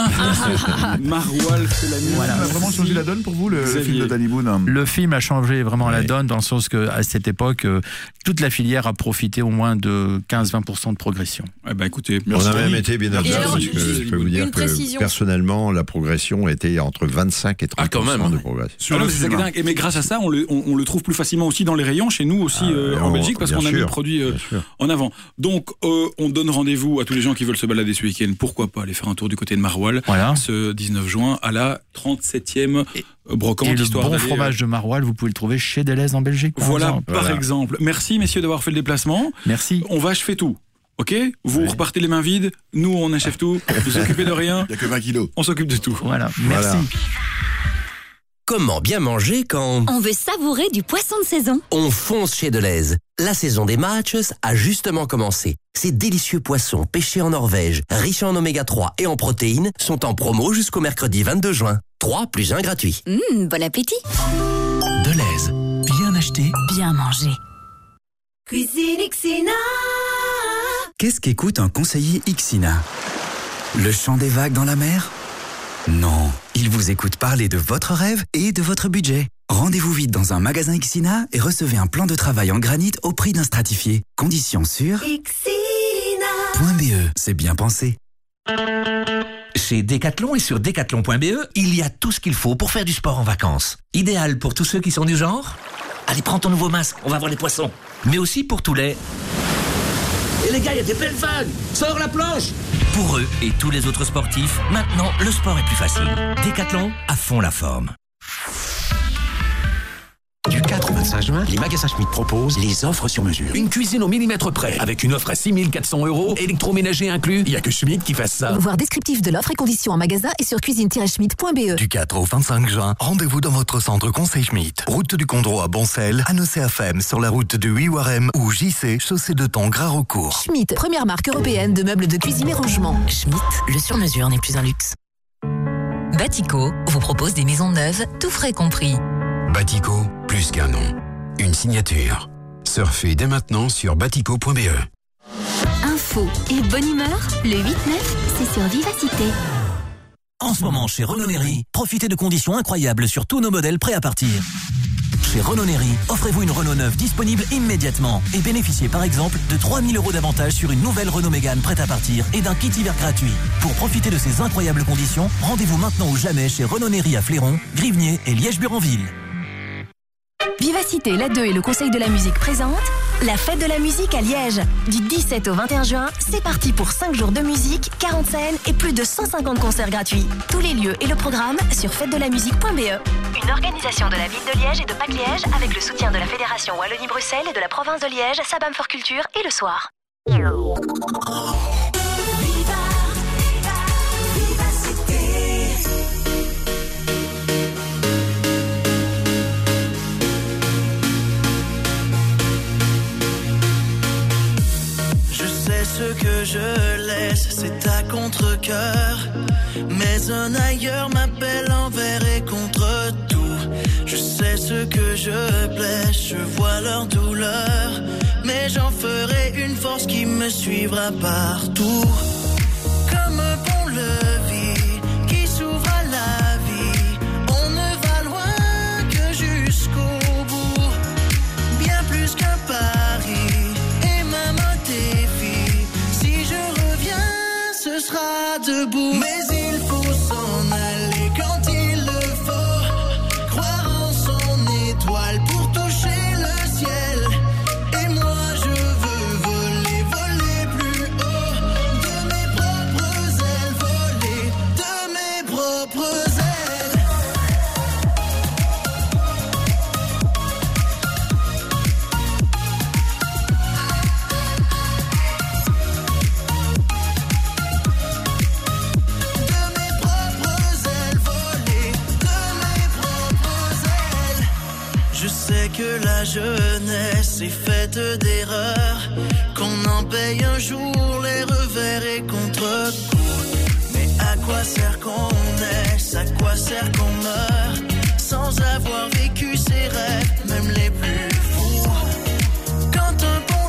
Speaker 1: Maroilles, c'est la nuit.
Speaker 3: Voilà.
Speaker 7: Ça a vraiment changé la donne pour vous, le, le
Speaker 1: Xavier.
Speaker 7: film de Danny Boone?
Speaker 3: Le film a changé vraiment la
Speaker 4: Ouais.
Speaker 3: donne, dans le sens qu'à cette époque, euh, toute la filière a profité au moins de quinze à vingt pour cent de progression.
Speaker 1: Eh ben, écoutez,
Speaker 4: On
Speaker 1: merci.
Speaker 4: a même été bien
Speaker 8: Et
Speaker 4: au-delà,
Speaker 8: alors,
Speaker 4: parce que
Speaker 8: juste
Speaker 4: je peux vous dire
Speaker 8: une
Speaker 4: que
Speaker 8: précision.
Speaker 4: personnellement, la progression était entre vingt-cinq et trente
Speaker 6: Ah, quand
Speaker 4: pour cent
Speaker 6: même.
Speaker 4: de progression.
Speaker 7: Sur
Speaker 1: Ah non,
Speaker 7: le
Speaker 1: mais c'est ça qui est
Speaker 7: cinéma.
Speaker 1: dingue. Et mais grâce à ça, on le, on, on le trouve plus facilement aussi dans les rayons, chez nous aussi
Speaker 4: Ah,
Speaker 1: euh,
Speaker 4: et
Speaker 1: en
Speaker 4: on-
Speaker 1: Belgique, parce
Speaker 4: bien
Speaker 1: qu'on a mis le
Speaker 4: sûr,
Speaker 1: produit euh,
Speaker 4: bien sûr.
Speaker 1: en avant. Donc, euh, on donne rendez-vous à tous les gens qui veulent se balader ce week-end. Pourquoi pas aller faire un tour du côté de Maroilles,
Speaker 3: Voilà.
Speaker 1: ce dix-neuf juin, à la trente-septième brocante.
Speaker 3: Et le
Speaker 1: histoire
Speaker 3: bon
Speaker 1: d'aller,
Speaker 3: fromage de Maroilles, vous pouvez le trouver chez Deleuze en Belgique. par
Speaker 1: Voilà,
Speaker 3: exemple.
Speaker 1: par
Speaker 4: Voilà.
Speaker 1: exemple. Merci, messieurs, d'avoir fait le déplacement.
Speaker 3: Merci.
Speaker 1: On va achever tout. Ok? Vous repartez les mains vides. Nous, on achève tout. Vous vous occupez de rien.
Speaker 7: Il n'y a que vingt kilos.
Speaker 1: On s'occupe de tout.
Speaker 3: Voilà, merci.
Speaker 4: Voilà.
Speaker 30: Comment bien manger quand
Speaker 22: On veut savourer du poisson de saison.
Speaker 30: on fonce chez Deleuze? La saison des matchs a justement commencé. Ces délicieux poissons pêchés en Norvège, riches en oméga trois et en protéines, sont en promo jusqu'au mercredi vingt-deux juin. trois plus un gratuit.
Speaker 22: Mmh, bon appétit.
Speaker 30: Deleuze, bien acheté.
Speaker 22: Bien mangé.
Speaker 9: Cuisine Ixina.
Speaker 11: Qu'est-ce qu'écoute un conseiller Ixina? Le chant des vagues dans la mer? Non, il vous écoute parler de votre rêve et de votre budget. Rendez-vous vite dans un magasin Ixina et recevez un plan de travail en granit au prix d'un stratifié. Conditions sur
Speaker 9: Ixina.
Speaker 11: .be, c'est bien pensé.
Speaker 30: Chez Decathlon et sur decathlon point b e, il y a tout ce qu'il faut pour faire du sport en vacances. Idéal pour tous ceux qui sont du genre. Allez, prends ton nouveau masque, on va voir les poissons. Mais aussi pour tous les... Et les gars, il y a des belles vagues. Sors la planche. Pour eux et tous les autres sportifs, maintenant, le sport est plus facile. Decathlon, à fond la forme.
Speaker 29: Du quatre au vingt-cinq juin, les magasins Schmitt proposent les offres sur mesure. Une cuisine au millimètre près, avec une offre à six mille quatre cents euros, électroménager inclus. Il n'y a que Schmitt qui fasse ça.
Speaker 22: Voir descriptif de l'offre et conditions en magasin et sur cuisine tiret schmidt point b e.
Speaker 5: Du quatre au vingt-cinq juin, rendez-vous dans votre centre Conseil Schmitt. Route du Condro à Boncel, à Nocé-à-Fem, sur la route de Huiwarem ou J C, chaussée de Thon Gras-Rocourt.
Speaker 22: Schmitt, première marque européenne de meubles de cuisine et rangement. Schmitt, le sur-mesure n'est plus un luxe. Batico vous propose des maisons neuves, tout frais compris.
Speaker 24: Batico, plus qu'un nom. Une signature. Surfez dès maintenant sur batico point b e.
Speaker 22: Info et bonne humeur, le huit neuf, c'est sur Vivacité.
Speaker 30: En ce moment, chez Renault Néry, profitez de conditions incroyables sur tous nos modèles prêts à partir. Chez Renault Néry, offrez-vous une Renault neuve disponible immédiatement et bénéficiez par exemple de trois mille euros d'avantage sur une nouvelle Renault Mégane prête à partir et d'un kit hiver gratuit. Pour profiter de ces incroyables conditions, rendez-vous maintenant ou jamais chez Renault Néry à Fléron, Grivnier et Liège-Buranville.
Speaker 22: Vivacité, la deux et le Conseil de la musique présentent la fête de la musique à Liège. Du dix-sept au vingt et un juin, c'est parti pour cinq jours de musique, quarante scènes et plus de cent cinquante concerts gratuits. Tous les lieux et le programme sur fête de la musique point b e. Une organisation de la ville de Liège et de P A C Liège avec le soutien de la Fédération Wallonie-Bruxelles et de la province de Liège, Sabam for Culture et le soir.
Speaker 12: Ce que je laisse, c'est à contre-cœur. Mais un ailleurs m'appelle envers et contre tout. Je sais ce que je blesse, je vois leur douleur. Mais j'en ferai une force qui me suivra partout. Comme un pont-levis qui s'ouvre à la vie. On ne va loin que jusqu'au bout. Bien plus qu'un pari et même un défi. Ce sera sais que la jeunesse est faite d'erreurs, qu'on en paye un jour les revers et contre-coups. Mais à quoi sert qu'on naisse, à quoi sert qu'on meurt, sans avoir vécu ses rêves, même les plus fous. Quand un pont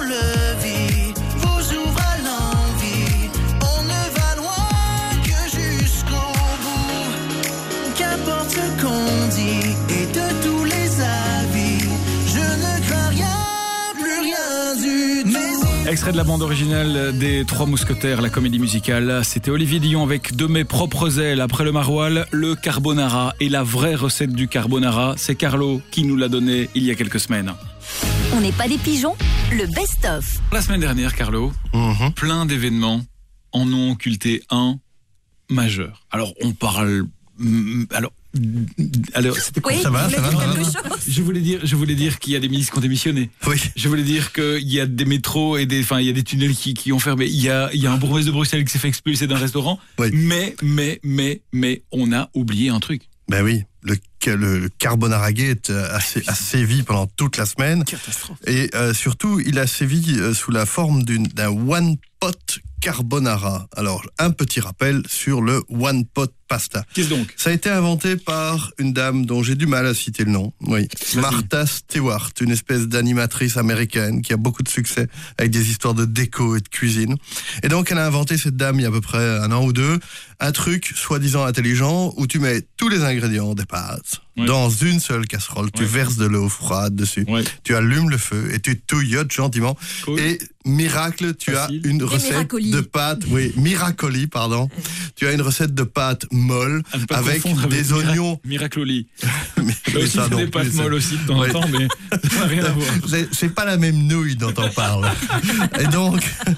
Speaker 12: levis vous ouvre à l'envie, on ne va loin que jusqu'au bout. Qu'importe ce qu'on dit et de tous les avis, je ne crains rien, plus rien du tout.
Speaker 1: Extrait de la bande originale des Trois Mousquetaires, la comédie musicale. C'était Olivier Dion avec De mes propres ailes. Après le maroilles, le carbonara. Et la vraie recette du carbonara, c'est Carlo qui nous l'a donné il y a quelques semaines.
Speaker 22: On n'est pas des pigeons, le best-of.
Speaker 1: La semaine dernière, Carlo, mm-hmm. plein d'événements en ont occulté un majeur. Alors, on parle... Alors... Alors, c'était quoi?
Speaker 22: Oui,
Speaker 1: ça va, ça va,
Speaker 22: quelque
Speaker 1: ça va.
Speaker 22: chose.
Speaker 1: Je voulais dire, je voulais dire qu'il y a des ministres qui ont démissionné.
Speaker 3: Oui.
Speaker 1: Je voulais dire qu'il y a des métros et des, enfin, il y a des tunnels qui, qui ont fermé. Il y a, il y a un bourgmestre de Bruxelles qui s'est fait expulser d'un restaurant.
Speaker 3: Oui.
Speaker 1: Mais, mais, mais, mais, on a oublié un truc.
Speaker 10: Ben oui. Le, le, le Carbonara Gate a, a sévi pendant toute la semaine.
Speaker 1: Catastrophe.
Speaker 10: Et euh, surtout, il a sévi euh, sous la forme d'une, d'un One Pot Carbonara. Alors, un petit rappel sur le One Pot Pasta.
Speaker 1: Qu'est-ce donc?
Speaker 10: Ça a été inventé par une dame dont j'ai du mal à citer le nom. Oui, Martha Stewart, une espèce d'animatrice américaine qui a beaucoup de succès avec des histoires de déco et de cuisine. Et donc, elle a inventé, cette dame, il y a à peu près un an ou deux, un truc soi-disant intelligent où tu mets tous les ingrédients des pâtes oui. dans une seule casserole. Tu oui. verses de l'eau froide dessus. Oui. Tu allumes le feu et tu touillotes gentiment. Cool. Et miracle, tu Facile. as une
Speaker 22: et
Speaker 10: recette
Speaker 22: miracoli.
Speaker 10: de pâtes. Oui, miracoli, pardon. Tu as une recette de pâtes molles avec des
Speaker 1: avec
Speaker 10: oignons.
Speaker 1: Miracoli.
Speaker 10: mais,
Speaker 1: mais aussi, c'est des pâtes molles aussi de temps en temps, mais ça n'a rien à voir.
Speaker 10: C'est, c'est pas la même nouille dont on parle. Et donc,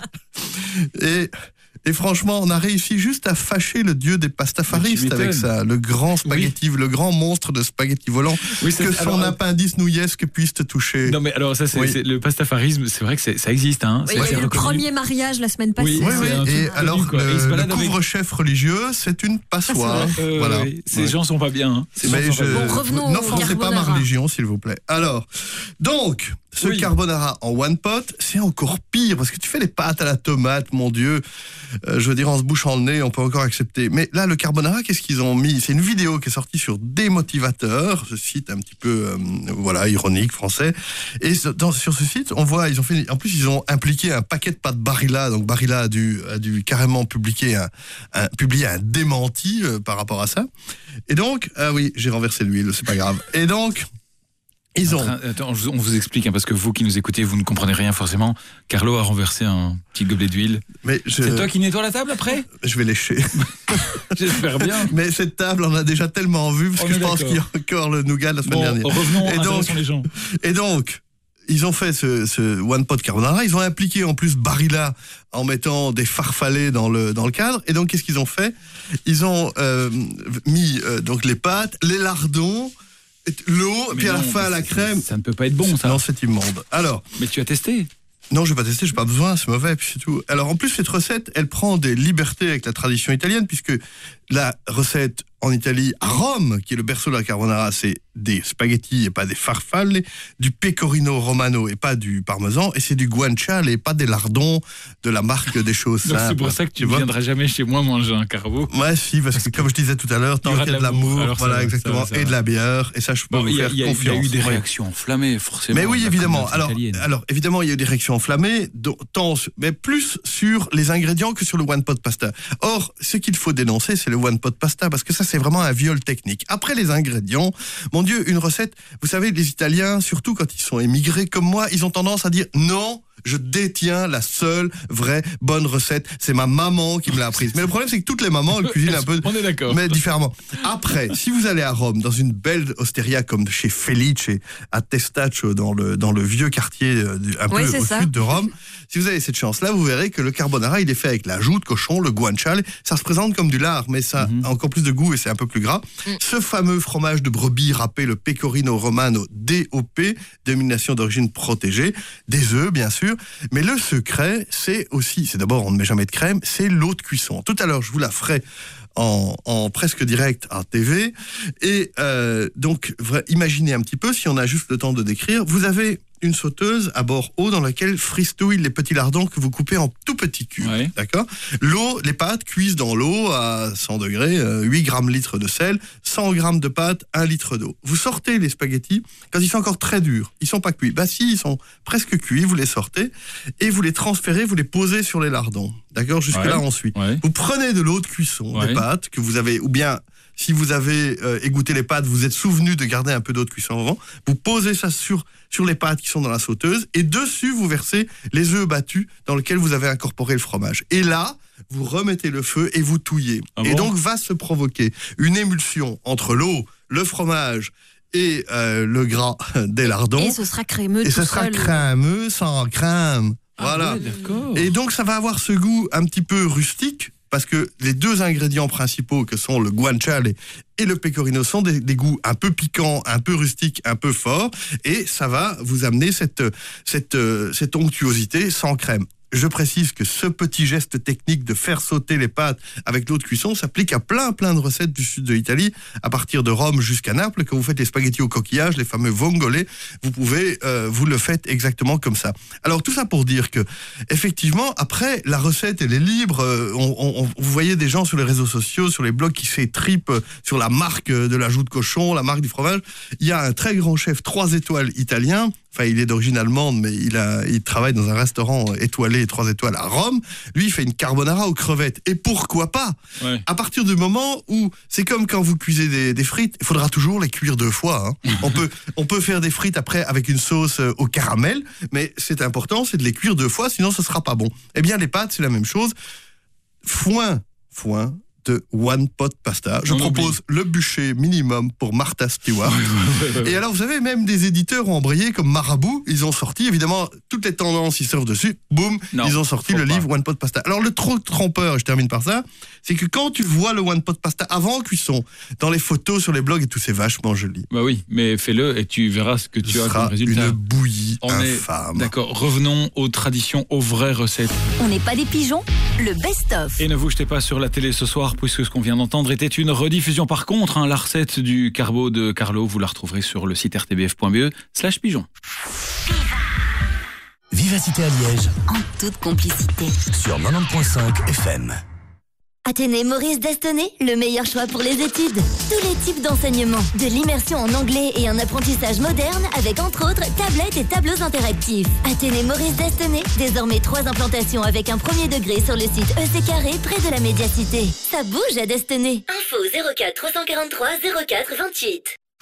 Speaker 10: et Et franchement, on a réussi juste à fâcher le dieu des pastafaristes avec ça. Le grand spaghetti, oui. le grand monstre de spaghetti volant oui, que son alors, appendice nouillesque puisse te toucher.
Speaker 1: Non mais alors ça, c'est, oui. c'est le pastafarisme, c'est vrai que c'est, ça existe. Hein.
Speaker 8: Oui, c'est, il y a eu le premier mariage la semaine passée.
Speaker 10: Oui, oui, oui. Et alors, connu, le, le couvre-chef avec... religieux, c'est une passoire.
Speaker 1: Ah, euh, voilà. Oui. Ces ouais. gens sont pas bien. Hein.
Speaker 10: Ces mais je... bon, revenons N'offensez pas ma religion, s'il vous plaît. Alors, donc... Ce oui. carbonara en one pot, c'est encore pire, parce que tu fais les pâtes à la tomate, mon Dieu. Euh, je veux dire, en se bouchant le nez, on peut encore accepter. Mais là, le carbonara, qu'est-ce qu'ils ont mis? C'est une vidéo qui est sortie sur Démotivateur, ce site un petit peu, euh, voilà, ironique, français. Et dans, sur ce site, on voit, ils ont fait, en plus, ils ont impliqué un paquet de pâtes Barilla. Donc Barilla a dû, a dû carrément publier un, un, publier un démenti euh, par rapport à ça. Et donc, ah oui, j'ai renversé l'huile, c'est pas grave. Et donc... Ils ont...
Speaker 1: Attends, on vous explique, hein, parce que vous qui nous écoutez, vous ne comprenez rien forcément. Carlo a renversé un petit gobelet d'huile. Mais je... C'est toi qui nettoies la table après?
Speaker 10: Je vais lécher.
Speaker 1: J'espère bien.
Speaker 10: Mais cette table, on a déjà tellement vu, parce on que je pense qu'il y a encore le nougat de la semaine
Speaker 1: bon,
Speaker 10: dernière.
Speaker 1: Revenons, et donc, les gens.
Speaker 10: Et donc, ils ont fait ce, ce One Pot Carbonara, ils ont impliqué en plus Barilla en mettant des farfalets dans le, dans le cadre. Et donc, qu'est-ce qu'ils ont fait? Ils ont euh, mis euh, donc les pâtes, les lardons, l'eau, mais puis à non, la fin la crème.
Speaker 1: Ça ne peut pas être bon, ça.
Speaker 10: Non, c'est immonde. Alors.
Speaker 1: Mais tu as testé?
Speaker 10: Non, je vais pas tester, j'ai pas besoin, c'est mauvais, puis c'est tout. Alors en plus, cette recette, elle prend des libertés avec la tradition italienne, puisque la recette en Italie, à Rome, qui est le berceau de la carbonara, c'est des spaghettis et pas des farfalle, du pecorino romano et pas du parmesan, et c'est du guanciale et pas des lardons de la marque des choses simples.
Speaker 1: Donc c'est pour ça que tu ne viendras jamais chez moi manger un carbo.
Speaker 10: Ouais, si, parce, parce que, que comme je disais tout à l'heure, tant qu'il y a de l'amour, l'amour voilà, va, exactement, va, et de la bière, et ça, je peux bon, vous faire y a, confiance.
Speaker 1: Il y a eu des réactions enflammées, forcément.
Speaker 10: Mais oui, évidemment. Alors, alors, évidemment, il y a eu des réactions enflammées, tant, mais plus sur les ingrédients que sur le one pot pasta. Or, ce qu'il faut dénoncer, c'est le one pot pasta, parce que ça, c'est vraiment un viol technique. Après les ingrédients, mon Dieu, une recette, vous savez, les Italiens, surtout quand ils sont émigrés comme moi, ils ont tendance à dire non, je détiens la seule vraie bonne recette. C'est ma maman qui me l'a apprise. Mais le problème, c'est que toutes les mamans, elles cuisinent un peu,
Speaker 1: on est d'accord,
Speaker 10: mais différemment. Après, si vous allez à Rome, dans une belle osteria comme chez Felice, à Testaccio, dans le, dans le vieux quartier, un peu ouais, au ça. sud de Rome, si vous avez cette chance-là, vous verrez que le carbonara, il est fait avec la joue de cochon, le guanciale. Ça se présente comme du lard, mais ça mm-hmm. a encore plus de goût et c'est un peu plus gras. Mm. Ce fameux fromage de brebis râpé, le pecorino romano D O P, dénomination d'origine protégée, des œufs, bien sûr, sûr. Mais le secret, c'est aussi, c'est d'abord, on ne met jamais de crème, c'est l'eau de cuisson. Tout à l'heure, je vous la ferai en, en presque direct à T V. Et euh, donc, imaginez un petit peu, si on a juste le temps de décrire, vous avez une sauteuse à bord haut dans laquelle fristouillent les petits lardons que vous coupez en tout petits cubes. Ouais. D'accord ? L'eau, les pâtes cuisent dans l'eau à cent degrés, euh, huit grammes litre de sel, cent grammes de pâtes, un litre d'eau. Vous sortez les spaghettis quand ils sont encore très durs. Ils sont pas cuits. Bah si, ils sont presque cuits, vous les sortez et vous les transférez, vous les posez sur les lardons. D'accord ? Jusque-là,
Speaker 1: ouais.
Speaker 10: on suit.
Speaker 1: Ouais.
Speaker 10: Vous prenez de l'eau de cuisson, ouais. des pâtes que vous avez, ou bien si vous avez euh, égoutté les pâtes, vous êtes souvenu de garder un peu d'eau de cuisson avant, vous posez ça sur, sur les pâtes qui sont dans la sauteuse, et dessus, vous versez les œufs battus dans lesquels vous avez incorporé le fromage. Et là, vous remettez le feu et vous touillez. Ah et bon donc, va se provoquer une émulsion entre l'eau, le fromage et euh, le gras des lardons.
Speaker 8: Et ce sera crémeux
Speaker 10: Et
Speaker 8: tout
Speaker 10: ce sera
Speaker 8: seul.
Speaker 10: crémeux, sans crème.
Speaker 1: Ah
Speaker 10: voilà.
Speaker 1: ouais, d'accord.
Speaker 10: Et donc, ça va avoir ce goût un petit peu rustique, parce que les deux ingrédients principaux que sont le guanciale et le pecorino sont des, des goûts un peu piquants, un peu rustiques, un peu forts, et ça va vous amener cette, cette, cette onctuosité sans crème. Je précise que ce petit geste technique de faire sauter les pâtes avec l'eau de cuisson s'applique à plein plein de recettes du sud de l'Italie, à partir de Rome jusqu'à Naples. Quand vous faites les spaghettis au coquillage, les fameux vongole, vous pouvez, euh, vous le faites exactement comme ça. Alors tout ça pour dire que, effectivement, après la recette elle est libre. Euh, on, on, vous voyez des gens sur les réseaux sociaux, sur les blogs qui s'étripent sur la marque de la joue de cochon, la marque du fromage. Il y a un très grand chef trois étoiles italien. Enfin, il est d'origine allemande, mais il, a, il travaille dans un restaurant étoilé, trois étoiles à Rome. Lui, il fait une carbonara aux crevettes. Et pourquoi pas ? Ouais. À partir du moment où, c'est comme quand vous cuisez des, des frites, il faudra toujours les cuire deux fois. Hein. on, peut, on peut faire des frites après avec une sauce au caramel, mais c'est important, c'est de les cuire deux fois, sinon ce sera pas bon. Eh bien, les pâtes, c'est la même chose. Foin, foin. De One Pot Pasta. Je On propose oublie. le bûcher minimum pour Martha Stewart. Ouais, ouais, ouais. Et alors, vous avez même des éditeurs ont embrayé comme Marabout. Ils ont sorti, évidemment, toutes les tendances, ils surfent dessus. Boum, non, ils ont sorti le pas. livre One Pot Pasta. Alors, le trop trompeur, et je termine par ça, c'est que quand tu vois le One Pot Pasta avant cuisson, dans les photos, sur les blogs et tout, c'est vachement joli.
Speaker 1: Bah oui, mais fais-le et tu verras ce que tu
Speaker 10: ce
Speaker 1: as comme résultat.
Speaker 10: Une bouillie
Speaker 1: On
Speaker 10: infâme.
Speaker 1: Est... D'accord, revenons aux traditions, aux vraies recettes.
Speaker 22: On n'est pas des pigeons, le best-of.
Speaker 1: Et ne vous jetez pas sur la télé ce soir, puisque ce qu'on vient d'entendre était une rediffusion. Par contre, hein, la recette du carbo de Carlo, vous la retrouverez sur le site r t b f point b e slash pigeon.
Speaker 29: Vivacité à Liège.
Speaker 22: En toute complicité.
Speaker 29: Sur quatre-vingt-dix point cinq F M.
Speaker 22: Athénée Maurice Destenay, le meilleur choix pour les études. Tous les types d'enseignements, de l'immersion en anglais et un apprentissage moderne avec entre autres tablettes et tableaux interactifs. Athénée Maurice Destenay, désormais trois implantations avec un premier degré sur le site E C Carré près de la Médiacité. Ça bouge à Destenay. Info zéro quatre trois cent quarante-trois zéro quatre vingt-huit.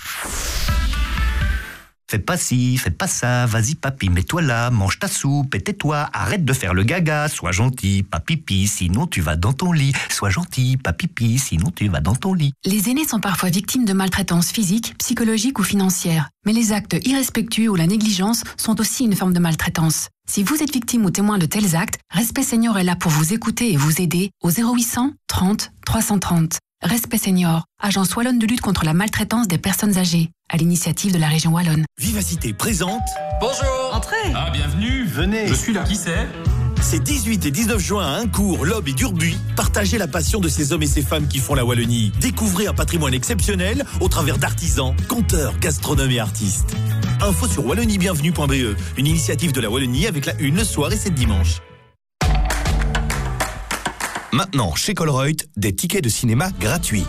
Speaker 29: Fais pas ci, fais pas ça, vas-y papy, mets-toi là, mange ta soupe et tais-toi, arrête de faire le gaga, sois gentil, papipi, sinon tu vas dans ton lit, sois gentil, papipi, sinon tu vas dans ton lit.
Speaker 14: Les aînés sont parfois victimes de maltraitance physique, psychologique ou financière, mais les actes irrespectueux ou la négligence sont aussi une forme de maltraitance. Si vous êtes victime ou témoin de tels actes, Respect Senior est là pour vous écouter et vous aider au zéro huit cent trente trois cent trente. Respect Senior, agence wallonne de lutte contre la maltraitance des personnes âgées, à l'initiative de la région wallonne.
Speaker 29: Vivacité présente.
Speaker 15: Bonjour.
Speaker 14: Entrez.
Speaker 15: Ah, bienvenue.
Speaker 29: Venez.
Speaker 15: Je suis là. Qui c'est ?
Speaker 29: C'est dix-huit et dix-neuf juin à Incourt, Lobe et Durbuy. Partagez la passion de ces hommes et ces femmes qui font la Wallonie. Découvrez un patrimoine exceptionnel au travers d'artisans, conteurs, gastronomes et artistes. Info sur wallonie bienvenue point b e, une initiative de la Wallonie avec la une le soir et c'est dimanche. Maintenant, chez Colruyt, des tickets de cinéma gratuits.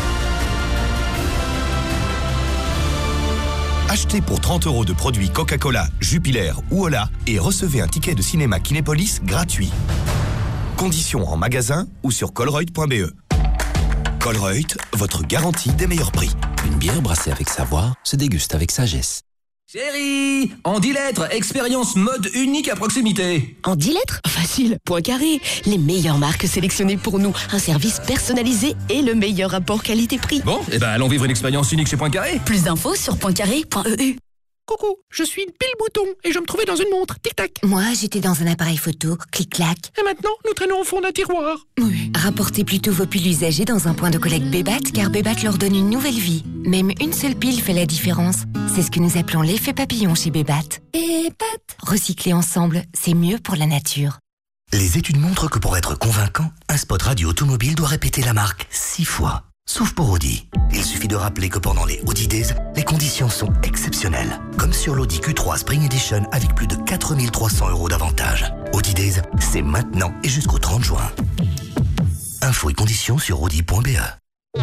Speaker 29: Achetez pour trente euros de produits Coca-Cola, Jupiler ou Ola et recevez un ticket de cinéma Kinépolis gratuit. Conditions en magasin ou sur colruyt point b e. Colruyt, votre garantie des meilleurs prix. Une bière brassée avec savoir se déguste avec sagesse.
Speaker 17: Chérie, en dix lettres, expérience mode unique à proximité.
Speaker 18: En dix lettres ? Facile, Poincaré. Les meilleures marques sélectionnées pour nous, un service personnalisé et le meilleur rapport qualité-prix.
Speaker 17: Bon, eh ben allons vivre une expérience unique chez Poincaré.
Speaker 18: Plus d'infos sur poincaré point e u.
Speaker 19: Coucou, je suis Pile Bouton et je me trouvais dans une montre, tic-tac.
Speaker 22: Moi, j'étais dans un appareil photo, clic-clac.
Speaker 19: Et maintenant, nous traînons au fond d'un tiroir.
Speaker 22: Oui. Rapportez plutôt vos piles usagées dans un point de collecte Bébat, car Bébat leur donne une nouvelle vie. Même une seule pile fait la différence.
Speaker 2: C'est ce que nous appelons l'effet papillon chez Bébat. Bébat. Recycler ensemble, c'est mieux pour la nature.
Speaker 13: Les études montrent que pour être convaincant, un spot radio automobile doit répéter la marque six fois. Sauf pour Audi. Il suffit de rappeler que pendant les Audi Days, les conditions sont exceptionnelles. Comme sur l'Audi Q trois Spring Edition avec plus de quatre mille trois cents euros d'avantage. Audi Days, c'est maintenant et jusqu'au trente juin. Infos et conditions sur audi point b e.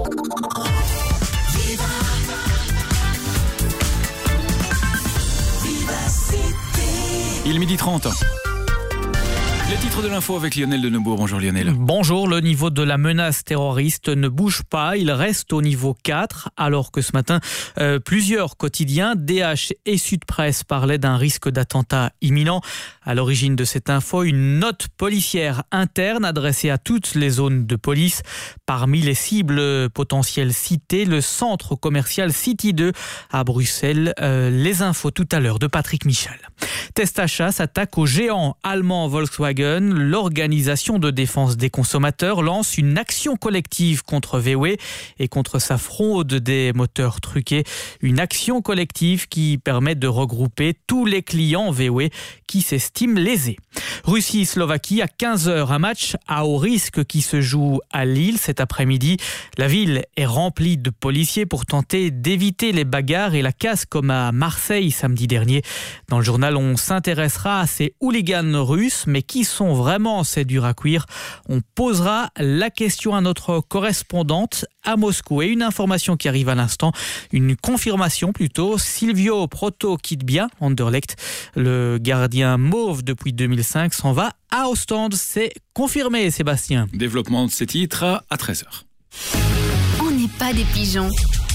Speaker 1: Il est midi trente. Les titres de l'info avec Lionel de Neubourg. Bonjour Lionel.
Speaker 16: Bonjour, le niveau de la menace terroriste ne bouge pas, il reste au niveau quatre, alors que ce matin, euh, plusieurs quotidiens, D H et Sud Presse, parlaient d'un risque d'attentat imminent. À l'origine de cette info, une note policière interne adressée à toutes les zones de police. Parmi les cibles potentielles citées, le centre commercial City deux à Bruxelles. Euh, les infos tout à l'heure de Patrick Michel. Testacha s'attaque au géant allemand Volkswagen. L'organisation de défense des consommateurs lance une action collective contre V W et contre sa fraude des moteurs truqués. Une action collective qui permet de regrouper tous les clients V W qui s'estiment lésés. Russie-Slovaquie à quinze heures, un match à haut risque qui se joue à Lille cet après-midi. La ville est remplie de policiers pour tenter d'éviter les bagarres et la casse comme à Marseille samedi dernier. Dans le journal, on s'intéressera à ces hooligans russes, mais qui sont vraiment ces durs à cuire? On posera la question à notre correspondante à Moscou. Et une information qui arrive à l'instant, une confirmation plutôt, Silvio Proto quitte bien Anderlecht. Le gardien mauve depuis deux mille cinq s'en va à Ostende. C'est confirmé, Sébastien.
Speaker 1: Développement de ces titres à treize heures.
Speaker 22: On n'est pas des pigeons.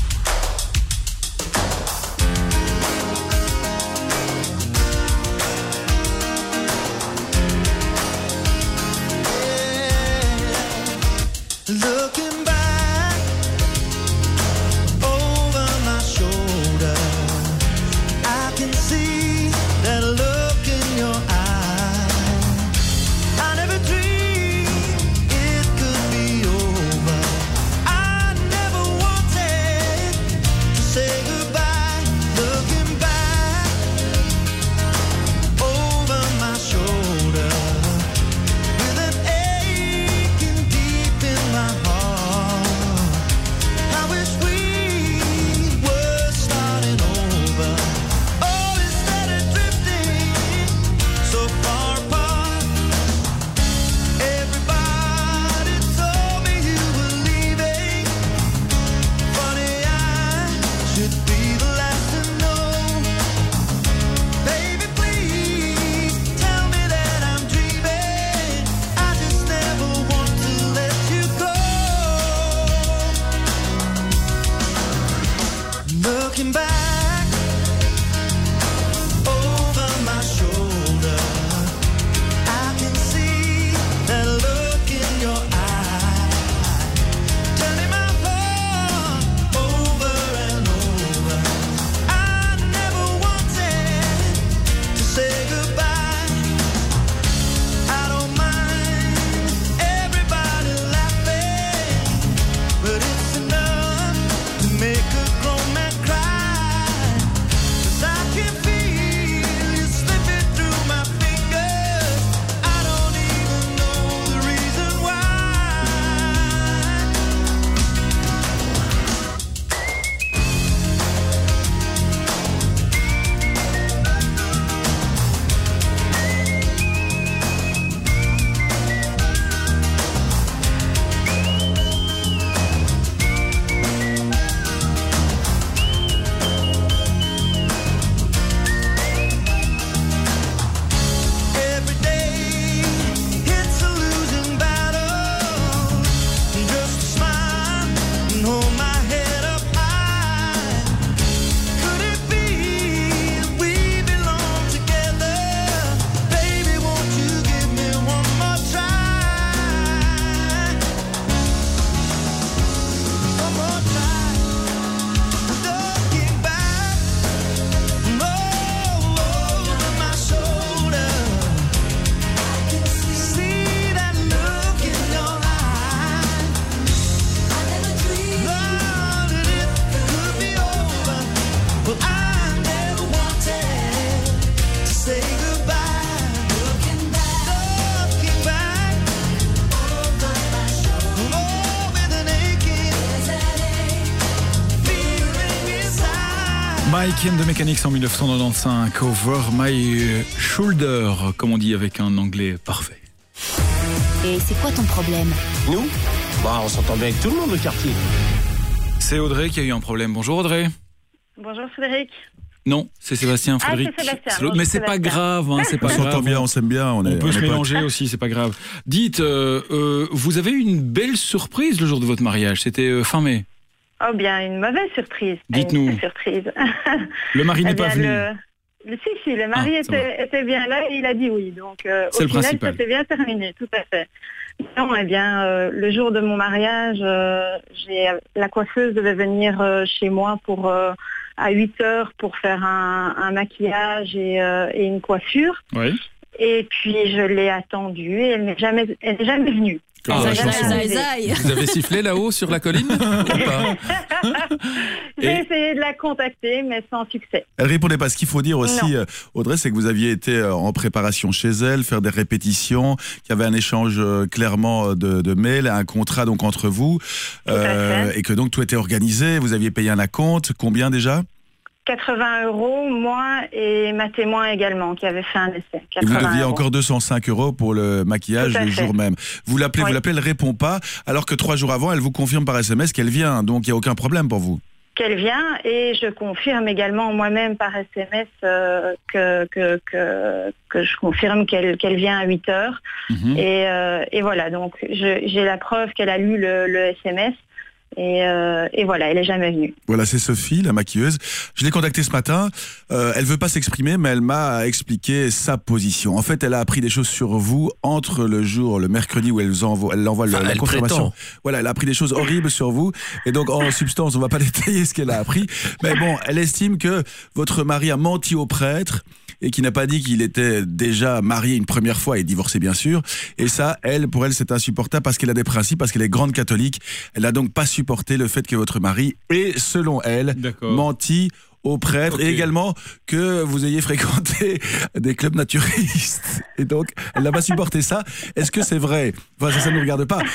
Speaker 12: Looking back over my shoulder, I can see that look in your eye. I never dreamed it could be over. I never wanted to say goodbye. Looking back over my shoulder, with an aching deep in my heart. I wish we were starting over. Oh, instead of drifting so far apart. Everybody told me you were leaving. Funny, I should be the last to know. Baby, please tell me that I'm dreaming. I just never want to let you go. Looking back over my shoulder, I can see that look in your eye, turning my heart over and over. I never wanted to say goodbye. I don't mind everybody laughing, but it's enough to make a grown man cry.
Speaker 1: Mike and the Mechanics en dix-neuf cent quatre-vingt-quinze, Over My Shoulder, comme on dit avec un anglais parfait.
Speaker 22: Et c'est quoi ton problème?
Speaker 4: Nous Bah, on s'entend bien avec tout le monde, le quartier.
Speaker 1: C'est Audrey qui a eu un problème. Bonjour Audrey.
Speaker 6: Bonjour Frédéric.
Speaker 1: Non, c'est Sébastien.
Speaker 6: Ah,
Speaker 1: Frédéric.
Speaker 6: c'est Sébastien.
Speaker 1: C'est l'autre, mais c'est pas grave, hein, c'est pas
Speaker 7: on
Speaker 1: grave.
Speaker 7: s'entend bien, on s'aime bien. On, est,
Speaker 1: on peut
Speaker 7: on
Speaker 1: se
Speaker 7: est
Speaker 1: mélanger
Speaker 7: potes.
Speaker 1: aussi, c'est pas grave. Dites, euh, euh, vous avez eu une belle surprise le jour de votre mariage. C'était euh, fin mai.
Speaker 6: Oh bien, une mauvaise surprise.
Speaker 1: Dites-nous.
Speaker 6: Une surprise.
Speaker 1: Le mari n'est
Speaker 6: Eh bien,
Speaker 1: pas venu.
Speaker 6: Le... le- Si, si, le mari
Speaker 1: Ah, ça
Speaker 6: était, était bien là et il a dit oui. Donc, euh,
Speaker 1: C'est
Speaker 6: au
Speaker 1: le
Speaker 6: final,
Speaker 1: principal.
Speaker 6: ça s'est bien terminé, tout à fait. Non, eh bien, euh, le jour de mon mariage, euh, j'ai, la coiffeuse devait venir euh, chez moi pour euh, à huit heures pour faire un, un maquillage et, euh, et une coiffure.
Speaker 1: Oui.
Speaker 6: Et puis, je l'ai attendue et elle n'est jamais, elle n'est jamais venue.
Speaker 7: Ah,
Speaker 6: Elle n'est
Speaker 7: chanson.
Speaker 6: jamais arrivée.
Speaker 7: Vous avez sifflé là-haut sur la colline ou pas?
Speaker 6: J'ai
Speaker 7: Et-
Speaker 6: essayé de la contacter, mais sans succès.
Speaker 7: Elle répondait pas. Ce qu'il faut dire aussi,
Speaker 6: Non.
Speaker 7: euh, Audrey, c'est que vous aviez été euh, en préparation chez elle, faire des répétitions, qu'il y avait un échange euh, clairement euh, de, de mails, un contrat donc entre vous, euh, et que donc tout était organisé. Vous aviez payé un acompte. Combien déjà?
Speaker 6: quatre-vingts euros, moi et ma témoin également, qui avait fait un essai.
Speaker 7: Et vous
Speaker 6: quatre-vingts
Speaker 7: deviez
Speaker 6: euros.
Speaker 7: encore deux cent cinq euros pour le maquillage
Speaker 6: Tout à
Speaker 7: le
Speaker 6: fait.
Speaker 7: jour même. Vous l'appelez,
Speaker 6: Oui.
Speaker 7: vous l'appelez, elle répond pas, alors que trois jours avant, elle vous confirme par S M S qu'elle vient. Donc il y a aucun problème pour vous.
Speaker 6: Qu'elle vient, et je confirme également moi-même par S M S euh, que, que, que, que je confirme qu'elle qu'elle vient à huit heures.
Speaker 7: Mhm.
Speaker 6: Et, euh, et voilà, donc je- j'ai la preuve qu'elle a lu le, le S M S. Et, euh, et voilà, elle n'est jamais venue.
Speaker 7: Voilà, c'est Sophie, la maquilleuse. Je l'ai contactée ce matin. Euh, elle veut pas s'exprimer, mais elle m'a expliqué sa position. En fait, elle a appris des choses sur vous entre le jour, le mercredi où elle vous envoie, elle envoie le- Enfin, la elle confirmation. prétend. Voilà, elle a appris des choses horribles sur vous. Et donc, en substance, on va pas détailler ce qu'elle a appris. Mais bon, elle estime que votre mari a menti au prêtre et qui n'a pas dit qu'il était déjà marié une première fois et divorcé bien sûr. Et ça, elle, pour elle, c'est insupportable parce qu'elle a des principes, parce qu'elle est grande catholique. Elle n'a donc pas supporté le fait que votre mari ait, selon elle, menti au prêtre
Speaker 1: Ok.
Speaker 7: et également que vous ayez fréquenté des clubs naturistes. Et donc, elle n'a pas supporté ça. Est-ce que c'est vrai? Enfin, ça, ça ne nous regarde pas.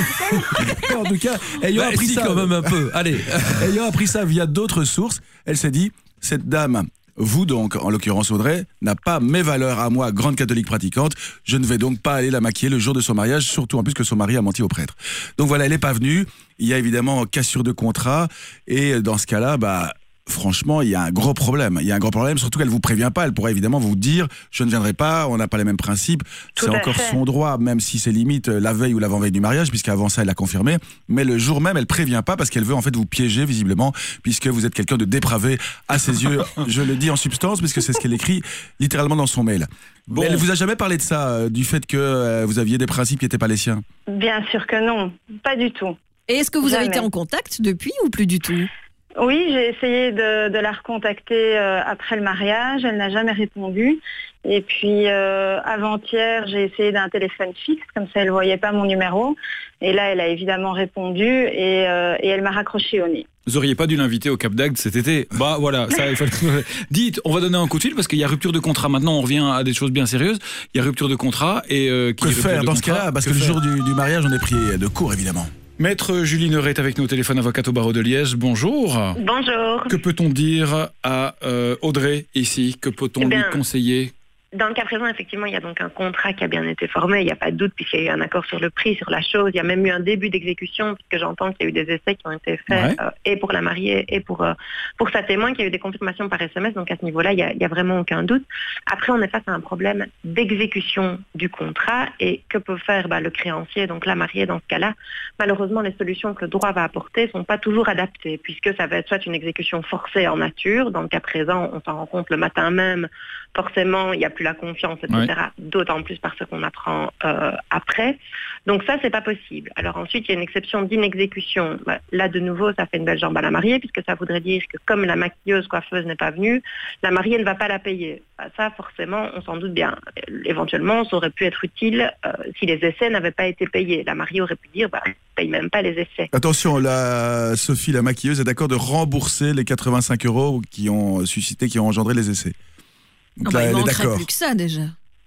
Speaker 7: Mais en tout cas, ayant Bah, appris si, ça... quand même un peu. Allez. Ayant appris ça via d'autres sources, elle s'est dit, cette dame... Vous donc, en l'occurrence Audrey, n'a pas mes valeurs à moi, grande catholique pratiquante. Je ne vais donc pas aller la maquiller le jour de son mariage, surtout en plus que son mari a menti au prêtre. Donc voilà, elle n'est pas venue. Il y a évidemment cassure de contrat. Et dans ce cas-là, bah, franchement, il y a un gros problème. Il y a un gros problème, surtout qu'elle ne vous prévient pas. Elle pourrait évidemment vous dire, je ne viendrai pas, on n'a pas les mêmes principes.
Speaker 6: Tout
Speaker 7: C'est
Speaker 6: à
Speaker 7: encore
Speaker 6: fait.
Speaker 7: son droit, même si c'est limite la veille ou l'avant-veille du mariage, puisqu'avant ça, elle l'a confirmé. Mais le jour même, elle prévient pas parce qu'elle veut en fait vous piéger visiblement, puisque vous êtes quelqu'un de dépravé à ses yeux. Je le dis en substance, puisque c'est ce qu'elle écrit littéralement dans son mail.
Speaker 6: Bon.
Speaker 7: Mais elle vous a jamais parlé de ça, euh, du fait que euh, vous aviez des principes qui n'étaient pas les siens?
Speaker 6: Bien sûr que non, pas du tout.
Speaker 8: Et est-ce que vous avez
Speaker 6: Jamais.
Speaker 8: été en contact depuis ou plus du tout?
Speaker 6: Oui, j'ai essayé de, de la recontacter euh, après le mariage, elle n'a jamais répondu. Et puis euh, avant-hier, j'ai essayé d'un téléphone fixe, comme ça elle ne voyait pas mon numéro. Et là, elle a évidemment répondu et, euh, et elle m'a raccroché au nez.
Speaker 1: Vous auriez pas dû l'inviter au Cap d'Agde cet été. Bah voilà, ça il fallait... Dites, on va donner un coup de fil parce qu'il y a rupture de contrat. Maintenant, on revient à des choses bien sérieuses. Il y a rupture de contrat et euh, qui
Speaker 7: Que
Speaker 1: dit rupture
Speaker 7: faire
Speaker 1: de
Speaker 7: dans ce
Speaker 1: contrat,
Speaker 7: cas-là? Parce
Speaker 1: que
Speaker 7: que le
Speaker 1: faire
Speaker 7: jour du, du mariage, on est pris de court, évidemment.
Speaker 1: Maître Julie Neuret est avec nous au téléphone, avocate au barreau de Liège. Bonjour.
Speaker 6: Bonjour.
Speaker 1: Que peut-on dire à euh, Audrey ici? Que peut-on
Speaker 7: Eh bien,
Speaker 1: lui conseiller?
Speaker 7: Dans le cas présent, effectivement, il y a donc un contrat qui a bien été formé, il n'y a pas de doute puisqu'il y a eu un accord sur le prix, sur la chose, il y a même eu un début d'exécution puisque j'entends qu'il y a eu des essais qui ont été faits Ouais. euh, et pour la mariée et pour, euh, pour sa témoin, qu'il y a eu des confirmations par S M S, donc à ce niveau-là, il n'y a, il y a vraiment aucun doute. Après, on est face à un problème d'exécution du contrat et que peut faire bah, le créancier, donc la mariée dans ce cas-là. Malheureusement, les solutions que le droit va apporter ne sont pas toujours adaptées puisque ça va être soit une exécution forcée en nature, dans le cas présent, on s'en rend compte le matin même, forcément, il n'y a plus la confiance, et cetera. Ouais. D'autant plus parce qu'on apprend euh, après. Donc ça, c'est pas possible. Alors ensuite, il y a une exception d'inexécution. Bah, là, de nouveau, ça fait une belle jambe à la mariée, puisque ça voudrait dire que comme la maquilleuse coiffeuse n'est pas venue, la mariée ne va pas la payer. Bah, ça, forcément, on s'en doute bien. Éventuellement, ça aurait pu être utile euh, si les essais n'avaient pas été payés. La mariée aurait pu dire, bah, je ne paye même pas les essais. Attention, la Sophie, la maquilleuse, est d'accord de rembourser les quatre-vingt-cinq euros qui ont suscité, qui ont engendré les essais.
Speaker 8: Donc oh bah, là, il elle manquerait est plus que ça déjà.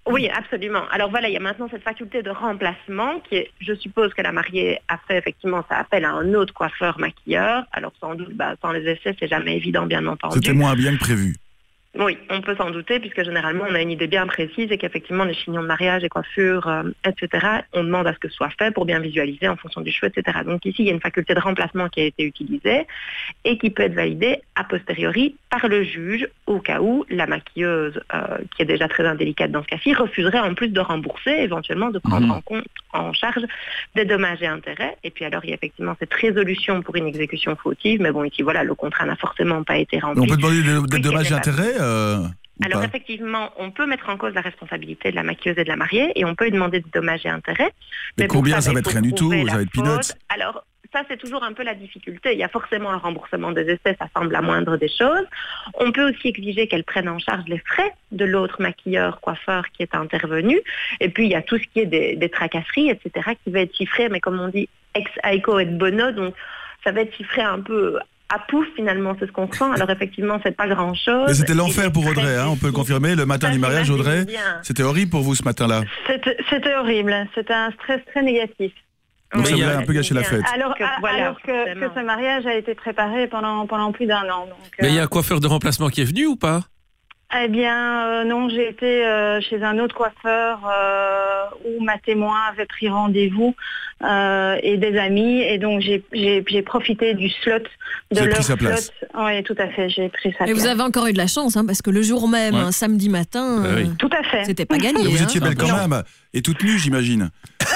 Speaker 7: Oui, absolument. Alors voilà, il y a maintenant cette faculté de remplacement qui est, je suppose que la mariée a fait effectivement ça appel à un autre coiffeur maquilleur. Alors sans doute, bah, sans les essais, c'est jamais évident, bien entendu.
Speaker 5: C'était moins bien que prévu.
Speaker 7: Oui, on peut s'en douter, puisque généralement, on a une idée bien précise et qu'effectivement, les chignons de mariage, les coiffures, euh, et cetera, on demande à ce que ce soit fait pour bien visualiser en fonction du cheveu, et cetera. Donc ici, il y a une faculté de remplacement qui a été utilisée et qui peut être validée a posteriori par le juge, au cas où la maquilleuse, euh, qui est déjà très indélicate dans ce cas-ci, refuserait en plus de rembourser, éventuellement de prendre mmh. en compte, en charge des dommages et intérêts. Et puis alors, il y a effectivement cette résolution pour une exécution fautive, mais bon, ici, voilà, le contrat n'a forcément pas été rempli.
Speaker 5: On peut demander des, des dommages et intérêts Euh,
Speaker 7: Alors pas. Effectivement, on peut mettre en cause la responsabilité de la maquilleuse et de la mariée et on peut lui demander des dommages et intérêts.
Speaker 5: Mais, mais combien ça va être rien du tout, ça va être peanuts.
Speaker 7: Alors ça c'est toujours un peu la difficulté. Il y a forcément un remboursement des essais, ça semble la moindre des choses. On peut aussi exiger qu'elle prenne en charge les frais de l'autre maquilleur, coiffeur qui est intervenu. Et puis il y a tout ce qui est des, des tracasseries, et cetera qui va être chiffré, mais comme on dit ex aequo et bono, donc ça va être chiffré un peu à pouf finalement, c'est ce qu'on sent. Alors effectivement, c'est pas grand-chose.
Speaker 5: Mais c'était l'enfer pour Audrey, hein, on peut le confirmer. Le matin ça, du mariage, Audrey, c'était horrible pour vous ce matin-là.
Speaker 6: C'était, c'était horrible, c'était un stress très négatif.
Speaker 5: Donc ça vous a un peu gâché la fête.
Speaker 6: Alors, que, voilà, alors que, que ce mariage a été préparé pendant, pendant plus d'un an. Donc,
Speaker 9: Mais il euh... y a un coiffeur de remplacement qui est venu ou pas ?
Speaker 6: Eh bien, euh, non, j'ai été euh, chez un autre coiffeur euh, où ma témoin avait pris rendez-vous euh, et des amis, et donc j'ai, j'ai, j'ai profité du slot de
Speaker 5: j'ai
Speaker 6: leur
Speaker 5: pris sa
Speaker 6: slot.
Speaker 5: Place.
Speaker 6: Oui, tout à fait, j'ai pris sa
Speaker 8: et
Speaker 6: place.
Speaker 8: Vous avez encore eu de la chance, hein, parce que le jour même, ouais. un samedi matin,
Speaker 5: bah, oui.
Speaker 8: euh,
Speaker 6: tout à fait.
Speaker 8: C'était pas gagné.
Speaker 5: Vous
Speaker 8: hein.
Speaker 5: étiez belle quand non. même, et toute nue, j'imagine.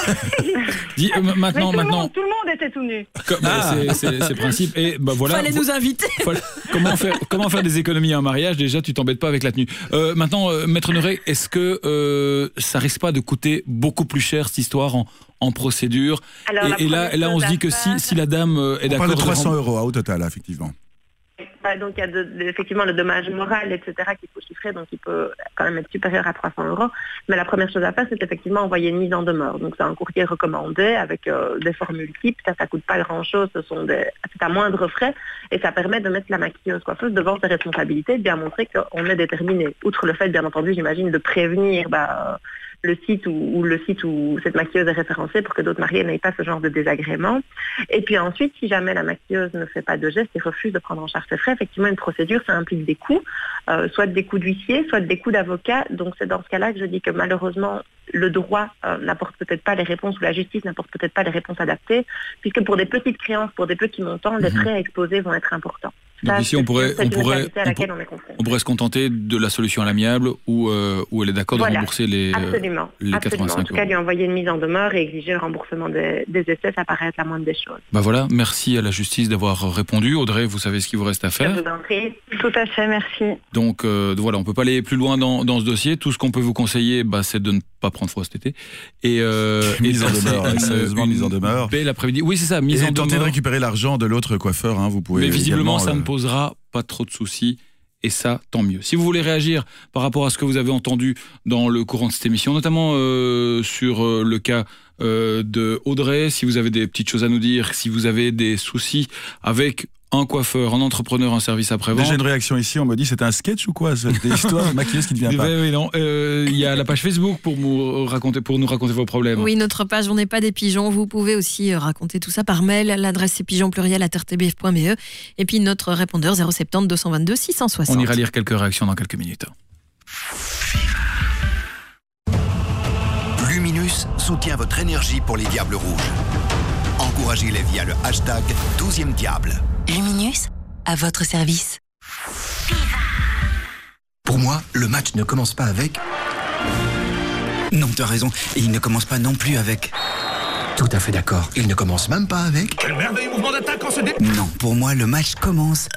Speaker 1: Dis, euh, maintenant,
Speaker 6: tout,
Speaker 1: maintenant.
Speaker 6: Le monde, tout le monde était tout nu.
Speaker 1: Comme, ah. c'est, c'est, c'est principe. Et bah voilà.
Speaker 8: Fallait nous inviter.
Speaker 1: Fallait, comment faire, comment faire des économies à un mariage ? Déjà, tu t'embêtes pas avec la tenue. Euh, maintenant, euh, Maître Honoré, est-ce que euh, ça risque pas de coûter beaucoup plus cher cette histoire en, en procédure ? Alors, Et, et là, là, on se dit que si, si la dame est
Speaker 5: on
Speaker 1: d'accord,
Speaker 5: parle de trois cents euros au total, effectivement.
Speaker 7: Donc il y a de, de, effectivement le dommage moral, et cetera qu'il faut chiffrer, donc il peut quand même être supérieur à trois cents euros. Mais la première chose à faire, c'est effectivement envoyer une mise en demeure. Donc c'est un courrier recommandé avec euh, des formules types. Ça, ça coûte pas grand-chose, ce sont des, c'est à moindre frais et ça permet de mettre la maquilleuse coiffeuse devant ses responsabilités, de bien montrer qu'on est déterminé. Outre le fait, bien entendu, j'imagine, de prévenir bah, le site où, où le site où cette maquilleuse est référencée pour que d'autres mariés n'aient pas ce genre de désagrément. Et puis ensuite, si jamais la maquilleuse ne fait pas de geste et refuse de prendre en charge ses frais, effectivement, une procédure, ça implique des coûts, euh, soit des coûts d'huissier, soit des coûts d'avocat. Donc c'est dans ce cas-là que je dis que malheureusement, le droit euh, n'apporte peut-être pas les réponses, ou la justice n'apporte peut-être pas les réponses adaptées, puisque pour des petites créances, pour des petits montants, les frais à exposer vont être importants.
Speaker 1: Donc
Speaker 7: ça,
Speaker 1: ici, on pourrait, on pourrait, on, pour,
Speaker 7: on,
Speaker 1: on pourrait se contenter de la solution à l'amiable où, euh, où elle est d'accord
Speaker 7: voilà.
Speaker 1: de rembourser les,
Speaker 7: absolument,
Speaker 1: les
Speaker 7: absolument.
Speaker 1: quatre-vingt-cinq euros.
Speaker 7: En tout cas, lui envoyer une mise en demeure et exiger le remboursement des, des essais, ça paraît être la moindre des choses.
Speaker 1: Bah voilà, merci à la justice d'avoir répondu. Audrey, vous savez ce qu'il vous reste à faire.
Speaker 7: Je vous en prie.
Speaker 6: Tout à fait, merci.
Speaker 1: Donc euh, voilà, on ne peut pas aller plus loin dans, dans ce dossier. Tout ce qu'on peut vous conseiller, bah, c'est de ne pas prendre froid cet été. Et, euh,
Speaker 5: mise
Speaker 1: et
Speaker 5: en demeure, une, sérieusement, une mise en demeure.
Speaker 1: Belle après-midi. Oui, c'est ça, mise
Speaker 5: et
Speaker 1: en demeure.
Speaker 5: Tentez de récupérer l'argent de l'autre coiffeur, hein, vous pouvez.
Speaker 1: Mais visiblement, ça
Speaker 5: euh...
Speaker 1: ne posera pas trop de soucis. Et ça, tant mieux. Si vous voulez réagir par rapport à ce que vous avez entendu dans le courant de cette émission, notamment euh, sur euh, le cas euh, de Audrey, si vous avez des petites choses à nous dire, si vous avez des soucis avec un coiffeur, un entrepreneur, un service après-vente.
Speaker 5: Déjà une réaction ici, on me dit c'est un sketch ou quoi, cette histoire de maquilleuse qui ne vient pas.
Speaker 1: Oui, oui, non. Il euh, y a la page Facebook pour, nous raconter, pour nous raconter vos problèmes.
Speaker 8: Oui, notre page On n'est pas des pigeons. Vous pouvez aussi raconter tout ça par mail. L'adresse c'est pigeon pluriel arobase r t b f point b e et puis notre répondeur zéro sept zéro deux deux deux six cent soixante.
Speaker 1: On ira lire quelques réactions dans quelques minutes.
Speaker 11: Luminus soutient votre énergie pour les Diables Rouges. Encouragez-les via le hashtag douzième Diable.
Speaker 2: Luminus, à votre service.
Speaker 20: Pour moi, le match ne commence pas avec... Non, t'as raison, et il ne commence pas non plus avec... Tout à fait d'accord, il ne commence même pas avec...
Speaker 15: Quel merveilleux mouvement d'attaque en ce dé...
Speaker 20: Non, pour moi, le match commence...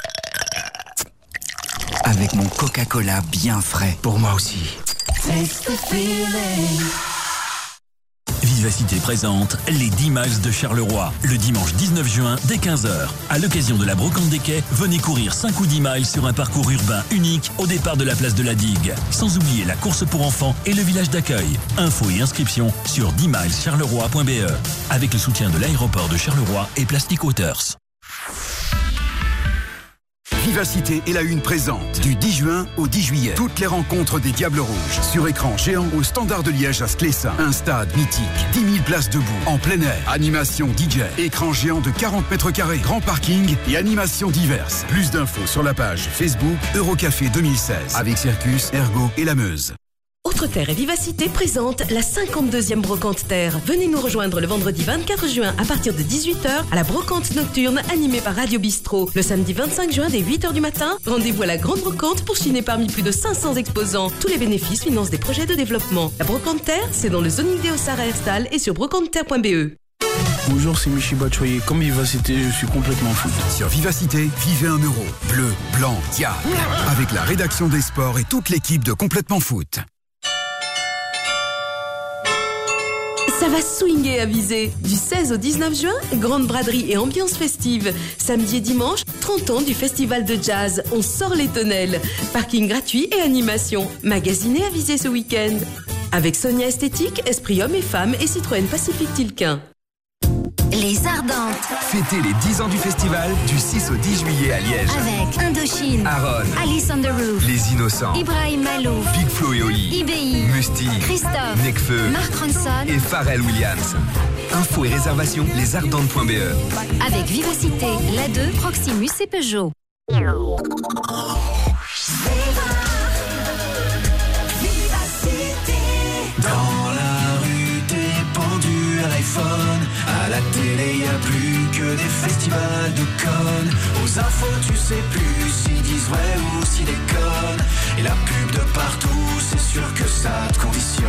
Speaker 20: avec mon Coca-Cola bien frais. Pour moi aussi. Taste the feeling.
Speaker 21: Vivacité présente les dix miles de Charleroi, le dimanche dix-neuf juin dès quinze heures. À l'occasion de la brocante des quais, venez courir cinq ou dix miles sur un parcours urbain unique au départ de la place de la Digue. Sans oublier la course pour enfants et le village d'accueil. Infos et inscriptions sur dix miles charleroi point b e avec le soutien de l'aéroport de Charleroi et Plastic Waters.
Speaker 3: Vivacité et la Une présente du dix juin au dix juillet. Toutes les rencontres des Diables Rouges. Sur écran géant au Standard de Liège à Sclessin. Un stade mythique. dix mille places debout. En plein air. Animation D J. Écran géant de quarante mètres carrés. Grand parking et animations diverses. Plus d'infos sur la page Facebook Eurocafé deux mille seize. Avec Circus, Ergo et la Meuse.
Speaker 18: Autre Terre et Vivacité présente la cinquante-deuxième Brocante Terre. Venez nous rejoindre le vendredi vingt-quatre juin à partir de dix-huit heures à la Brocante Nocturne animée par Radio Bistrot. Le samedi vingt-cinq juin dès huit heures du matin, rendez-vous à la Grande Brocante pour chiner parmi plus de cinq cents exposants. Tous les bénéfices financent des projets de développement. La Brocante Terre, c'est dans le zoning d'Eosara Herstal et sur brocante terre point b e.
Speaker 10: Bonjour, c'est Michi Bachoyer. Comme Vivacité, je suis complètement fou.
Speaker 3: Sur Vivacité, vivez un euro. Bleu, blanc, diable. Avec la rédaction des sports et toute l'équipe de Complètement Foot.
Speaker 18: Ça va swinguer à Visé. Du seize au dix-neuf juin, grande braderie et ambiance festive. Samedi et dimanche, trente ans du festival de jazz. On sort les tonnelles. Parking gratuit et animation. Magasiné à Visé ce week-end. Avec Sonia Esthétique, Esprit Homme et Femme et Citroën Pacifique Tilquin.
Speaker 22: Les Ardentes.
Speaker 3: Fêtez les dix ans du festival du six au dix juillet à Liège.
Speaker 22: Avec Indochine,
Speaker 3: Aaron,
Speaker 22: Alice on the Roof,
Speaker 3: Les Innocents,
Speaker 22: Ibrahim Malouf,
Speaker 3: Big Flo et Oli,
Speaker 22: I B I,
Speaker 3: Musti,
Speaker 22: Christophe,
Speaker 3: Nekfeu,
Speaker 22: Mark Ronson
Speaker 3: et Pharrell Williams. Infos et réservations, lesardentes point b e.
Speaker 22: Avec Vivacité, la deux, Proximus et Peugeot.
Speaker 12: Dans la rue, t'es pendu à l'iPhone. À la télé, y a plus que des festivals de connes. Aux infos, tu sais plus s'ils disent vrai ou s'ils déconnent. Et la pub de partout, c'est sûr que ça te conditionne.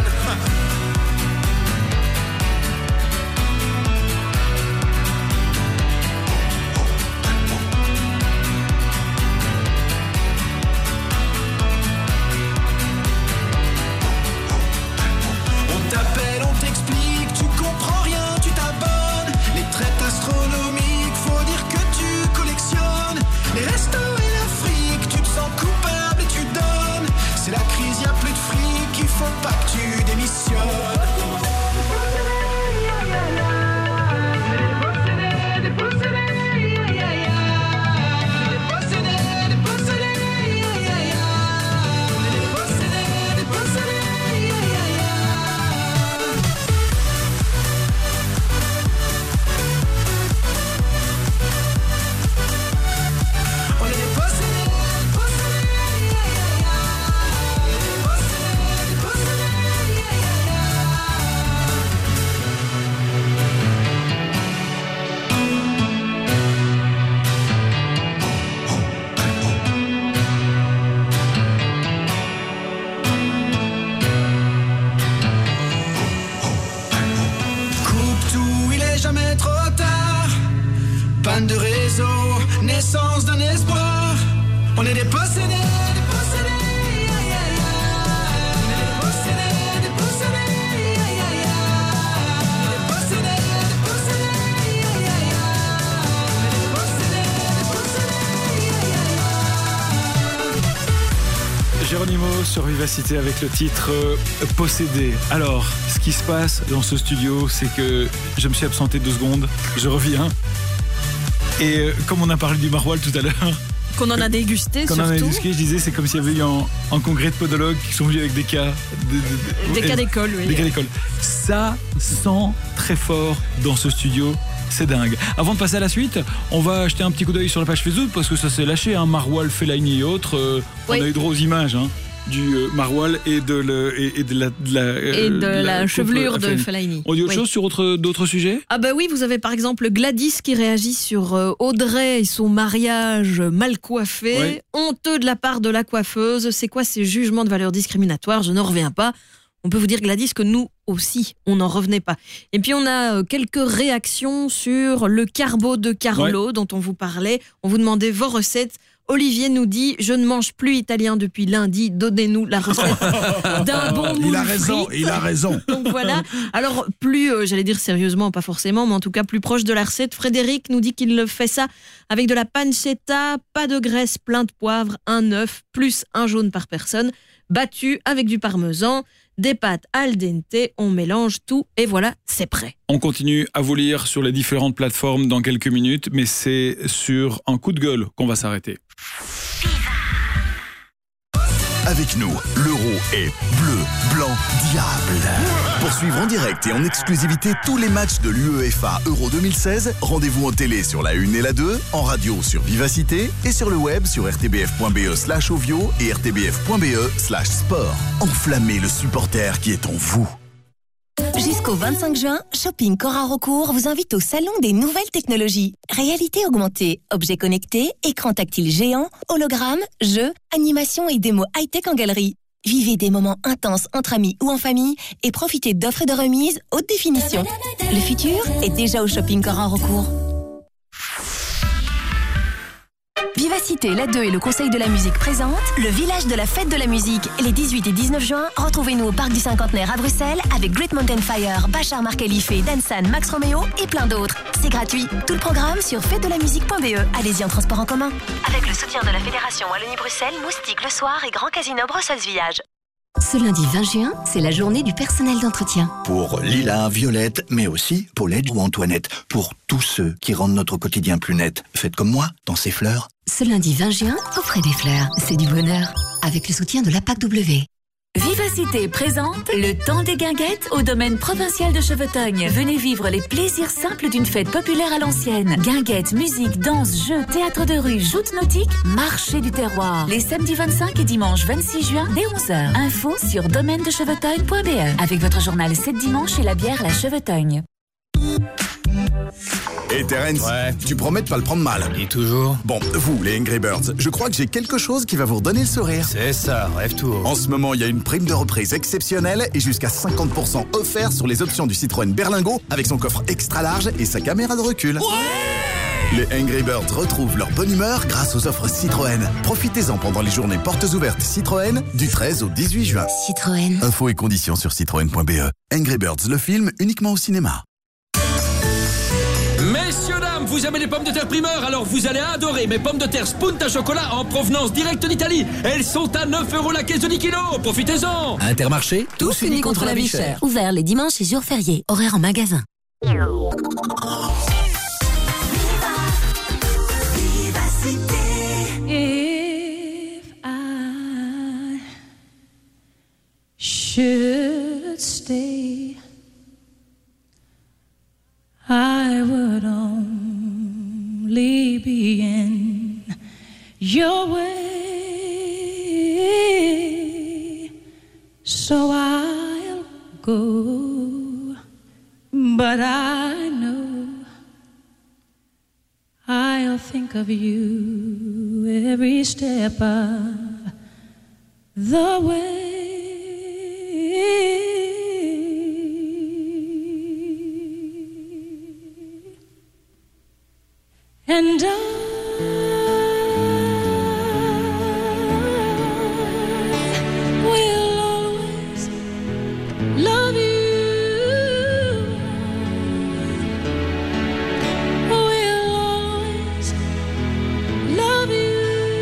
Speaker 12: On t'appelle, on t'explique, tu comprends rien, tu t'abonnes. Les traites astronomiques, faut dire que tu collectionnes. Les restos et l'Afrique, tu te sens coupable et tu donnes. C'est la crise, y a plus de fric, il faut pas que tu démissionnes. Jamais trop tard, panne de réseau, naissance d'un espoir. On est des possédés, des possédés, ya, ya, ya. On est des possédés, des possédés, ya, ya, ya. On est des possédés, des possédés, ya, ya, ya. On est des possédés, des possédés, ya, ya, ya.
Speaker 1: Géronimo sur Vivacité avec le titre euh, Possédé. Alors, ce qui se passe dans ce studio, c'est que je me suis absenté deux secondes, je reviens. Et euh, comme on a parlé du maroilles tout à l'heure,
Speaker 8: qu'on en a dégusté
Speaker 1: qu'on
Speaker 8: surtout.
Speaker 1: en a dégusté, je disais, c'est comme s'il y avait eu un, un congrès de podologues qui sont venus avec des cas. De, de, de,
Speaker 8: des cas d'école, oui.
Speaker 1: Des cas d'école. Ça sent très fort dans ce studio. C'est dingue. Avant de passer à la suite, on va jeter un petit coup d'œil sur la page Facebook parce que ça s'est lâché, hein, Maroual, Fellaini et autres. Euh,
Speaker 8: oui.
Speaker 1: On a eu droit aux images hein, du euh, Maroual et de, le, et, et de la, de la, euh,
Speaker 8: et de la,
Speaker 1: la
Speaker 8: chevelure de
Speaker 1: Fellaini.
Speaker 8: Fellaini.
Speaker 1: On dit autre
Speaker 8: oui.
Speaker 1: chose sur autre, d'autres sujets ?
Speaker 8: Ah bah oui, vous avez par exemple Gladys qui réagit sur euh, Audrey et son mariage mal coiffé.
Speaker 1: Oui.
Speaker 8: Honteux de la part de la coiffeuse. C'est quoi ces jugements de valeur discriminatoire ? Je n'en reviens pas. On peut vous dire, Gladys, que nous aussi, on n'en revenait pas. Et puis, on a quelques réactions sur le carbo de Carlo, ouais. dont on vous parlait. On vous demandait vos recettes. Olivier nous dit « Je ne mange plus italien depuis lundi. Donnez-nous la recette d'un bon moule
Speaker 5: Il a raison,
Speaker 8: frites.
Speaker 5: il a raison. »
Speaker 8: Donc voilà. Alors, plus, euh, j'allais dire sérieusement, pas forcément, mais en tout cas plus proche de la recette, Frédéric nous dit qu'il fait ça avec de la pancetta, pas de graisse, plein de poivre, un œuf, plus un jaune par personne, battu avec du parmesan, des pâtes al dente, on mélange tout et voilà, c'est prêt.
Speaker 1: On continue à vous lire sur les différentes plateformes dans quelques minutes, mais c'est sur un coup de gueule qu'on va s'arrêter.
Speaker 14: Avec nous, l'euro est bleu, blanc, diable. Pour suivre en direct et en exclusivité tous les matchs de l'UEFA Euro deux mille seize, rendez-vous en télé sur la une et la deux, en radio sur Vivacité et sur le web sur rtbf.be slash ovio et rtbf.be slash sport. Enflammez le supporter qui est en vous.
Speaker 2: Jusqu'au vingt-cinq juin, Shopping Cora Recours vous invite au Salon des Nouvelles Technologies. Réalité augmentée, objets connectés, écrans tactiles géants, hologrammes, jeux, animations et démos high-tech en galerie. Vivez des moments intenses entre amis ou en famille et profitez d'offres et de remises haute définition. Le futur est déjà au Shopping Cora Recours. Vivacité, la deux et le Conseil de la musique présentent le village de la fête de la musique. Les dix-huit et dix-neuf juin, retrouvez-nous au Parc du Cinquantenaire à Bruxelles avec Great Mountain Fire, Bachar Markelifé, Dansan, Max Romeo et plein d'autres. C'est gratuit. Tout le programme sur fête de la musique point b e. Allez-y en transport en commun. Avec le soutien de la Fédération Wallonie-Bruxelles, Moustique le soir et Grand Casino Bruxelles-Village. Ce lundi vingt juin, c'est la journée du personnel d'entretien.
Speaker 20: Pour Lila, Violette, mais aussi Paulette ou Antoinette. Pour tous ceux qui rendent notre quotidien plus net. Faites comme moi, dans ces fleurs.
Speaker 2: Ce lundi vingt juin, offrez des fleurs. C'est du bonheur. Avec le soutien de l'A P A C W.
Speaker 22: Vivacité présente le temps des guinguettes au domaine provincial de Chevetogne. Venez vivre les plaisirs simples d'une fête populaire à l'ancienne. Guinguettes, musique, danse, jeux, théâtre de rue, joutes nautiques, marché du terroir. Les samedis vingt-cinq et dimanche vingt-six juin dès onze heures. Info sur domaine de chevetogne point b e. Avec votre journal sept dimanches et la bière La Chevetogne.
Speaker 14: Et Terence, ouais. Tu promets de pas le prendre mal.
Speaker 4: Et toujours.
Speaker 14: Bon, vous, les Angry Birds, je crois que j'ai quelque chose qui va vous redonner le sourire.
Speaker 4: C'est ça, rêve tout.
Speaker 14: En ce moment, il y a une prime de reprise exceptionnelle et jusqu'à cinquante pour cent offert sur les options du Citroën Berlingo avec son coffre extra large et sa caméra de recul. Ouais. Les Angry Birds retrouvent leur bonne humeur grâce aux offres Citroën. Profitez-en pendant les journées portes ouvertes Citroën du treize au dix-huit juin.
Speaker 2: Citroën.
Speaker 14: Infos et conditions sur citroën point b e. Angry Birds, le film, uniquement au cinéma.
Speaker 9: Messieurs, dames, vous aimez les pommes de terre primeur, alors vous allez adorer mes pommes de terre Spunta Chocolat en provenance directe d'Italie. Elles sont à neuf euros la caisse de dix kilos. Profitez-en.
Speaker 20: Intermarché,
Speaker 2: tous unis contre la vie chère. Ouvert les dimanches et jours fériés. Horaire en magasin.
Speaker 17: If I should stay, I would only be in your way, so I'll go, but I know I'll think of you every step of the way. And I will always love you. Will always love you.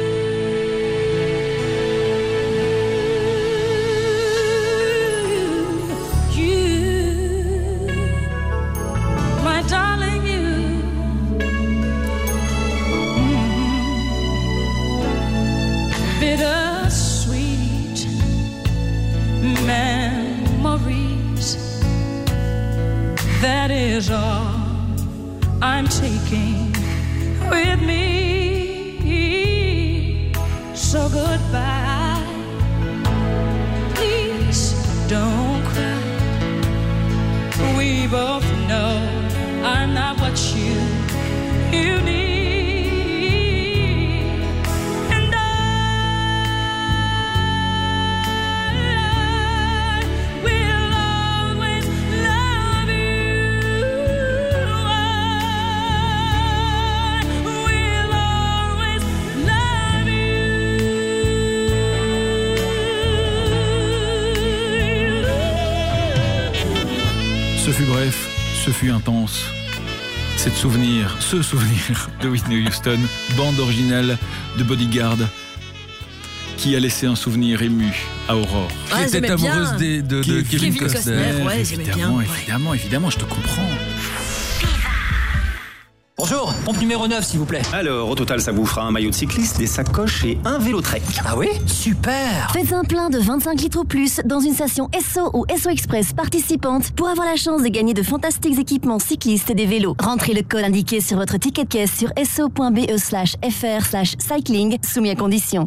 Speaker 17: You, my darling, you. Bittersweet memories, that is all I'm taking with me. So goodbye, please don't cry. We both know I'm not what you, you need.
Speaker 1: Ce fut bref, ce fut intense. C'est de souvenir, ce souvenir de Whitney Houston, bande originale de Bodyguard, qui a laissé un souvenir ému à Aurore.
Speaker 8: Ah,
Speaker 5: Qui était amoureuse de, de, de Kevin,
Speaker 8: Kevin
Speaker 5: Costner.
Speaker 8: Costner, ouais, j'aimais bien.
Speaker 1: Évidemment,
Speaker 8: Ouais.
Speaker 1: évidemment, évidemment, je te comprends.
Speaker 13: Bonjour, pompe numéro neuf s'il vous plaît.
Speaker 19: Alors, au total, ça vous fera un maillot de cycliste, des sacoches et un vélo Trek.
Speaker 13: Ah oui? Super.
Speaker 2: Faites un plein de vingt-cinq litres ou plus dans une station Esso ou Esso Express participante pour avoir la chance de gagner de fantastiques équipements cyclistes et des vélos. Rentrez le code indiqué sur votre ticket de caisse sur esso.be slash fr slash cycling, soumis à condition.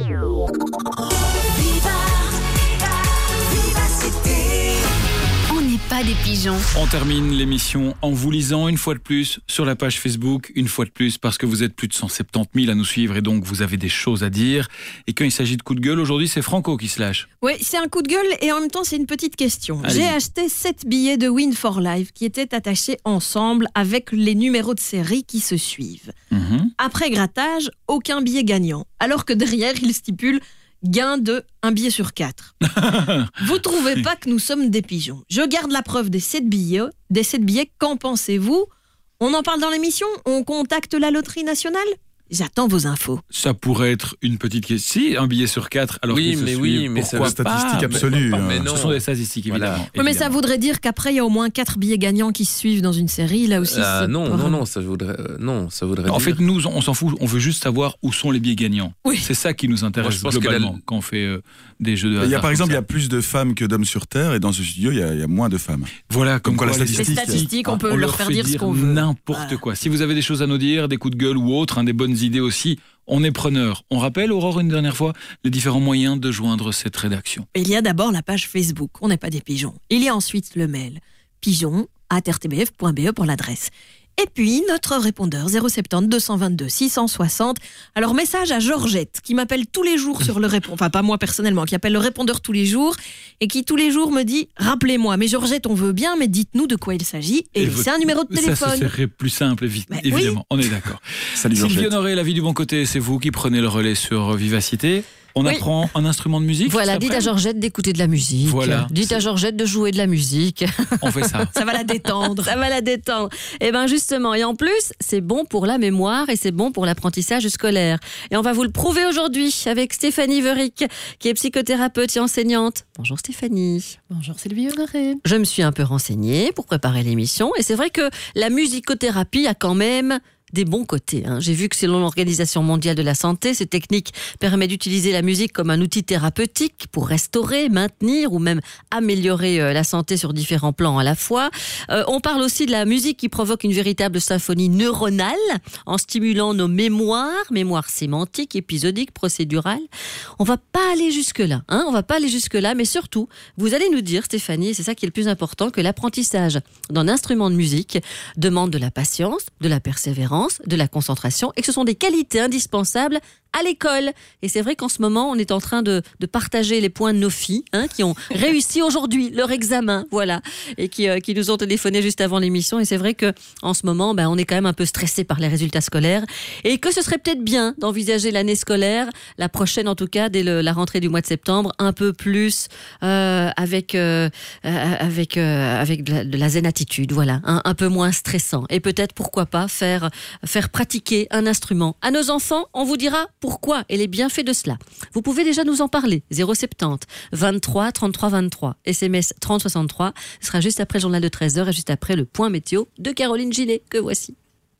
Speaker 22: On n'est pas des pigeons.
Speaker 1: On termine l'émission en vous lisant une fois de plus sur la page Facebook, une fois de plus parce que vous êtes plus de cent soixante-dix mille à nous suivre et donc vous avez des choses à dire. Et quand il s'agit de coup de gueule, aujourd'hui c'est Franco qui se lâche.
Speaker 8: Oui, c'est un coup de gueule et en même temps c'est une petite question.
Speaker 1: Allez-y.
Speaker 8: J'ai acheté sept billets de Win for Life qui étaient attachés ensemble avec les numéros de série qui se suivent.
Speaker 1: Mhm.
Speaker 8: Après grattage, aucun billet gagnant. Alors que derrière, il stipule gain de un billet sur quatre. Vous trouvez pas que nous sommes des pigeons? Je garde la preuve des sept billets. Des sept billets, qu'en pensez-vous? On en parle dans l'émission? On contacte la loterie nationale? J'attends vos infos.
Speaker 1: Ça pourrait être une petite question. Si, un billet sur quatre, alors
Speaker 5: Oui,
Speaker 1: qu'ils se
Speaker 5: mais
Speaker 1: suivent,
Speaker 5: oui, mais
Speaker 1: pourquoi
Speaker 5: c'est
Speaker 1: pas,
Speaker 5: statistique
Speaker 1: mais
Speaker 5: absolue,
Speaker 1: pourquoi pas.
Speaker 5: hein.
Speaker 1: Mais non. Ce sont des statistiques, évidemment.
Speaker 8: Oui, mais ça voudrait dire qu'après, il y a au moins quatre billets gagnants qui se suivent dans une série. Là aussi,
Speaker 5: Ah,
Speaker 8: c'est
Speaker 5: non,
Speaker 8: pas
Speaker 5: non,
Speaker 8: vraiment-
Speaker 5: non, ça voudrait, euh, non, ça voudrait
Speaker 1: En
Speaker 5: dire...
Speaker 1: fait, nous, on s'en fout. On veut juste savoir où sont les billets gagnants.
Speaker 8: Oui.
Speaker 1: C'est ça qui nous
Speaker 5: Moi,
Speaker 1: intéresse
Speaker 5: je pense que
Speaker 1: globalement
Speaker 5: la-
Speaker 1: quand on fait euh, des jeux de
Speaker 5: Il y a
Speaker 1: hasard
Speaker 5: par exemple, il y
Speaker 1: comme
Speaker 5: a plus de femmes que d'hommes sur Terre et dans ce studio, il y a, il y a moins de femmes.
Speaker 1: ça. Voilà, comme,
Speaker 5: quoi, la
Speaker 1: les
Speaker 5: statistique-
Speaker 8: Les statistiques, on peut
Speaker 1: on
Speaker 8: leur faire
Speaker 1: fait
Speaker 8: dire ce qu'on veut.
Speaker 1: n'importe
Speaker 8: Voilà.
Speaker 1: quoi. Si vous avez des choses à nous dire, des coups de gueule ou autres, hein, des bonnes idées aussi, on est preneur. On rappelle, Aurore, une dernière fois, les différents moyens de joindre cette rédaction.
Speaker 8: Il y a d'abord la page Facebook, on n'est pas des pigeons. Il y a ensuite le mail, pigeon arobase r t b f point b e pour l'adresse. Et puis notre répondeur zéro sept zéro deux deux deux six cent soixante. Alors message à Georgette qui m'appelle tous les jours sur le répondeur, enfin pas moi personnellement, qui appelle le répondeur tous les jours et qui tous les jours me dit rappelez-moi, mais Georgette on veut bien, mais dites-nous de quoi il s'agit et,
Speaker 1: Et
Speaker 8: laissez
Speaker 1: votre-
Speaker 8: un numéro de
Speaker 1: Ça,
Speaker 8: téléphone.
Speaker 1: ce serait plus simple, évi-
Speaker 8: Mais oui.
Speaker 1: évidemment. On est d'accord.
Speaker 5: Salut
Speaker 1: Sylvie
Speaker 5: Georgette.
Speaker 1: Honoré, la vie du bon côté, c'est vous qui prenez le relais sur Vivacité. On
Speaker 23: Oui.
Speaker 1: apprend un instrument de musique.
Speaker 23: Voilà,
Speaker 1: juste
Speaker 23: dites à
Speaker 1: après
Speaker 23: Georgette d'écouter de la musique.
Speaker 1: Voilà.
Speaker 23: Dites à Georgette de jouer de la musique.
Speaker 1: On fait ça.
Speaker 8: Ça va la détendre.
Speaker 23: Ça va la détendre. Et bien justement, et en plus, c'est bon pour la mémoire et c'est bon pour l'apprentissage scolaire. Et on va vous le prouver aujourd'hui avec Stéphanie Veric, qui est psychothérapeute et enseignante. Bonjour Stéphanie.
Speaker 24: Bonjour Sylvie Honoré.
Speaker 23: Je me suis un peu renseignée pour préparer l'émission et c'est vrai que la musicothérapie a quand même des bons côtés. Hein. J'ai vu que selon l'Organisation mondiale de la santé, cette technique permet d'utiliser la musique comme un outil thérapeutique pour restaurer, maintenir ou même améliorer euh, la santé sur différents plans à la fois. Euh, on parle aussi de la musique qui provoque une véritable symphonie neuronale en stimulant nos mémoires, mémoires sémantiques, épisodiques, procédurales. On va pas aller jusque-là. Hein. On va pas aller jusque-là, mais surtout, vous allez nous dire, Stéphanie, et c'est ça qui est le plus important, que l'apprentissage d'un instrument de musique demande de la patience, de la persévérance, de la concentration et que ce sont des qualités indispensables à l'école. Et c'est vrai qu'en ce moment, on est en train de, de partager les points de nos filles hein, qui ont réussi aujourd'hui leur examen, voilà, et qui, euh, qui nous ont téléphoné juste avant l'émission. Et c'est vrai que en ce moment, ben, on est quand même un peu stressé par les résultats scolaires et que ce serait peut-être bien d'envisager l'année scolaire, la prochaine en tout cas, dès le, la rentrée du mois de septembre, un peu plus euh, avec euh, avec euh, avec de la, de la zen attitude, voilà, un, un peu moins stressant. Et peut-être pourquoi pas faire faire pratiquer un instrument à nos enfants. On vous dira pourquoi et les bienfaits de cela. Vous pouvez déjà nous en parler. zéro sept zéro vingt-trois trente-trois vingt-trois. S M S trente soixante-trois. Ce sera juste après le journal de treize heures et juste après le point météo de Caroline Gillet, que voici.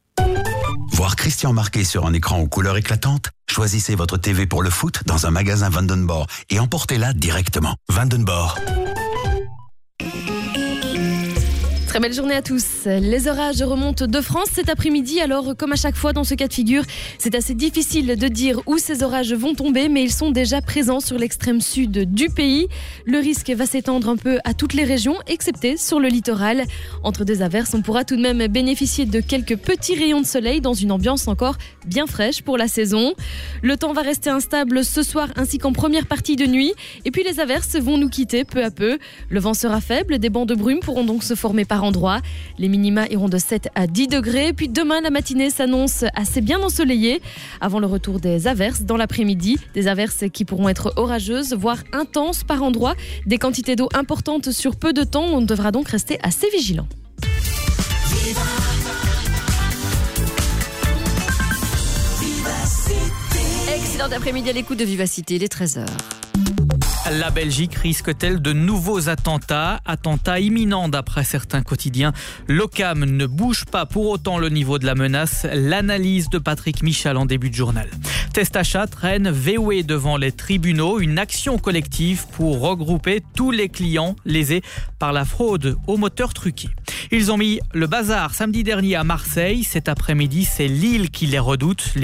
Speaker 11: Voir Christian marqué sur un écran aux couleurs éclatantes? Choisissez votre T V pour le foot dans un magasin Vandenborg et emportez-la directement. Vandenborg.
Speaker 24: Très belle journée à tous. Les orages remontent de France cet après-midi, alors comme à chaque fois dans ce cas de figure, c'est assez difficile de dire où ces orages vont tomber, mais ils sont déjà présents sur l'extrême sud du pays. Le risque va s'étendre un peu à toutes les régions, excepté sur le littoral. Entre deux averses, on pourra tout de même bénéficier de quelques petits rayons de soleil dans une ambiance encore bien fraîche pour la saison. Le temps va rester instable ce soir ainsi qu'en première partie de nuit, et puis les averses vont nous quitter peu à peu. Le vent sera faible, des bancs de brume pourront donc se former par endroits. Les minima iront de sept à dix degrés. Puis demain, la matinée s'annonce assez bien ensoleillée avant le retour des averses dans l'après-midi. Des averses qui pourront être orageuses, voire intenses par endroits. Des quantités d'eau importantes sur peu de temps. On devra donc rester assez vigilant.
Speaker 23: Excellent après-midi à l'écoute de Vivacité, il est treize heures.
Speaker 6: La Belgique risque-t-elle de nouveaux attentats ? Attentats imminents d'après certains quotidiens. L'Ocam ne bouge pas pour autant le niveau de la menace. L'analyse de Patrick Michal en début de journal. Testachat traîne V O E devant les tribunaux. Une action collective pour regrouper tous les clients lésés par la fraude aux moteurs truqués. Ils ont mis le bazar samedi dernier à Marseille. Cet après-midi, c'est Lille qui les redoute.